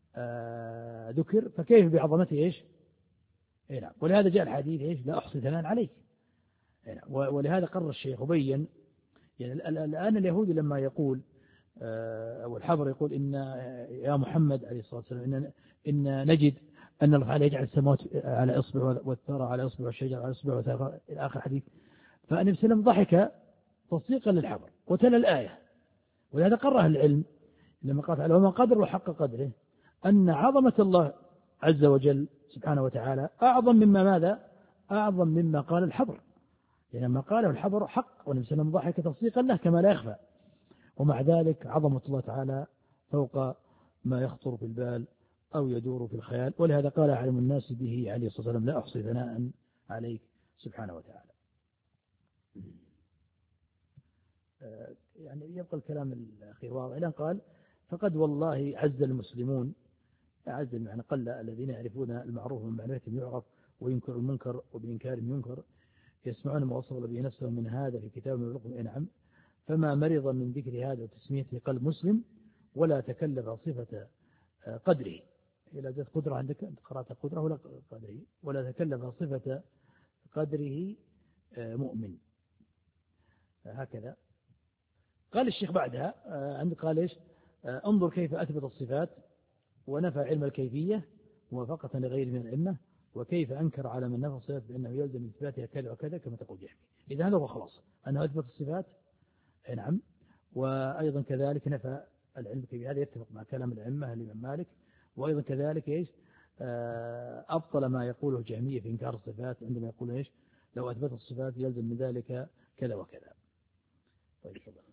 Speaker 1: آه ذكر، فكيف بعظمته إيش؟ إيه نعم. ولهذا جاء الحديث إيش لا أحصي ثناء عليك. إيه نعم. ولهذا قرر الشيخ وبين، يعني الآن اليهودي لما يقول آه أو الحبر يقول إن يا محمد عليه الصلاة والسلام إن, إن نجد أن الله تعالى يجعل السماوات على إصبع والثرى على إصبع والشجر على إصبع وثرى إلى آخر حديث. فالنبي صلى الله عليه وسلم ضحك تصديقا للحبر وتلا الآية. ولهذا قرر العلم لما قال تعالى وما قدر حق قدره أن عظمة الله عز وجل سبحانه وتعالى أعظم مما ماذا؟ أعظم مما قال الحبر. يعني لما قاله الحبر حق والنبي صلى الله عليه وسلم ضحك تصديقا له كما لا يخفى. ومع ذلك عظمة الله تعالى فوق ما يخطر في البال أو يدور في الخيال. ولهذا قال أعلم الناس به عليه الصلاة والسلام لا أحصي ثناء عليك سبحانه وتعالى. يعني يبقى الكلام الأخير واضح. الآن قال فقد والله عز المسلمون، عز المعنى قل الذين يعرفون المعروف من معرفتهم يعرف وينكر المنكر وبإنكارهم ينكر، يسمعون ما وصل به نفسه من هذا في كتاب من الرقم إنعم. فما مرض من ذكر هذا وتسميته قلب مسلم ولا تكلف صفة قدره. إلى ذات قدرة عندك أنت قرأت قدرة ولا قدره، ولا تكلف صفة قدره مؤمن. هكذا قال الشيخ بعدها عند قال إيش انظر كيف أثبت الصفات ونفى علم الكيفية موافقة لغير من الأئمة، وكيف أنكر على من نفى الصفات بأنه يلزم إثباتها كذا وكذا كما تقول جهمي. إذا هذا هو خلاص أنه أثبت الصفات، نعم، وأيضا كذلك نفى العلم الكيفية. هذا يتفق مع كلام الأئمة الإمام مالك. وأيضا كذلك إيش أبطل ما يقوله جهمية في إنكار الصفات عندما يقول إيش لو أثبت الصفات يلزم من ذلك كذا وكذا. طيب تفضل.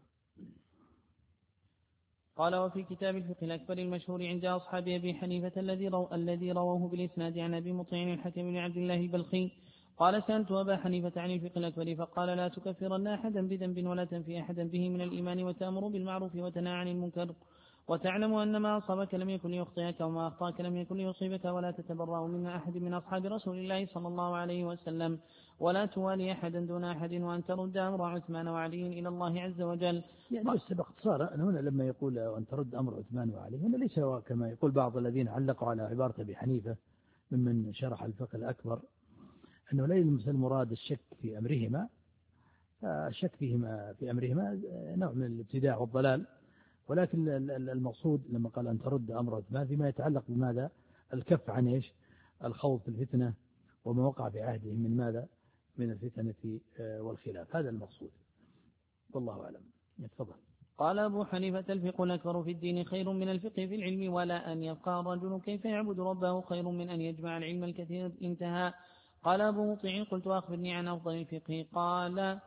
Speaker 2: قال وفي كتاب الفقه الأكبر المشهور عند أصحاب أبي حنيفة الذي رو الذي رواه بالإسناد عن أبي مطيع الحكم بن عبد الله البلخي قال سألت أبا حنيفة عن الفقه الأكبر فقال لا تكفرن أحدا بذنب ولا تنفي أحدا به من الإيمان وتأمر بالمعروف وتنهى عن المنكر وتعلم أن ما أصابك لم يكن ليخطئك وما أخطأك لم يكن ليصيبك ولا تتبرأ من أحد من أصحاب رسول الله صلى الله عليه وسلم ولا توالي أحدا دون أحد وأن ترد أمر عثمان وعلي إلى الله عز وجل.
Speaker 1: يعني بس باختصار هنا لما يقول أن ترد أمر عثمان وعلي هنا ليس كما يقول بعض الذين علقوا على عبارة أبي حنيفة ممن شرح الفقه الأكبر أنه ليس المراد الشك في أمرهما، الشك فيهما في أمرهما نوع من الابتداع والضلال، ولكن المقصود لما قال أن ترد أمر عثمان فيما يتعلق بماذا الكف عن إيش الخوض في الفتنة وما وقع في عهدهم من ماذا من الفتنة والخلاف. هذا المقصود والله أعلم. يتفضل.
Speaker 2: قال أبو حنيفة الفقه الأكبر في الدين خير من الفقه في العلم ولا أن يبقى الرجل كيف يعبد ربه خير من أن يجمع العلم الكثير. انتهى. قال أبو مطيع قلت أخبرني عن أفضل الفقه قال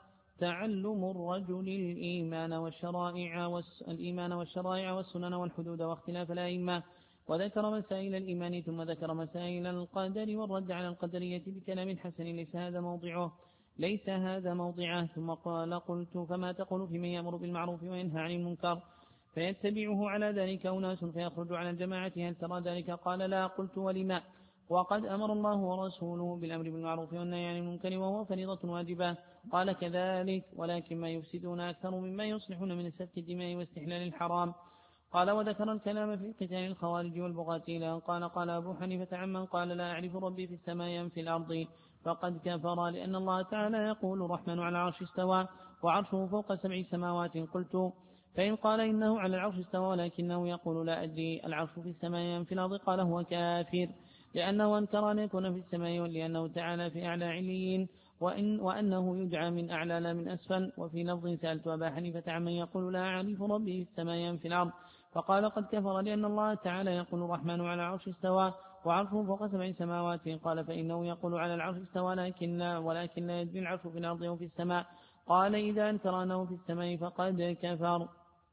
Speaker 2: تعلم الرجل الإيمان والشرائع الإيمان والشرائع والسنن والحدود واختلاف الأئمة، وذكر مسائل الإيمان ثم ذكر مسائل القدر والرد على القدرية بكلام حسن ليس هذا موضعه ليس هذا موضعه ثم قال قلت فما تقول في من يأمر بالمعروف وينهى عن المنكر فيتبعه على ذلك أناس فيخرج على الجماعة هل ترى ذلك؟ قال لا. قلت ولما؟ وقد أمر الله ورسوله بالأمر بالمعروف والنهي عن المنكر وهو فريضة واجبة. قال كذلك ولكن ما يفسدون أكثر مما يصلحون من سفك الدماء واستحلال الحرام. قال وذكر الكلام في قتال الخوارج والبغاة إلى قال قال أبو حنيفة عمن قال لا أعرف ربي في السماء في الأرض فقد كفر لأن الله تعالى يقول الرحمن على العرش استوى وعرشه فوق سبع سماوات. قلت فإن قال إنه على العرش استوى ولكنه يقول لا أدري العرش في السماء في الأرض قال هو كافر لأنه أنكر أن يكون في السماء ولأنه تعالى في أعلى عليين وإن وأنه يدعى من أعلى لا من أسفل. وفي لفظ سألت أبا حنيفة عمن يقول لا أعرف ربي في السماء في الأرض فقال قد كفر لأن الله تعالى يقول الرحمن على العرش استوى وعرشه فوق سبع سماوات. قال فإنه يقول على العرش استوى لكن ولكن لا يدري العرش في الأرض أو في السماء. قال إذا أنكر أنه في السماء فقد كفر.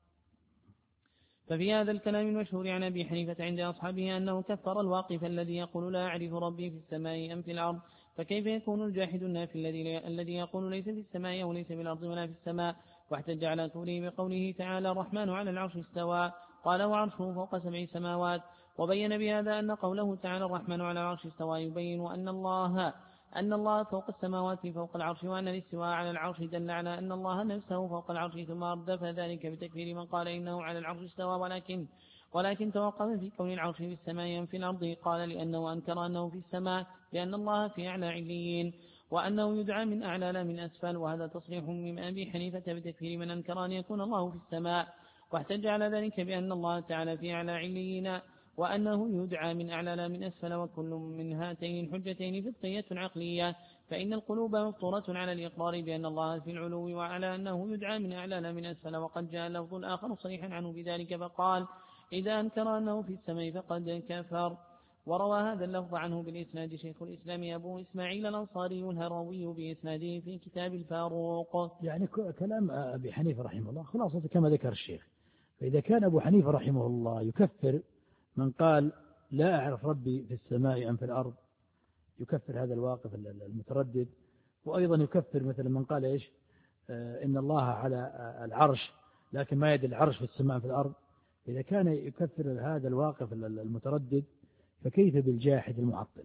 Speaker 2: ففي هذا الكلام المشهور عن أبي حنيفة عند أصحابه أنه كفر الواقف الذي يقول لا أعرف ربي في السماء أم في الأرض. فكيف يكون الجاحد النافي الذي الذي يقول ليس في السماء أو ليس في الأرض ولا في السماء؟ واحتج على كفره بقوله تعالى الرحمن على العرش استوى قال وعرشه فوق سبع سماوات. وبين بهذا أن قوله تعالى الرحمن على العرش استوى يبين أن الله أن الله فوق السماوات فوق العرش وأن الاستواء على العرش دل على أن الله نفسه فوق العرش ثم أردف ذلك بتكفير من قال إنه على العرش استوى ولكن ولكن توقف في كون العرش في السماء في الأرض. قال لأنه أنكر أنه في السماء لأن الله في أعلى عليين وأنه يدعى من أعلى لا من أسفل. وهذا تصريح من أبي حنيفة بتكفير من أنكر أن يكون الله في السماء. واحتج على ذلك بأن الله تعالى في أعلى عليين وأنه يدعى من أعلى لا من أسفل وكل من هاتين الحجتين فقهية عقلية. فإن القلوب مفطورة على الإقرار بأن الله في العلو وعلى أنه يدعى من أعلى لا من أسفل. وقد جاء لفظ آخر صريحا عنه بذلك فقال إذا أنكر أنه في السماء فقد كفر. وروى هذا اللفظ عنه بالإسناد شيخ الإسلام أبو إسماعيل الأنصاري الهروي بإسناده في كتاب الفاروق.
Speaker 1: يعني كلام أبي حنيفة رحمه الله خلاصة كما ذكر الشيخ. فإذا كان أبو حنيفة رحمه الله يكفر من قال لا أعرف ربي في السماء أم في الأرض يكفر هذا الواقف المتردد. وأيضا يكفر مثلا من قال إيش آه إن الله على العرش لكن ما يدري العرش في السماء في الأرض. إذا كان يكفر هذا الواقف المتردد فكيف بالجاحد المعطل؟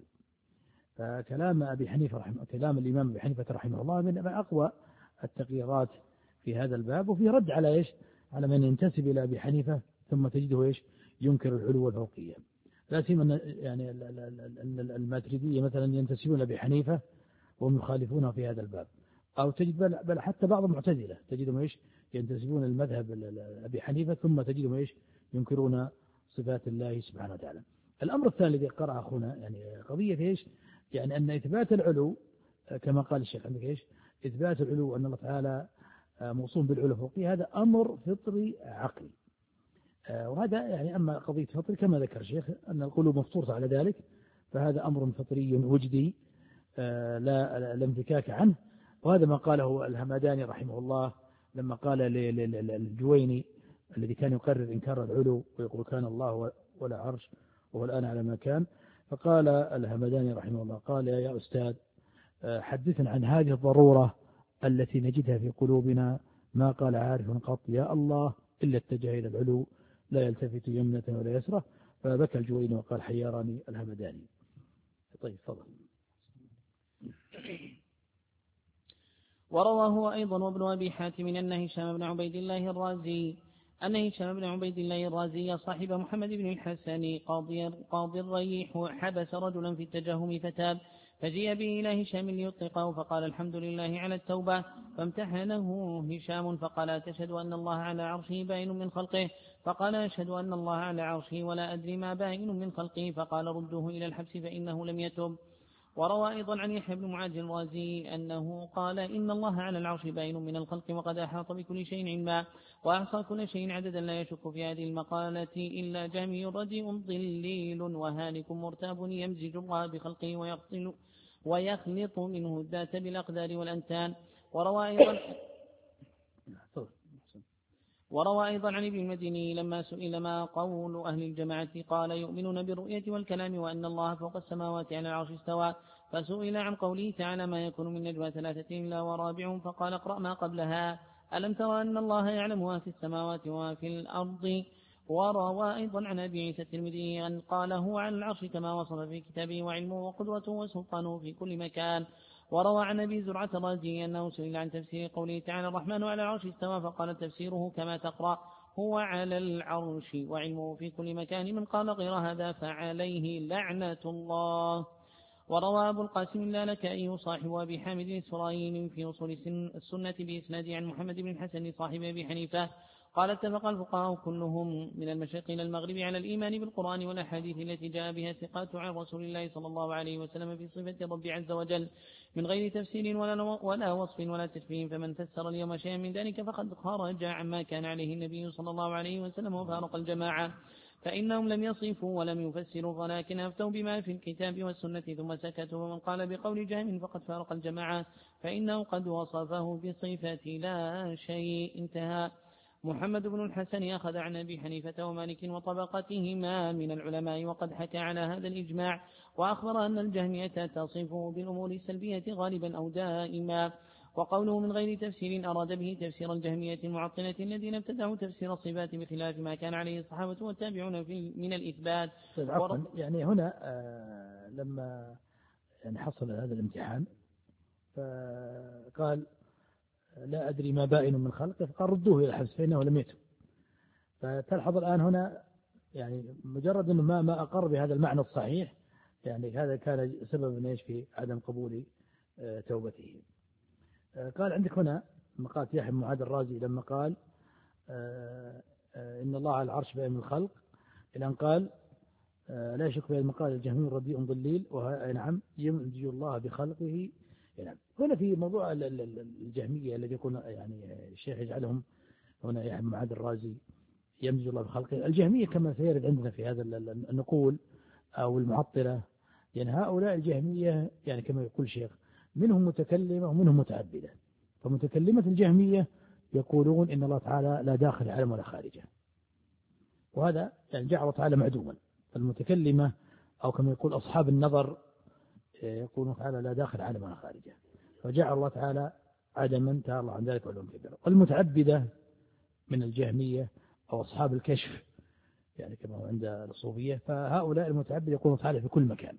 Speaker 1: فكلام أبي حنيفة رحمه كلام الإمام أبي حنيفة رحمه الله من أقوى التقريرات في هذا الباب. وفي رد على إيش على من ينتسب إلى أبي حنيفة ثم تجده إيش ينكر العلو والفوقية. لا سيما يعني الماتريدية مثلا ينتسبون لأبي حنيفة وهم يخالفونه في هذا الباب. أو تجد بل, بل حتى بعض المعتزلة تجدهم إيش ينتسبون المذهب أبي حنيفة ثم تجدهم إيش ينكرون صفات الله سبحانه وتعالى. الأمر الثاني الذي قرأ أخونا يعني قضية إيش يعني أن إثبات العلو كما قال الشيخ عندك إيش إثبات العلو أن الله تعالى موصوف بالعلو فوقي هذا أمر فطري عقلي. وهذا يعني أما قضية فطري كما ذكر الشيخ أن القلوب مفطورة على ذلك فهذا أمر فطري وجدي لا لا انفكاك عنه. وهذا ما قاله الهمداني رحمه الله لما قال للجويني الذي كان يقرر إنكار العلو ويقول كان الله ولا عرش وهو الآن على ما كان. فقال الهمداني رحمه الله قال يا أستاذ حدثنا عن هذه الضرورة التي نجدها في قلوبنا ما قال عارف قط يا الله إلا اتجه إلى العلو لا يلتفت يمنة ولا يسرة. فبكى الجويني وقال حيرني الهمداني. طيب فضل.
Speaker 2: ورواه أيضا وابن أبي حاتم أن هشام بن عبيد الله الرازي أن هشام بن عبيد الله الرازي صاحب محمد بن الحسن قاضي, قاضي الريح حبس رجلا في التجهم فتاب فجيء به إلى هشام ليطلقه فقال الحمد لله على التوبة فامتحنه هشام فقال تشهد أن الله على عرشه بائن من خلقه فقال أشهد أن الله على عرشه ولا أدري ما بائن من خلقه فقال ردوه إلى الحبس فإنه لم يتب. وروى أيضا عن يحيى بن معاذ الرازي أنه قال إن الله على العرش بائن من الخلق وقد أحاط بكل شيء علما وأحصى كل شيء عددا لا يشك في هذه المقالة إلا جامي رديء ضليل وهالك مرتاب يمزج الله بخلقه ويخلط ويخلط منه الذات بالأقدار والأنتان. وروى أيضا وروى أيضا عن ابن المديني لما سئل ما قول أهل الجماعة قال يؤمنون بالرؤية والكلام وأن الله فوق السماوات على العرش استوى، فسئل عن قوله تعالى ما يكون من نجوى ثلاثة إلا ورابعهم فقال اقرأ ما قبلها ألم ترى أن الله يعلم ما في السماوات وما في الأرض. وروى أيضا عن أبي عيسى الترمذي أن قال هو على العرش كما وصف في كتابه وعلمه وقدرته وسلطانه في كل مكان. وروى عن أبي زرعة الرازي أنه سئل عن تفسير قوله تعالى الرحمن على العرش استوى فقال تفسيره كما تقرأ هو على العرش وعلمه في كل مكان، من قال غير هذا فعليه لعنة الله. وروى أبو القاسم اللالكائي صاحب أبي حامد السرايين في أصول السنة بإسناد عن محمد بن الحسن صاحب أبي حنيفة قال اتفق الفقهاء كلهم من المشرق إلى المغرب على الإيمان بالقرآن والأحاديث التي جاء بها ثقات عن رسول الله صلى الله عليه وسلم في صفة الرب عز وجل من غير تفسير ولا وصف ولا تشبيه، فمن فسر اليوم شيئا من ذلك فقد خرج عما كان عليه النبي صلى الله عليه وسلم وفارق الجماعة، فإنهم لم يصفوا ولم يفسروا ولكن أفتوا بما في الكتاب والسنة ثم سكتوا، ومن قال بقول جهم فقد فارق الجماعة فإنه قد وصفه بصفة لا شيء. انتهى. محمد بن الحسن أخذ عن أبي حنيفة ومالك وطبقتهما من العلماء وقد حكى على هذا الإجماع، وأخبر أن الجهمية تصفه بالأمور السلبية غالبا أو دائما. وقوله من غير تفسير أراد به تفسير الجهمية المعطلة الذين ابتدعوا تفسير الصفات بخلاف ما كان عليه الصحابة والتابعون من الإثبات.
Speaker 1: ور... يعني هنا آه لما يعني حصل هذا الامتحان فقال لا أدري ما بائن من خلقه فقال ردوه إلى الحبس فإنه لم يتب. فتلحظ الآن هنا يعني مجرد أنه ما ما أقر بهذا المعنى الصحيح يعني هذا كان سببا ايش في عدم قبول توبته. قال عندك هنا مقال يحيى بن معاذ الرازي لما قال إن الله على العرش بائن من الخلق إلى أن قال لا يشك في المقال الجهمي رديء ضليل ونعم يمزج الله بخلقه. يعني هنا في موضوع الجهمية الذي يكون يعني الشيخ يجعلهم هنا يحيى بن معاذ الرازي يمزج الله بخلقه. الجهمية كما سيرد عندنا في هذا النقول أو المعطلة يعني هؤلاء الجهمية يعني كما يقول الشيخ منهم متكلمة ومنهم متعبدة. فمتكلمة الجهمية يقولون إن الله تعالى لا داخل العالم ولا خارجه، وهذا يعني جعل الله تعالى معدوما. المتكلمة أو كما يقول أصحاب النظر يقولون تعالى لا داخل العالم ولا خارجه، فجعل الله تعالى عدما تعالى الله عن ذلك علوم كبيرة. والمتعبدة من الجهمية أو أصحاب الكشف يعني كما هو عند الصوفية، فهؤلاء المتعبد يقولون تعالى في كل مكان.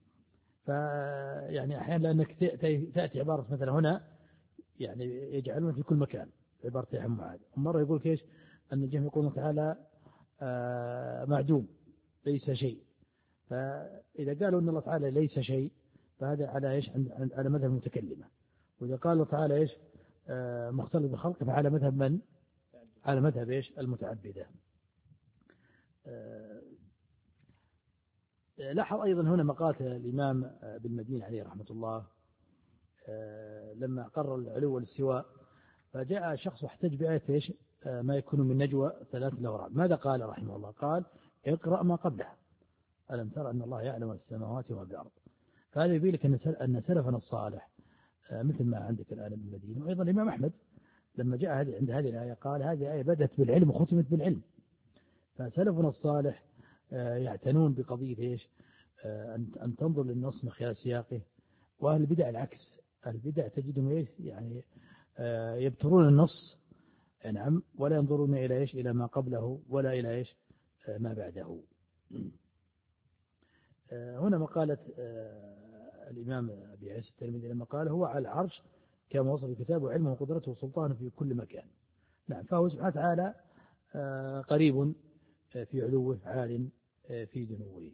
Speaker 1: فيعني أحيانا لأنك تأتي عبارة مثلا هنا يعني يجعلون في كل مكان عبارة يحيى بن معاذ، ومرة يقول كيش أن الجهم يقولون تعالى معدوم ليس شيء. فإذا قالوا أن الله تعالى ليس شيء فهذا على إيش على مذهب المتكلمة، وإذا قالوا تعالى إيش مختلط بخلقه فعلى مذهب من؟ على مذهب إيش المتعبدة. لاحظ أيضا هنا مقالة الإمام بالمدينة عليه رحمة الله لما قرر العلو والاستواء، فجاء شخص واحتج بآية إيش ما يكون من نجوى ثلاث لورع. ماذا قال رحمه الله؟ قال اقرأ ما قبلها ألم ترى أن الله يعلم السماوات والأرض. فهذا يبين لك أن سلفنا الصالح مثل ما عندك الآن بالمدينة، وأيضا الإمام أحمد لما جاء عند هذه الآية قال هذه آية بدأت بالعلم وختمت بالعلم. فسلفنا الصالح يعتنون بقضية إيش أن تنظر للنص من خلال سياقه. وأهل البدع العكس، أهل البدع تجدهم إيش يعني يبترون النص نعم ولا ينظرون إلى إيش إلى ما قبله ولا إلى إيش ما بعده. هنا مقالة الإمام أبي عيسى الترمذي لما قال هو على العرش كما وصف الكتاب وعلمه وقدرته وسلطانه في كل مكان. نعم فهو سبحانه وتعالى قريب في علوه عال في دنوه.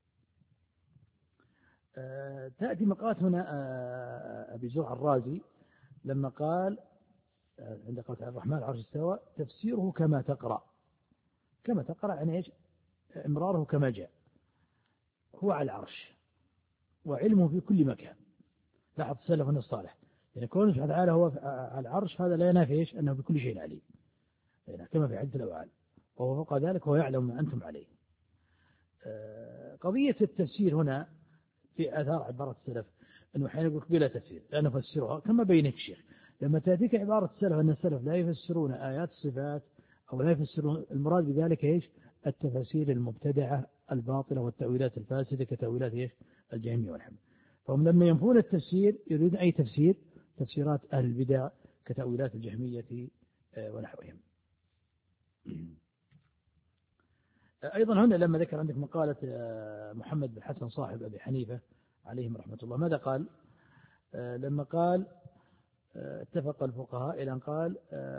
Speaker 1: تأتي مقالة هنا أبي زرع الرازي لما قال عند قول الرحمن العرش استوى تفسيره كما تقرأ. كما تقرأ يعني إيش إمراره كما جاء. هو على العرش وعلمه في كل مكان. لاحظ سلفنا الصالح يعني كونه سبحانه وتعالى هو على العرش هذا لا ينافي إيش أنه بكل شيء عليم يعني كما في عدة الأوعال، وهو فوق ذلك هو يعلم ما أنتم عليه. قضية التفسير هنا في آثار عبارة السلف أنه حين يقول بلا تفسير لا نفسرها كما بينك الشيخ، لما تأتيك عبارة السلف أن السلف لا يفسرون آيات الصفات أو لا يفسرون، المراد بذلك إيش؟ التفاسير المبتدعة الباطلة والتأويلات الفاسدة كتأويلات إيش؟ الجهمية والحمد. فهم لما ينفون التفسير يريدون أي تفسير، تفسيرات أهل البدع كتأويلات الجهمية ونحوهم. أيضا هنا لما ذكر عندك مقالة محمد بن حسن صاحب أبي حنيفة عليهم رحمة الله، ماذا قال؟ لما قال اتفق الفقهاء إلى أن قال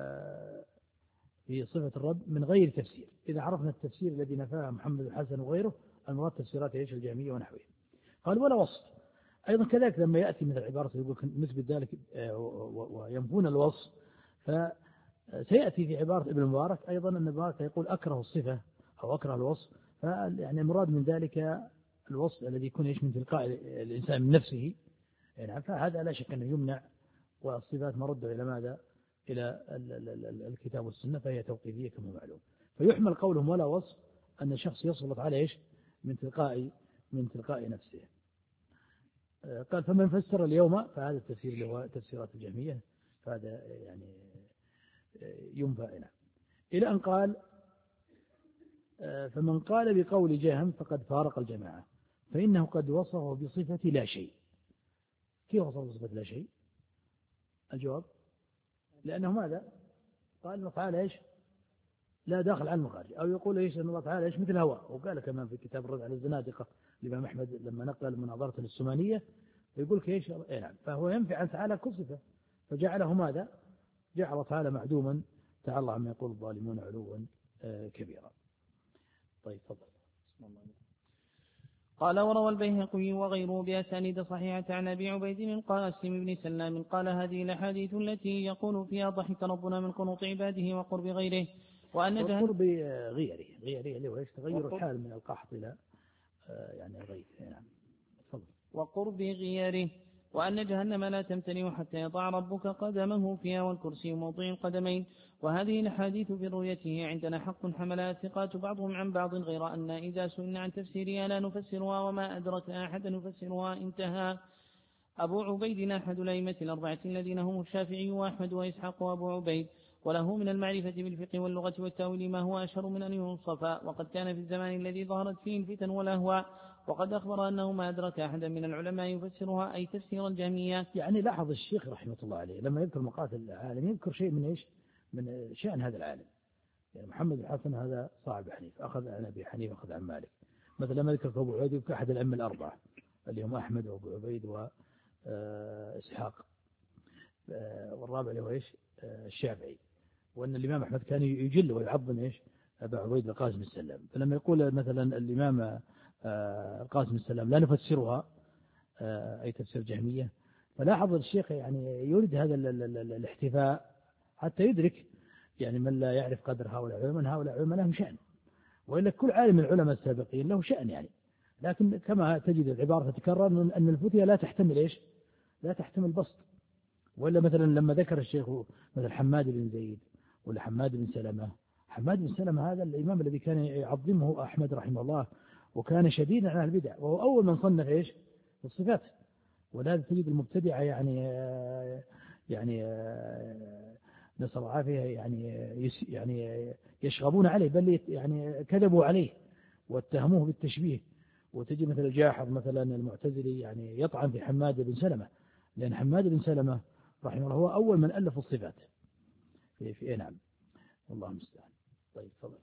Speaker 1: في صفة الرب من غير تفسير. إذا عرفنا التفسير الذي نفاه محمد بن حسن وغيره، المراد تفسيرات إيش؟ الجهمية ونحوهم. قال ولا وصف. أيضا كذلك لما يأتي مثل عبارة يقول نثبت ذلك وينفون الوصف، فسيأتي في عبارة ابن المبارك أيضا أن المبارك يقول أكره الصفة أو أكره الوصف، فيعني المراد من ذلك الوصف الذي يكون إيش؟ من تلقاء الإنسان من نفسه يعني. فهذا لا شك أنه يمنع، والصفات مرده إلى ماذا؟ إلى الكتاب والسنة، فهي توقيفية كما معلوم. فيحمل قولهم ولا وصف أن الشخص يسلط عليه إيش؟ من تلقاء من تلقاء نفسه. قال فمن فسر اليوم، فهذا التفسير اللي هو تفسيرات الجهمية، فهذا يعني ينفى هنا. إلى أن قال فمن قال بقول جهم فقد فارق الجماعة، فإنه قد وصفه بصفة لا شيء. كيف وصفه بصفة لا شيء؟ الجواب لأنه ماذا؟ قال الله تعالى إيش؟ لا داخل عن المخارج، أو يقول إيش؟ أن الله تعالى إيش؟ مثل هواء. وقال كمان في كتاب الرد على الزنادقة الإمام أحمد لما نقل مناظرة السمانية يقول كيش؟ إيه نعم. فهو ينفي عن تعالى كل صفة، فجعله ماذا؟ جعل تعالى معدوما، تعالى الله عما يقول الظالمون علوا كبيرا. طيب تفضل. بسم الله.
Speaker 2: قال وروى البيهقي وغيره بأسانيد صحيحة عن أبي عبيد القاسم بن سلام قال هذه الأحاديث التي يقول فيها ضحك ربنا من قنوط عباده وقرب غيره، وأن
Speaker 1: وقرب غيره غيره اللي هو ايش؟ تغير الحال من القحط إلى يعني الغيث. نعم. تفضل.
Speaker 2: وقرب غيره، وأن جهنم لا تمتلئ حتى يضع ربك قدمه فيها والكرسي موضع القدمين. وهذه الحديث في رؤيته عندنا حق حملها الثقات بعضهم عن بعض، غير أن إذا سئلنا عن تفسيرها لا نفسرها وما أدرك أحد يفسرها. انتهى. أبو عبيد أحد الأئمة الأربعة الذين هم الشافعي وأحمد وإسحاق وأبو عبيد، وله من المعرفة بالفقه واللغة والتأويل ما هو أشهر من أن يوصف، وقد كان في الزمان الذي ظهرت فيه الفتن والأهواء، وقد أخبر أنه ما أدرك أحدا من العلماء يفسرها أي تفسيرا جهميا.
Speaker 1: يعني لاحظ الشيخ رحمة الله عليه لما يذكر مقاتل العالم يذكر شيء من إيش؟ من شأن هذا العالم. يعني محمد بن حسن هذا صاحب حنيف، أخذ عن أبي حنيف أخذ عن مالك. مثلا لما يذكر أبو عبيد يذكر أحد الأئمة الأربعة اللي هم أحمد وأبو عبيد وإسحاق، والرابع اللي هو إيش؟ الشافعي. وأن الإمام أحمد كان يجل ويعظم إيش؟ أبا عبيد القاسم السلام. فلما يقول مثلا الإمام القاسم السلام لا نفسرها أي تفسير جهمية، فلاحظ الشيخ يعني يريد هذا الاحتفاء حتى يدرك يعني من لا يعرف قدر هؤلاء العلماء، هؤلاء العلماء لهم شأن، وإلا كل عالم من العلماء السابقين له شأن يعني. لكن كما تجد العبارة تتكرر أن الفتية لا تحتمل إيش؟ لا تحتمل بسط. وإلا مثلا لما ذكر الشيخ مثل حماد بن زيد ولا حماد بن سلمة، حماد بن سلمة هذا الإمام الذي كان يعظمه أحمد رحمه الله، وكان شديدا على البدع، وهو أول من صنف إيش؟ الصفات. ولهذا تجد المبتدعة يعني يعني نسأل الله العافية يعني يعني يشغبون عليه، بل يعني كذبوا عليه واتهموه بالتشبيه. وتجد مثل الجاحظ مثلا المعتزلي يعني يطعن في حماد بن سلمة، لأن حماد بن سلمة رحمه الله هو أول من ألف الصفات في في نعم. والله المستعان. طيب تفضل.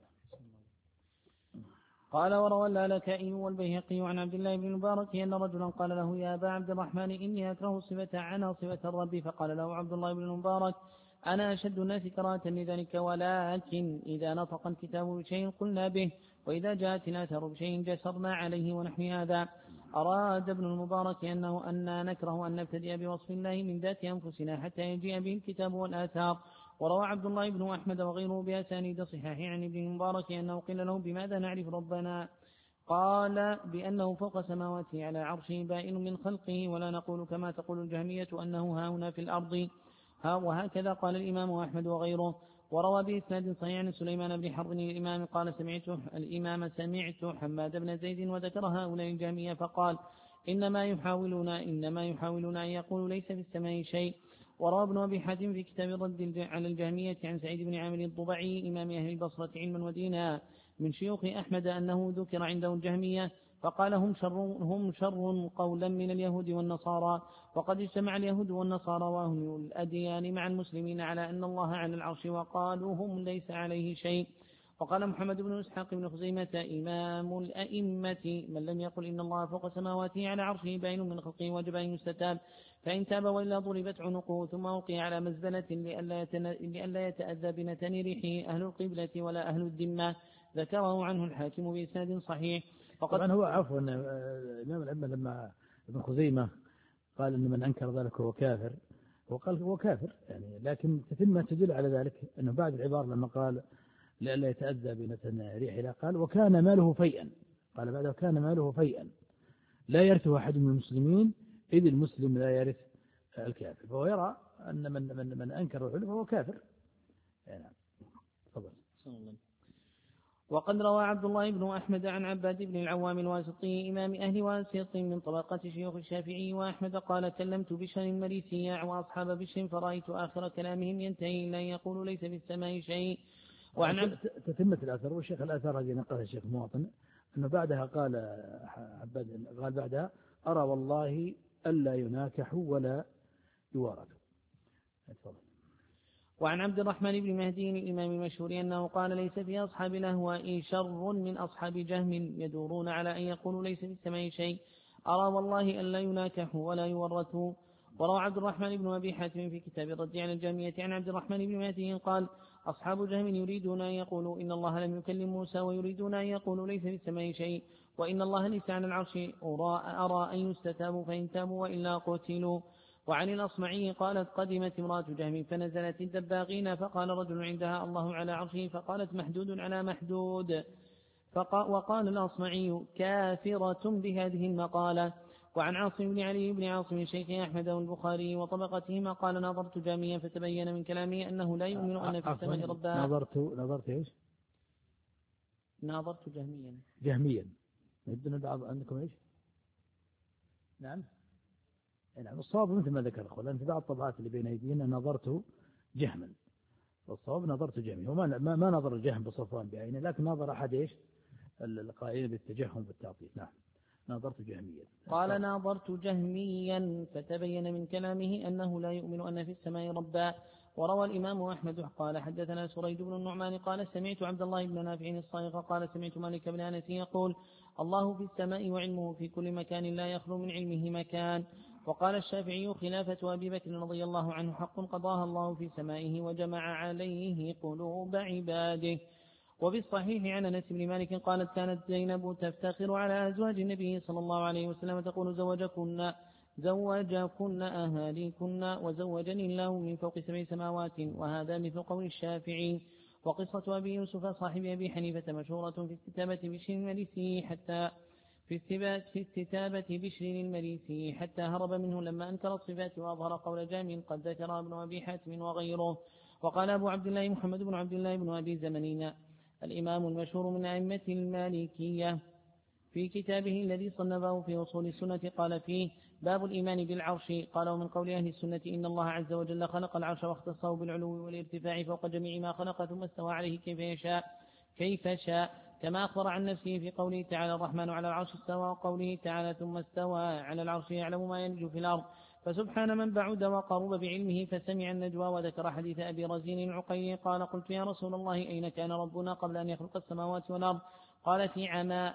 Speaker 2: قال وروى اللالكائي والبيهقي عن عبد الله بن المبارك أن رجلا قال له يا أبا عبد الرحمن إني أكره صفة عنها صفة الرب، فقال له عبد الله بن المبارك أنا أشد الناس كراهة لذلك، ولكن إذا نطق الكتاب بشيء قلنا به، وإذا جاءت الآثار بشيء جسرنا عليه ونحو هذا. أراد ابن المبارك أنه أن نكره أن نبتدئ بوصف الله من ذات أنفسنا حتى يجيء به الكتاب والآثار. وروى عبد الله بن أحمد وغيره بأسانيد صحاح عن ابن المبارك أنه قيل له بماذا نعرف ربنا؟ قال بأنه فوق سماواته على عرشه بائن من خلقه، ولا نقول كما تقول الجهمية أنه ها هنا في الأرض. ها وهكذا قال الإمام أحمد وغيره. وروى بإسناد صحيح عن سليمان بن حرب الإمام قال سمعت الإمام سمعت حماد بن زيد وذكر هؤلاء الجهمية فقال إنما يحاولون إنما يحاولون أن يقولوا ليس في السماء شيء، وروى ابن أبي حاتم في كتاب الرد على الجهمية عن سعيد بن عامر الضبعي إمام أهل البصرة علما ودينا من شيوخ أحمد أنه ذكر عنده الجهمية فقال هم شر, هم شر قولا من اليهود والنصارى، وقد اجتمع اليهود والنصارى وأهل الأديان مع المسلمين على أن الله على العرش وقالوا هم ليس عليه شيء. وقال محمد بن إسحاق بن خزيمة إمام الأئمة من لم يقل إن الله فوق سماواته على عرشه باين من خلقه وجب أن يستتاب، فإن تاب وإلا ضربت عنقه ثم ألقي على مزبلة لئلا يتأذى بنتن ريحه أهل القبلة ولا أهل الذمة. ذكره عنه الحاكم بإسناد صحيح.
Speaker 1: طبعا هو عفوا الإمام الأئمة لما ابن خزيمة قال إن من أنكر ذلك هو كافر، وقال هو كافر يعني، لكن تتم تدل على ذلك أنه بعد العبارة لما قال لئلا يتأذى بنتن ريحه قال وكان ماله فيئا، قال بعده كان ماله فيئا لا يرثه أحد من المسلمين إذ المسلم لا يرث الكافر، فهو يرى أن من من من أنكر العلم فهو كافر. يعني تفضل.
Speaker 2: وقد روى عبد الله بن أحمد عن عباد بن العوام الواسطي إمام أهل واسط من طبقة شيوخ الشافعي وأحمد قال كلمت بشر المريسية وأصحاب بشر فرأيت آخر كلامهم ينتهي إلا يقول ليس في السماء شيء.
Speaker 1: وعن تتمة الأثر، والشيخ الأثر الذي نقله الشيخ مواطن أنه بعدها قال عباد قال بعدها أرى والله ألا يناكحوا ولا يوارثوا.
Speaker 2: وعن عبد الرحمن بن مهدي الإمام المشهور أنه قال ليس في أصحاب الأهواء شر من أصحاب جهم يدورون على أن يقولوا ليس في السماء شيء، أرى والله ألا يناكحوا ولا يورثوا. وروى عبد الرحمن بن أبي حاتم في كتاب الرد على الجهمية عن عبد الرحمن بن مهدي قال أصحاب جهم يريدون أن يقولوا إن الله لم يكلم موسى ويريدون أن يقولوا ليس في السماء شيء وإن الله ليس على العرش أرى أن يستتابوا فإن تابوا وإلا قتلوا. وعن الأصمعي قالت قدمت امرأة جهم فنزلت الدباغين فقال رجل عندها الله على عرشه فقالت محدود على محدود، وقال الأصمعي كافرة بهذه المقالة. وعن عاصم بن علي بن عاصم شيخ أحمد والبخاري وطبقتهما قال نظرت جاميا فتبين من كلامه أنه لا يؤمن أن في السماء ربا.
Speaker 1: نظرت نظرت إيش؟
Speaker 2: نظرت جهميا
Speaker 1: جهميا يبدو بعض عندكم إيش؟ نعم نعم الصواب مثل ما ذكر الأخوة، لأن في بعض الطبعات اللي بين أيدينا نظرت جهما، والصواب نظرت جهميا، وما ما, ما نظر الجهم بصفوان بعينه، لكن نظر أحد إيش القائلين بالتجهم بالتعطيل. نعم نظرت جهميا.
Speaker 2: قال نظرت جهميا فتبين من كلامه أنه لا يؤمن أن في السماء ربا. وروى الإمام أحمد قال حدثنا سريج بن النعمان قال سمعت عبد الله بن نافع الصائغ قال سمعت مالك بن أنس يقول الله في السماء وعلمه في كل مكان لا يخلو من علمه مكان. وقال الشافعي خلافة أبي بكر رضي الله عنه حق قضاها الله في سمائه وجمع عليه قلوب عباده. وبالصحيح عن أنس بن مالك قالت كانت زينب تفتخر على أزواج النبي صلى الله عليه وسلم تقول زوجكن زوجكن أهاليكن وزوجني الله من فوق سبع سماوات، وهذا مثل قول الشافعي. وقصة أبي يوسف صاحب أبي حنيفة مشهورة في استتابة بشر المريسي حتى في في استتابة بشر المريسي حتى هرب منه لما أنكر الصفات وأظهر قول جامع قد ذكر ابن أبي حاتم وغيره. وقال أبو عبد الله محمد بن عبد الله بن أبي زمنين الإمام المشهور من أئمة المالكية في كتابه الذي صنفه في أصول السنة قال فيه باب الإيمان بالعرش قال ومن قول أهل السنة إن الله عز وجل خلق العرش واختصه بالعلو والارتفاع فوق جميع ما خلق ثم استوى عليه كيف يشاء كيف شاء كما أخبر عن نفسه في قوله تعالى الرحمن على العرش استوى، وقوله تعالى ثم استوى على العرش يعلم ما يلج في الأرض. فسبحان من بعد وقرب بعلمه فسمع النجوى. وذكر حديث أبي رزين العقيلي قال قلت يا رسول الله أين كان ربنا قبل أن يخلق السماوات والأرض؟ قال في عماء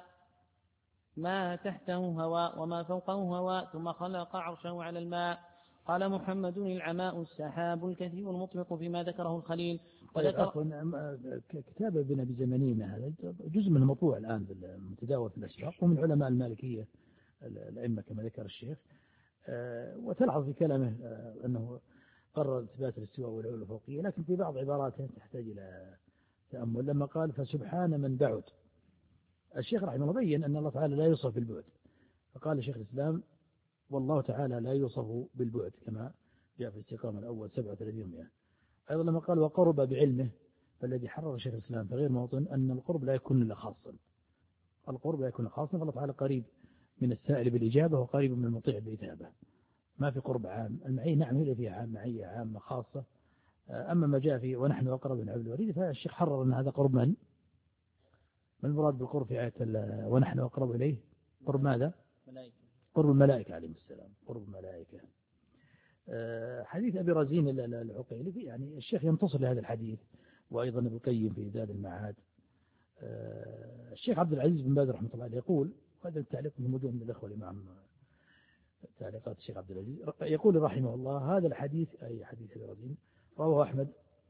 Speaker 2: ما تحته هواء وما فوقه هواء ثم خلق عرشه على الماء. قال محمد العماء السحاب الكثير المطلق فيما ذكره الخليل.
Speaker 1: وذكر كتاب ابن أبي زمنين هذا جزء من المطبوع الآن المتداول في الأسواق ومن علماء المالكية الأئمة كما ذكر الشيخ. وتلحظ في كلامه أنه قرر إثبات الاستواء والعلو الفوقية، لكن في بعض عباراته تحتاج إلى تأمل لما قال فسبحان من بعد. الشيخ رحمه الله بين أن الله تعالى لا يوصف بالبعد، فقال شيخ الإسلام والله تعالى لا يوصف بالبعد كما جاء في الاستقامة الأول سبعة وثلاثين مئة. أيضا لما قال وقرب بعلمه، فالذي حرر شيخ الإسلام في غير موطن أن القرب لا يكون إلا خاصا، القرب لا يكون خاصا، فالله تعالى قريب من السائل بالإجابة وقريب من المطيع بالإثابة. ما في قرب عام. المعية نعم هي فيها عام معية عامة خاصة. أما ما جاء في ونحن أقرب من حبل الوريد فالشيخ حرر أن هذا قرب من؟ ما المراد بالقرب في آية ونحن أقرب إليه؟ قرب ماذا؟
Speaker 2: ملائكة.
Speaker 1: قرب الملائكة عليه السلام. قرب الملائكة. حديث أبي رزين العقيلي يعني الشيخ ينتصر لهذا الحديث، وأيضا ابن القيم في زاد المعاد. الشيخ عبد العزيز بن باز رحمه الله عليه يقول، وهذا التعليق موجود من الأخوة الإمام تعليقات الشيخ عبد العزيز، يقول رحمه الله هذا الحديث أي حديث أبي رزين رواه أحمد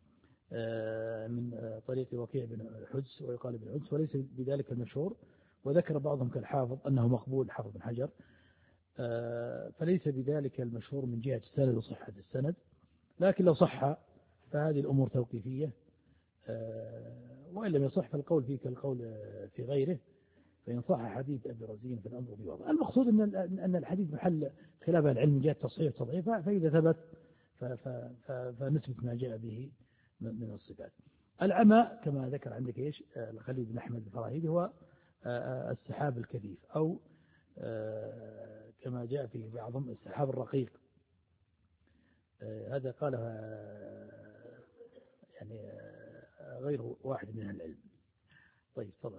Speaker 1: من طريق وكيع بن الحدس ويقال بن الحدس وليس بذلك المشهور، وذكر بعضهم كالحافظ أنه مقبول حافظ بن حجر، فليس بذلك المشهور من جهة السند وصحة السند، لكن لو صح فهذه الأمور توقيفية، وإن لم يصح فالقول فيه كالقول في غيره، فإن صح حديث أبي رزين فالأمر بوضع. المقصود أن أن الحديث محل خلاف العلم من جهة تصحيح وتضعيف، فإذا ثبت فنثبت ما جاء به من الصفات. العمى كما ذكر عندك إيش الخليل بن أحمد الفراهيدي هو السحاب الكثيف، أو كما جاء في بعضهم السحاب الرقيق، هذا قالها يعني غير واحد من أهل العلم. طيب تفضل.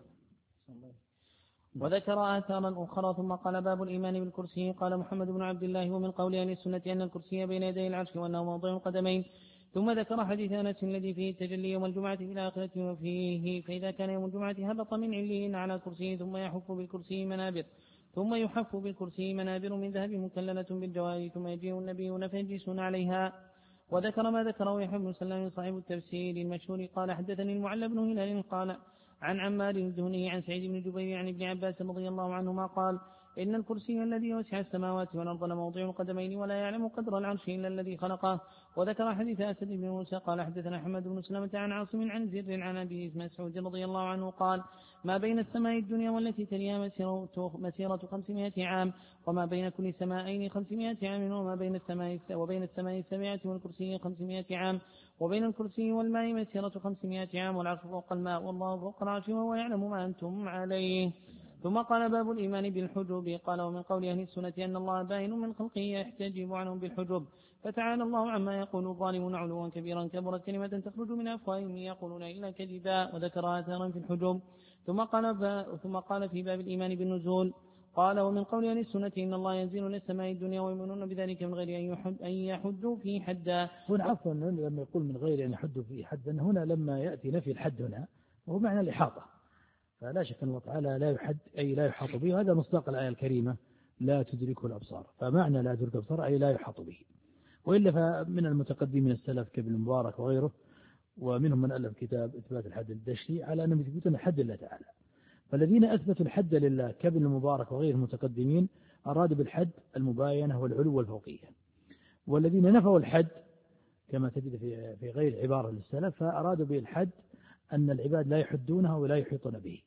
Speaker 2: وذكر آثارا أخرى ثم قال باب الإيمان بالكرسي. قال محمد بن عبد الله ومن قول أهل السنة أن الكرسي بين يدي العرش وأنه موضع القدمين. ثم ذكر حديث أنس الذي فيه التجلي يوم الجمعة في الآخرة وفيه فإذا كان يوم الجمعة هبط من عليين على كرسي ثم يحف بالكرسي منابر ثم يحف بالكرسي منابر من ذهب مكللة بالجوار ثم يجيء النبيون فيجلسون عليها. وذكر ما ذكره يحيى بن سلام صاحب التفسير المشهور قال حدثني المعلى بن هلال قال عن عمار الدهني عن سعيد بن جبير عن ابن عباس رضي الله عنهما قال إن الكرسي الذي وسع السماوات والأرض لموضع القدمين ولا يعلم قدر العرش إلا الذي خلقه. وذكر حديث أسد بن موسى قال حدثنا حمد بن سلمة عن عاصم عن زر عن أبي مسعود رضي الله عنه قال ما بين السماء الدنيا والتي تليها مسيرة, مسيرة خمسمائة عام وما بين كل سمائين خمسمائة عام وما بين السماء وبين السماء السبعة والكرسي خمسمائة عام وبين الكرسي والماء مسيرة خمسمائة عام والعرش فوق الماء والله فوق العرش وهو يعلم ما أنتم عليه. ثم قال باب الإيمان بالحجب. قال ومن قول أهل السنة أن الله باين من خلقه يحتجب عنهم بالحجب، فتعالى الله عما يقول الظالمون علوا كبيرا كبرت كلمة تخرج من أفواههم يقولون إلا كذبا. وذكر آثارا في الحجب. ثم قال, ثم قال في باب الإيمان بالنزول. قال ومن قول أهل السنة إن الله ينزل إلى السماء الدنيا ويؤمنون بذلك من غير أن يحدوا في حدا.
Speaker 1: هنا عفوا لما يقول من غير أن يحدوا في حدا، هنا لما يأتي نفي الحد هنا وهو معنى الإحاطة، فلا شك أن الله تعالى لا يحد أي لا يحاط به، هذا مصداق الآية الكريمة لا تدركه الأبصار، فمعنى لا تدرك الأبصار أي لا يحاط به. وإلا فمن المتقدمين السلف كابن المبارك وغيره ومنهم من ألف كتاب إثبات الحد الدشتي على أنهم يثبتون الحد لله تعالى، فالذين أثبتوا الحد لله كابن المبارك وغير المتقدمين أرادوا بالحد المباينة والعلو والفوقية، والذين نفوا الحد كما تجد في في غير عبارة للسلف فأرادوا بالحد أن العباد لا يحدونه ولا يحيطون به.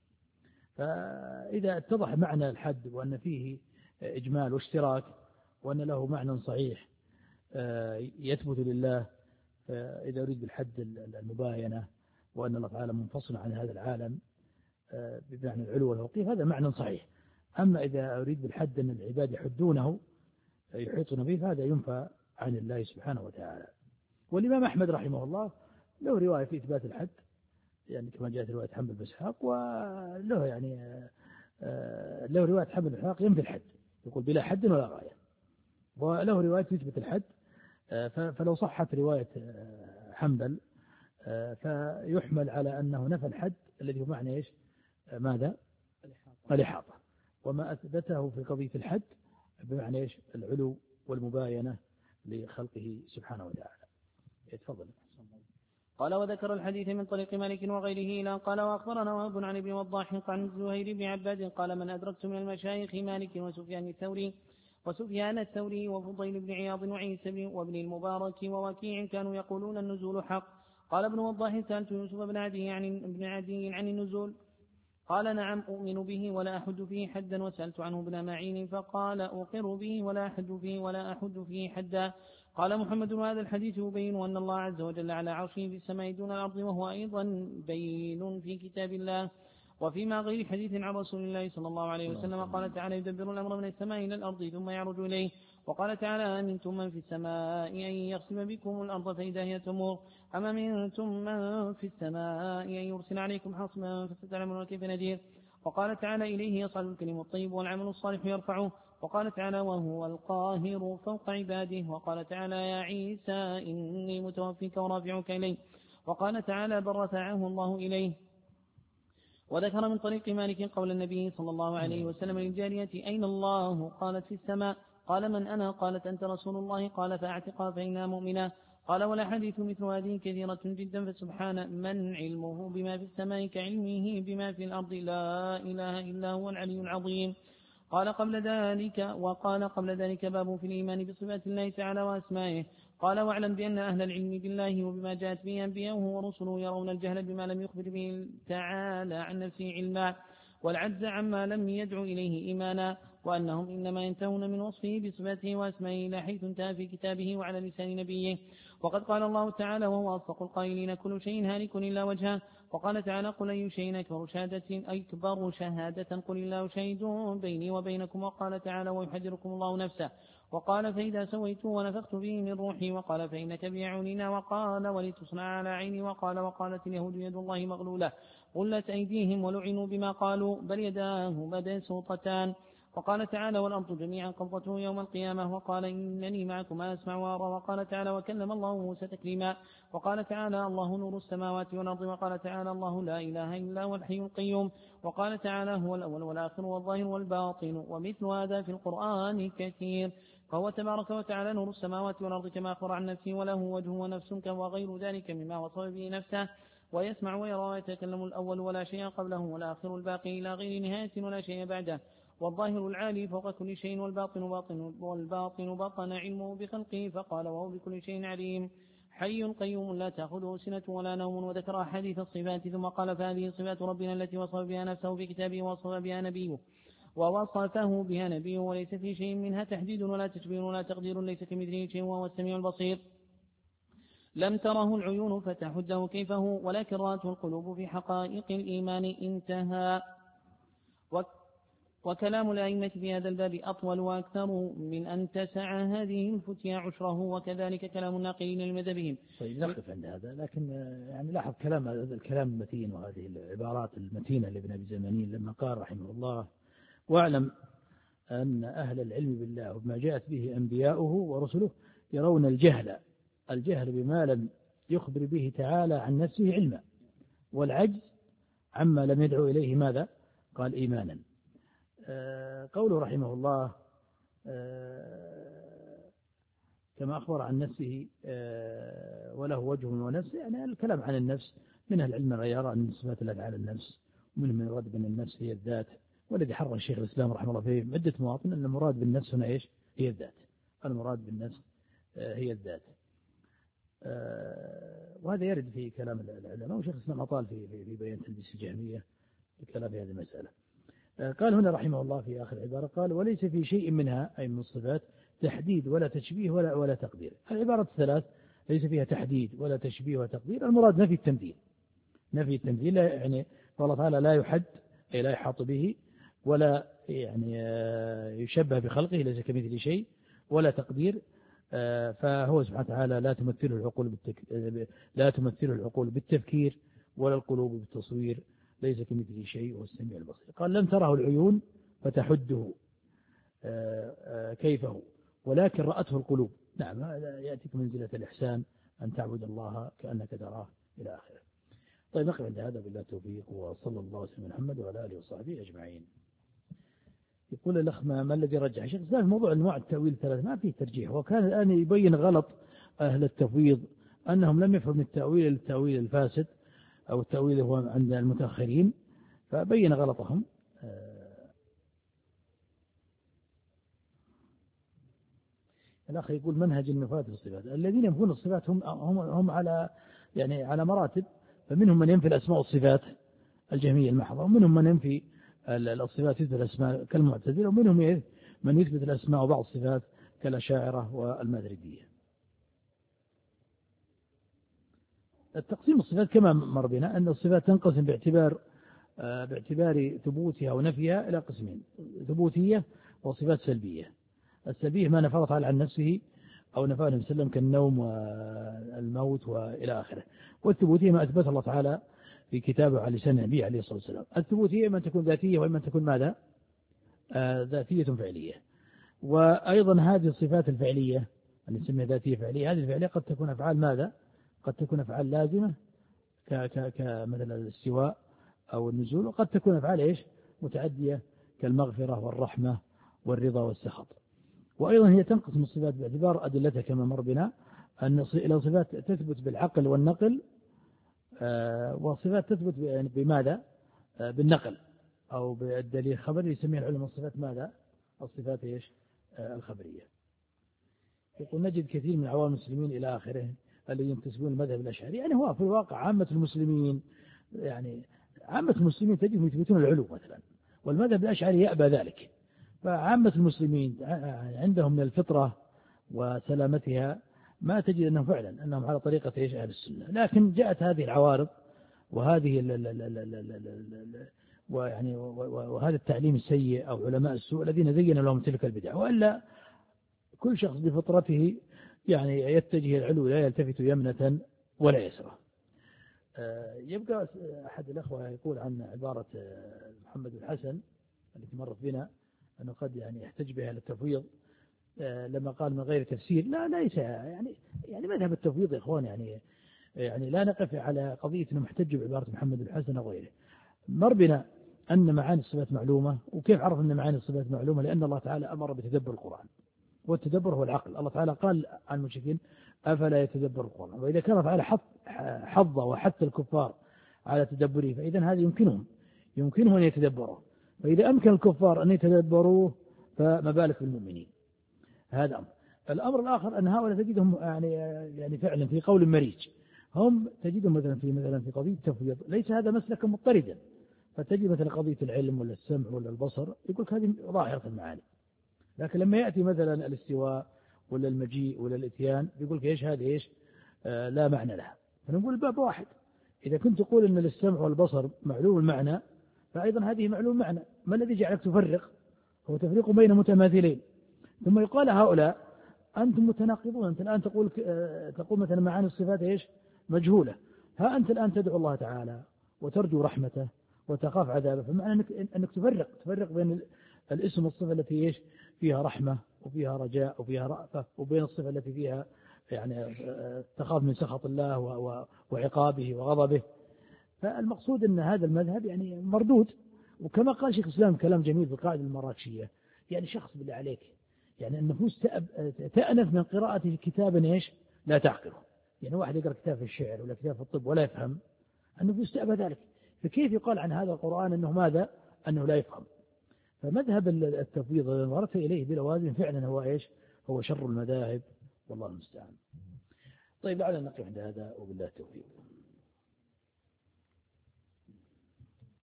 Speaker 1: فإذا اتضح معنى الحد وأن فيه إجمال واشتراك وأن له معنى صحيح يثبت لله، فإذا أريد بالحد المباينة وأن الله تعالى منفصل عن هذا العالم بمعنى العلو والفوقية هذا معنى صحيح. أما إذا أريد بالحد أن العباد يحدونه يحيطون به فهذا ينفى عن الله سبحانه وتعالى. والإمام أحمد رحمه الله له رواية في إثبات الحد، يعني كما جاءت رواية حنبل بن إسحاق، وله يعني له رواية حنبل بن إسحاق ينفي الحد يقول بلا حد ولا غاية، وله رواية تثبت الحد. فلو صحت رواية حنبل فيحمل على أنه نفى الحد الذي هو معنى إيش ماذا الإحاطة، وما أثبته في قضية الحد بمعنى إيش العلو والمباينة لخلقه سبحانه وتعالى. يتفضل.
Speaker 2: قال وذكر الحديث من طريق مالك وغيره إلى قال وأخبرنا وهب عن ابن وضاح عن زهير بن عباد قال من أدركت من المشايخ مالك وسفيان الثوري وسفيان الثوري وفضيل بن عياض وعيسى بن وابن المبارك ووكيع كانوا يقولون النزول حق. قال ابن وضاح سألت يوسف بن عدي عن ابن عدي عن النزول قال نعم أؤمن به ولا أحد فيه حدا، وسألت عنه ابن معين فقال أقر به ولا أحد فيه ولا أحد فيه حدا. قال محمد هذا الحديث يبين أن الله عز وجل على عرشه في السماء دون الأرض، وهو أيضا بين في كتاب الله وفيما غير حديث عن رسول الله صلى الله عليه وسلم قال تعالى يدبر الأمر من السماء إلى الأرض ثم يعرج إليه. وقال تعالى أمنتم من في السماء أن يخسف بكم الأرض فإذا هي تمور أم أمنتم من في السماء أن يرسل عليكم حصبا فستعلمون كيف نذير وقال تعالى إليه يصعد الكلم الطيب والعمل الصالح يرفعه وقال تعالى وهو القاهر فوق عباده وقال تعالى يا عيسى إني متوفيك ورافعك إليه وقال تعالى بل رفعه الله إليه. وذكر من طريق مالك قول النبي صلى الله عليه وسلم للجارية أين الله؟ قالت في السماء. قال من أنا؟ قالت أنت رسول الله. قال فأعتقها فإنها مؤمنة. قال والأحاديث مثل هذه كثيرة جدا فسبحان من علمه بما في السماء كعلمه بما في الأرض لا إله إلا هو العلي العظيم. قال قبل ذلك وقال قبل ذلك باب في الإيمان بصفات الله تعالى وأسمائه. قال واعلم بأن أهل العلم بالله وبما جاءت به أنبياؤه ورسله يرون الجهل بما لم يخبر به تعالى عن نفسه علما والعجز عما لم يدعو إليه إيمانا وأنهم إنما ينتهون من وصفه بصفاته وأسمائه إلى حيث انتهى في كتابه وعلى لسان نبيه. وقد قال الله تعالى وهو أصدق القائلين كل شيء هالك إلا وجهه. وقال تعالى قل أي شيء أكبر شهادة أكبر شهادة قل الله شهيد بيني وبينكم. وقال تعالى ويحذركم الله نفسه. وقال فإذا سويت ونفخت به من روحي. وقال فإنك بأعيننا. وقال ولتصنع على عيني. وقال وقالت اليهود يد الله مغلولة غلت أيديهم ولعنوا بما قالوا بل يداه مبسوطتان. وقال تعالى والأرض جميعا قبضته يوم القيامة. وقال إنني معكم أسمع وأرى. وقال تعالى وكلم الله موسى تكليما. وقال تعالى الله نور السماوات والأرض. وقال تعالى الله لا إله إلا هو الحي القيوم. وقال تعالى هو الأول والآخر والظاهر والباطن ومثل هذا في القرآن كثير. فهو تبارك وتعالى نور السماوات والأرض كما أخبر عن نفسه وله وجه ونفس وغير ذلك مما وصف به نفسه ويسمع ويرى ويتكلم الأول ولا شيء قبله والآخر الباقي إلى غير نهاية ولا شيء بعده والظاهر العالي فوق كل شيء والباطن باطن والباطن بطن علمه بخلقه فقال وهو بكل شيء عليم حي قيوم لا تأخذه سنة ولا نوم. وذكر أحاديث الصفات ثم قال فهذه صفات ربنا التي وصف بها نفسه في كتابه ووصف بها نبيه ووصفه بها نبيه وليس في شيء منها تحديد ولا تشبيه ولا تقدير ليس كمثله شيء وهو السميع البصير لم تره العيون فتحده كيفه ولكن رأته القلوب في حقائق الإيمان انتهى. وكلام الأئمة في هذا الباب أطول وأكثر من أن تسع هذه الفتيا عشره وكذلك كلام الناقلين لمذهبهم.
Speaker 1: طيب نقف عند هذا لكن يعني لاحظ كلام هذا الكلام المتين وهذه العبارات المتينة لابن أبي زمانين لما قال رحمه الله واعلم أن أهل العلم بالله وبما جاءت به أنبياؤه ورسله يرون الجهل الجهل بما لم يخبر به تعالى عن نفسه علما والعجز عما لم يدعو إليه ماذا قال إيمانا. قوله رحمه الله كما أخبر عن نفسه وله وجه ونفس يعني الكلام عن النفس من العلم من يرى أن صفات الله على النفس ومن من يراد بأن النفس هي الذات والذي حرر الشيخ الإسلام رحمه الله فيه عدة مواطن أن المراد بالنفس هنا إيش هي الذات المراد بالنفس هي الذات وهذا يرد في كلام العلماء وشيخ الإسلام أطال في في بيان تلبيس الجهمية في كلام هذه المسألة. قال هنا رحمه الله في آخر العبارة قال وليس في شيء منها أي من الصفات تحديد ولا تشبيه ولا ولا تقدير. العبارة الثلاث ليس فيها تحديد ولا تشبيه ولا تقدير المراد نفي التمثيل نفي التمثيل يعني الله تعالى لا يحد أي لا يحاط به ولا يعني يشبه بخلقه ليس كمثل شيء ولا تقدير فهو سبحانه وتعالى لا تمثله العقول بالتك... لا تمثله العقول بالتفكير ولا القلوب بالتصوير ليس كمثله شيء وهو السميع البصير. قال لم تره العيون فتحده كيفه ولكن رأته القلوب. نعم يأتيك منزلة الإحسان أن تعبد الله كأنك تراه إلى آخره. طيب نقف عند هذا بالله التوفيق وصلى الله وسلم محمد وعلى آله وصحبه أجمعين. يقول الأخ ما الذي رجح شيخ الإسلام موضوع أنواع التأويل ثلاث ما فيه ترجيح وكان الآن يبين غلط أهل التفويض أنهم لم يفهم التأويل التأويل الفاسد أو التأويل هو عند المتأخرين فبين غلطهم. الأخ يقول منهج النفاة في الصفات الذين ينفون الصفات هم هم هم على يعني على مراتب فمنهم من ينفي الأسماء والصفات الجهمية المحضة ومنهم من ينفي الصفات يثبت الأسماء كالمعتزلة ومنهم من يثبت الأسماء وبعض الصفات كالأشاعرة والماتريدية. التقسيم الصفات كما مر بنا أن الصفات تنقسم باعتبار باعتبار ثبوتها ونفيها إلى قسمين ثبوتية وصفات سلبية. السبيه ما نفى الله تعالى عن نفسه أو نفاه النبي صلى الله عليه وسلم كالنوم والموت وإلى آخره. والثبوتية ما أثبت الله تعالى في كتابه على لسان النبي عليه الصلاة والسلام. الثبوتية إما تكون ذاتية وإما تكون ماذا؟ آه ذاتية فعلية. وأيضا هذه الصفات الفعلية اللي نسميها ذاتية فعلية، هذه الفعلية قد تكون أفعال ماذا؟ قد تكون أفعال لازمة كمثل الاستواء أو النزول، وقد تكون أفعال إيش؟ متعدية كالمغفرة والرحمة والرضا والسخط. وأيضا هي تنقسم الصفات باعتبار أدلتها كما مر بنا، أن إلى صفات تثبت بالعقل والنقل، وصفات تثبت بماذا؟ بالنقل أو بالدليل الخبري، يسميها العلماء الصفات ماذا؟ الصفات إيش؟ الخبرية. يقول نجد كثير من عوام المسلمين إلى آخره الذين ينتسبون المذهب الأشعري، يعني هو في الواقع عامة المسلمين، يعني عامة المسلمين تجدهم يثبتون العلو مثلا، والمذهب الأشعري يأبى ذلك. فعامة المسلمين عندهم من الفطرة وسلامتها ما تجد أنهم فعلا أنهم على طريقة إيش أهل السنة، لكن جاءت هذه العوارض وهذه ال ال ال ال ال ال ويعني وهذا التعليم السيء أو علماء السوء الذين زين لهم تلك البدع. وإلا كل شخص بفطرته يعني يتجه العلو، لا يلتفت يمنة ولا يسرى. يبقى أحد الأخوة يقول عن عبارة محمد الحسن التي مرت بنا أنه قد يعني يحتج بها للتفويض لما قال من غير تفسير. لا ليس يعني يعني مذهب التفويض يا إخوان، يعني يعني لا نقف على قضية أنه محتج بعبارة محمد الحسن أو غيره. مر بنا أن معاني الصفات معلومة. وكيف عرف أن معاني الصفات معلومة؟ لأن الله تعالى أمر بتدبر القرآن، والتدبر هو العقل. الله تعالى قال عن المشركين أفلا يتدبر القرآن، وإذا كان تعالى حط حظ وحث الكفار على تدبره فإذا هذا يمكنهم يمكنهم أن يتدبروا، فإذا أمكن الكفار أن يتدبروه فما بالك بالمؤمنين. هذا أمر. الأمر الآخر أن هؤلاء تجدهم يعني يعني فعلا في قول مريج، هم تجدهم مثلا في مثلا في قضية التفويض ليس هذا مسلكا مضطردا، فتجد مثلا قضية العلم ولا السمع ولا البصر يقول هذه ظاهرة المعاني، لكن لما يأتي مثلا الاستواء ولا المجيء ولا الاتيان يقول ايش هذا ايش آه لا معنى لها. فنقول الباب واحد، إذا كنت تقول أن السمع والبصر معلوم المعنى فأيضا هذه معلوم معنى. ما الذي جعلك تفرق؟ هو تفريق بين متماثلين. ثم يقال هؤلاء أنتم متناقضون، أنت الآن تقول آه تقول مثلا معاني الصفات ايش مجهولة، ها أنت الآن تدعو الله تعالى وترجو رحمته وتخاف عذابه، فمعنى أنك, أنك تفرق تفرق بين الاسم والصفة التي ايش فيها رحمة وفيها رجاء وفيها رأفة، وبين الصفة التي فيها يعني تخاف من سخط الله وعقابه وغضبه. فالمقصود أن هذا المذهب يعني مردود. وكما قال شيخ الإسلام كلام جميل في القاعدة المراكشية، يعني شخص بالله عليك يعني النفوس تأنف من قراءة كتابا ايش لا تعقله. يعني واحد يقرأ كتاب في الشعر ولا كتاب في الطب ولا يفهم، النفوس تأبى ذلك، فكيف يقال عن هذا القرآن أنه ماذا؟ أنه لا يفهم. فمذهب التفويض إذا نظرت إليه بلوازم فعلا هو إيش؟ هو شر المذاهب، والله المستعان. طيب لعلنا نقف عند هذا وبالله التوفيق.